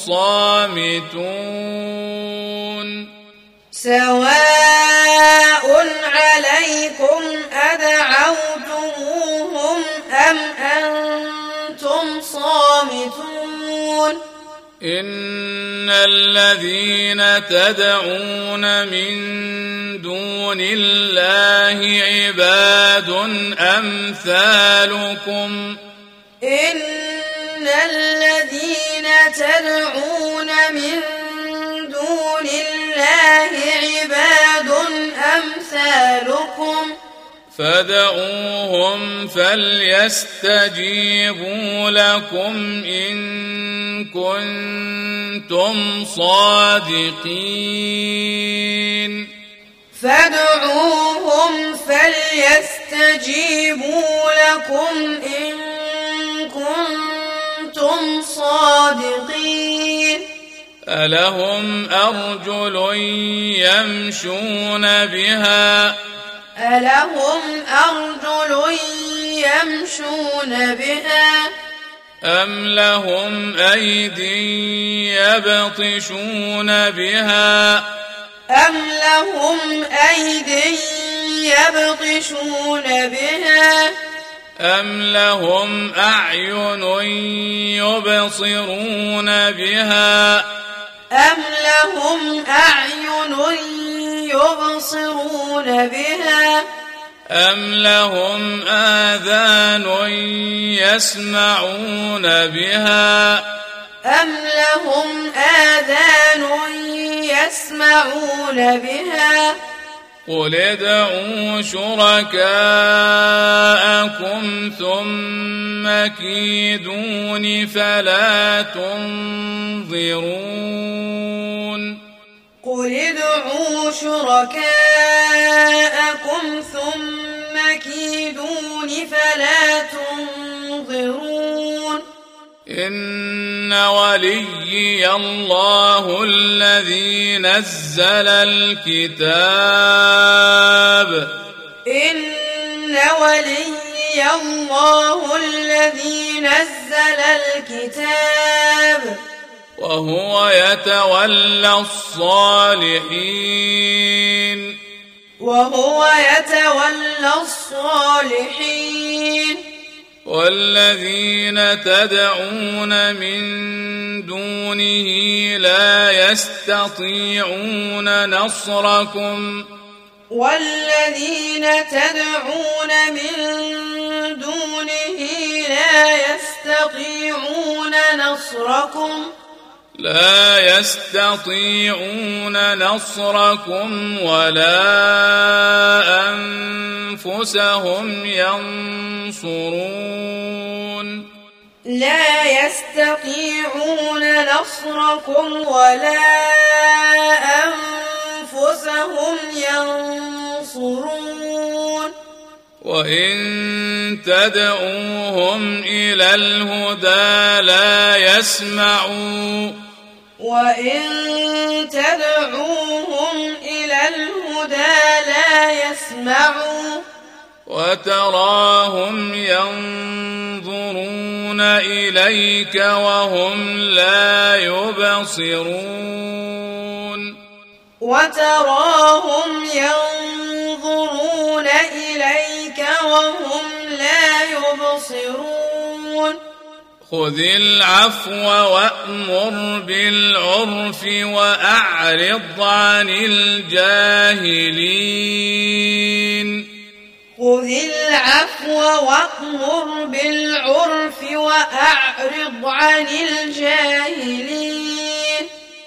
صامتون سواء عليكم أدعوتموهم أم أنتم صامتون إن الذين تدعون من دون الله عباد أمثالكم إن الذين تدعون من دون الله عباد أمثالكم فادعوهم فليستجيبوا لكم إن كنتم صادقين فادعوهم فليستجيبوا لكم إن كنتم كنتم صادقين ألهم أرجل يمشون بها ألهم أرجل يمشون بها أم لهم أيدي يبطشون بها أم لهم أيدي يبطشون بها أم لهم أعين يبصرون بها أم لهم أعين يبصرون بها أم لهم آذان يسمعون بها أم لهم آذان يسمعون بها قل ادعوا شركاءكم ثم كيدون فلا تنظرون قل ادعوا شركاءكم ثم كيدون فلا تنظرون إن وليي الله الذي نزل الكتاب إن وليي الله الذي نزل الكتاب وهو يتولى الصالحين وهو يتولى الصالحين والذين تدعون من دونه لا يستطيعون نصركم والذين تدعون من دونه لا يستطيعون نصركم لا يستطيعون نصركم ولا أنفسهم ينصرون لا يستطيعون نصركم ولا أنفسهم ينصرون وإن تدعوهم إلى الهدى لا يسمعوا وإن تدعوهم إلى الهدى لا يسمعوا وتراهم ينظرون إليك وهم لا يبصرون وتراهم ينظرون إليك وهم لا يبصرون خذ العفو وأمر بالعرف وأعرض عن الجاهلين خذ العفو وأمر بالعرف وأعرض عن الجاهلين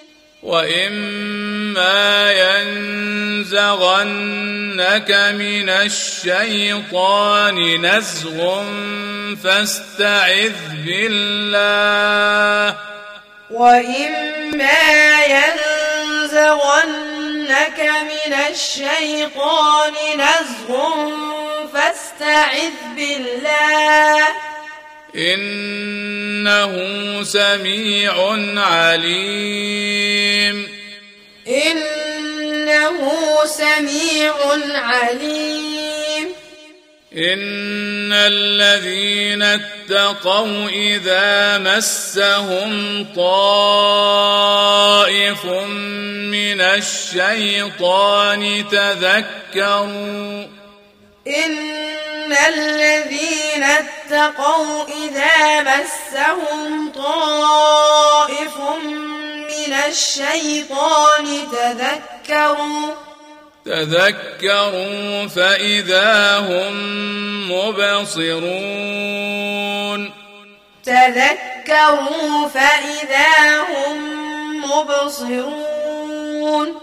وإما ينزغنك من الشيطان نزغ فاستعذ بالله وإما ينزغنك من الشيطان نزغ فاستعذ بالله إنه سميع عليم إنه سميع عليم إن الذين اتقوا إذا مسهم طائف من الشيطان تذكروا إن الذين اتقوا إذا مسهم طائف من الشيطان تذكروا تذكروا فإذا هم مبصرون تذكروا فإذا هم مبصرون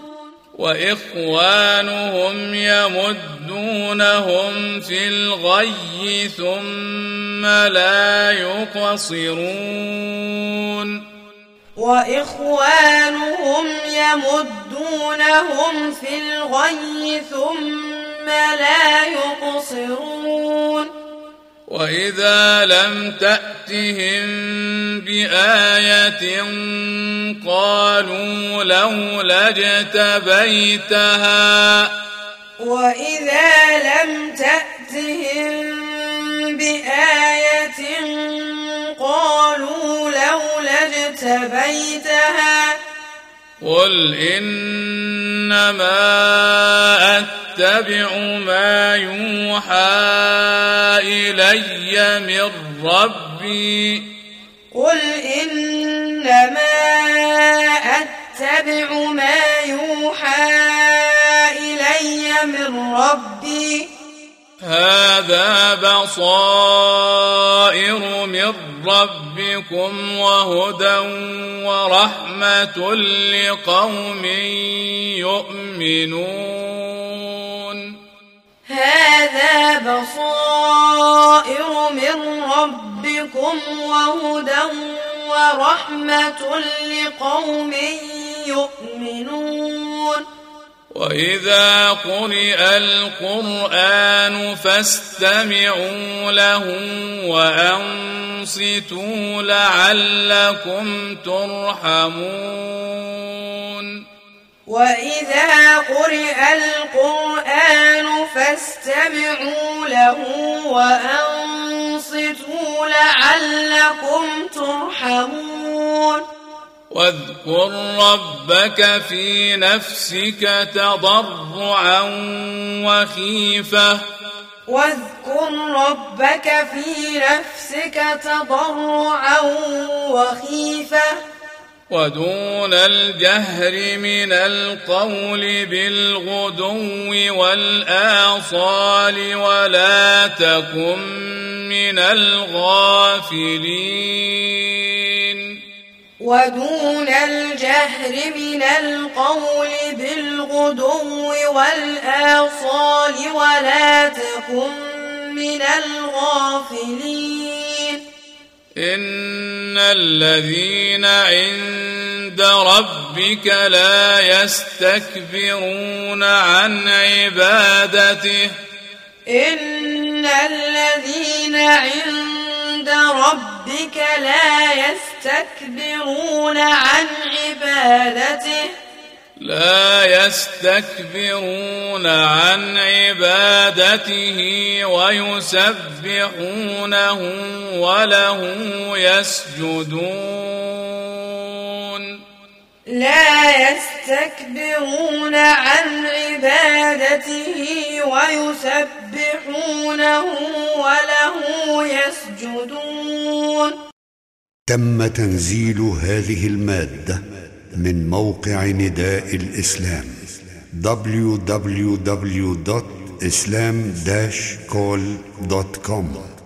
وإخوانهم يمدونهم في الغي ثم لا يقصرون وإخوانهم يمدونهم في الغي ثم لا يقصرون وإذا لم تأتهم بآية قالوا لولا اجتبيتها وإذا لم تأتهم بآية قالوا لولا اجتبيتها قل إنما أتبع ما يوحى إلي من ربي قل إنما أتبع ما يوحى إلي من ربي هذا بصائر من ربكم وهدى ورحمة لقوم يؤمنون هذا بصائر من ربكم وهدى ورحمة لقوم يؤمنون وإذا قرئ القرآن فاستمعوا له وأنصتوا لعلكم ترحمون وإذا قرئ القرآن فاستمعوا له وأنصتوا لعلكم ترحمون واذكر ربك في نفسك تضرعا وخيفة واذكر ربك في نفسك تضرعا وخيفة ودون الجهر من القول بالغدو والآصال ولا تكن من الغافلين ودون الجهر من القول بالغدو والآصال ولا تكن من الغافلين إن الذين عند ربك لا يستكبرون عن عبادته إن الذين عند ربك لا يستكبرون عن عبادته لا يستكبرون عن عبادته ويسبحونه وله يسجدون لا يستكبرون عن عبادته ويسبحونه وله يسجدون. تم تنزيل هذه المادة من موقع نداء الإسلام دبليو دبليو دبليو دوت إسلام داش كول دوت كوم.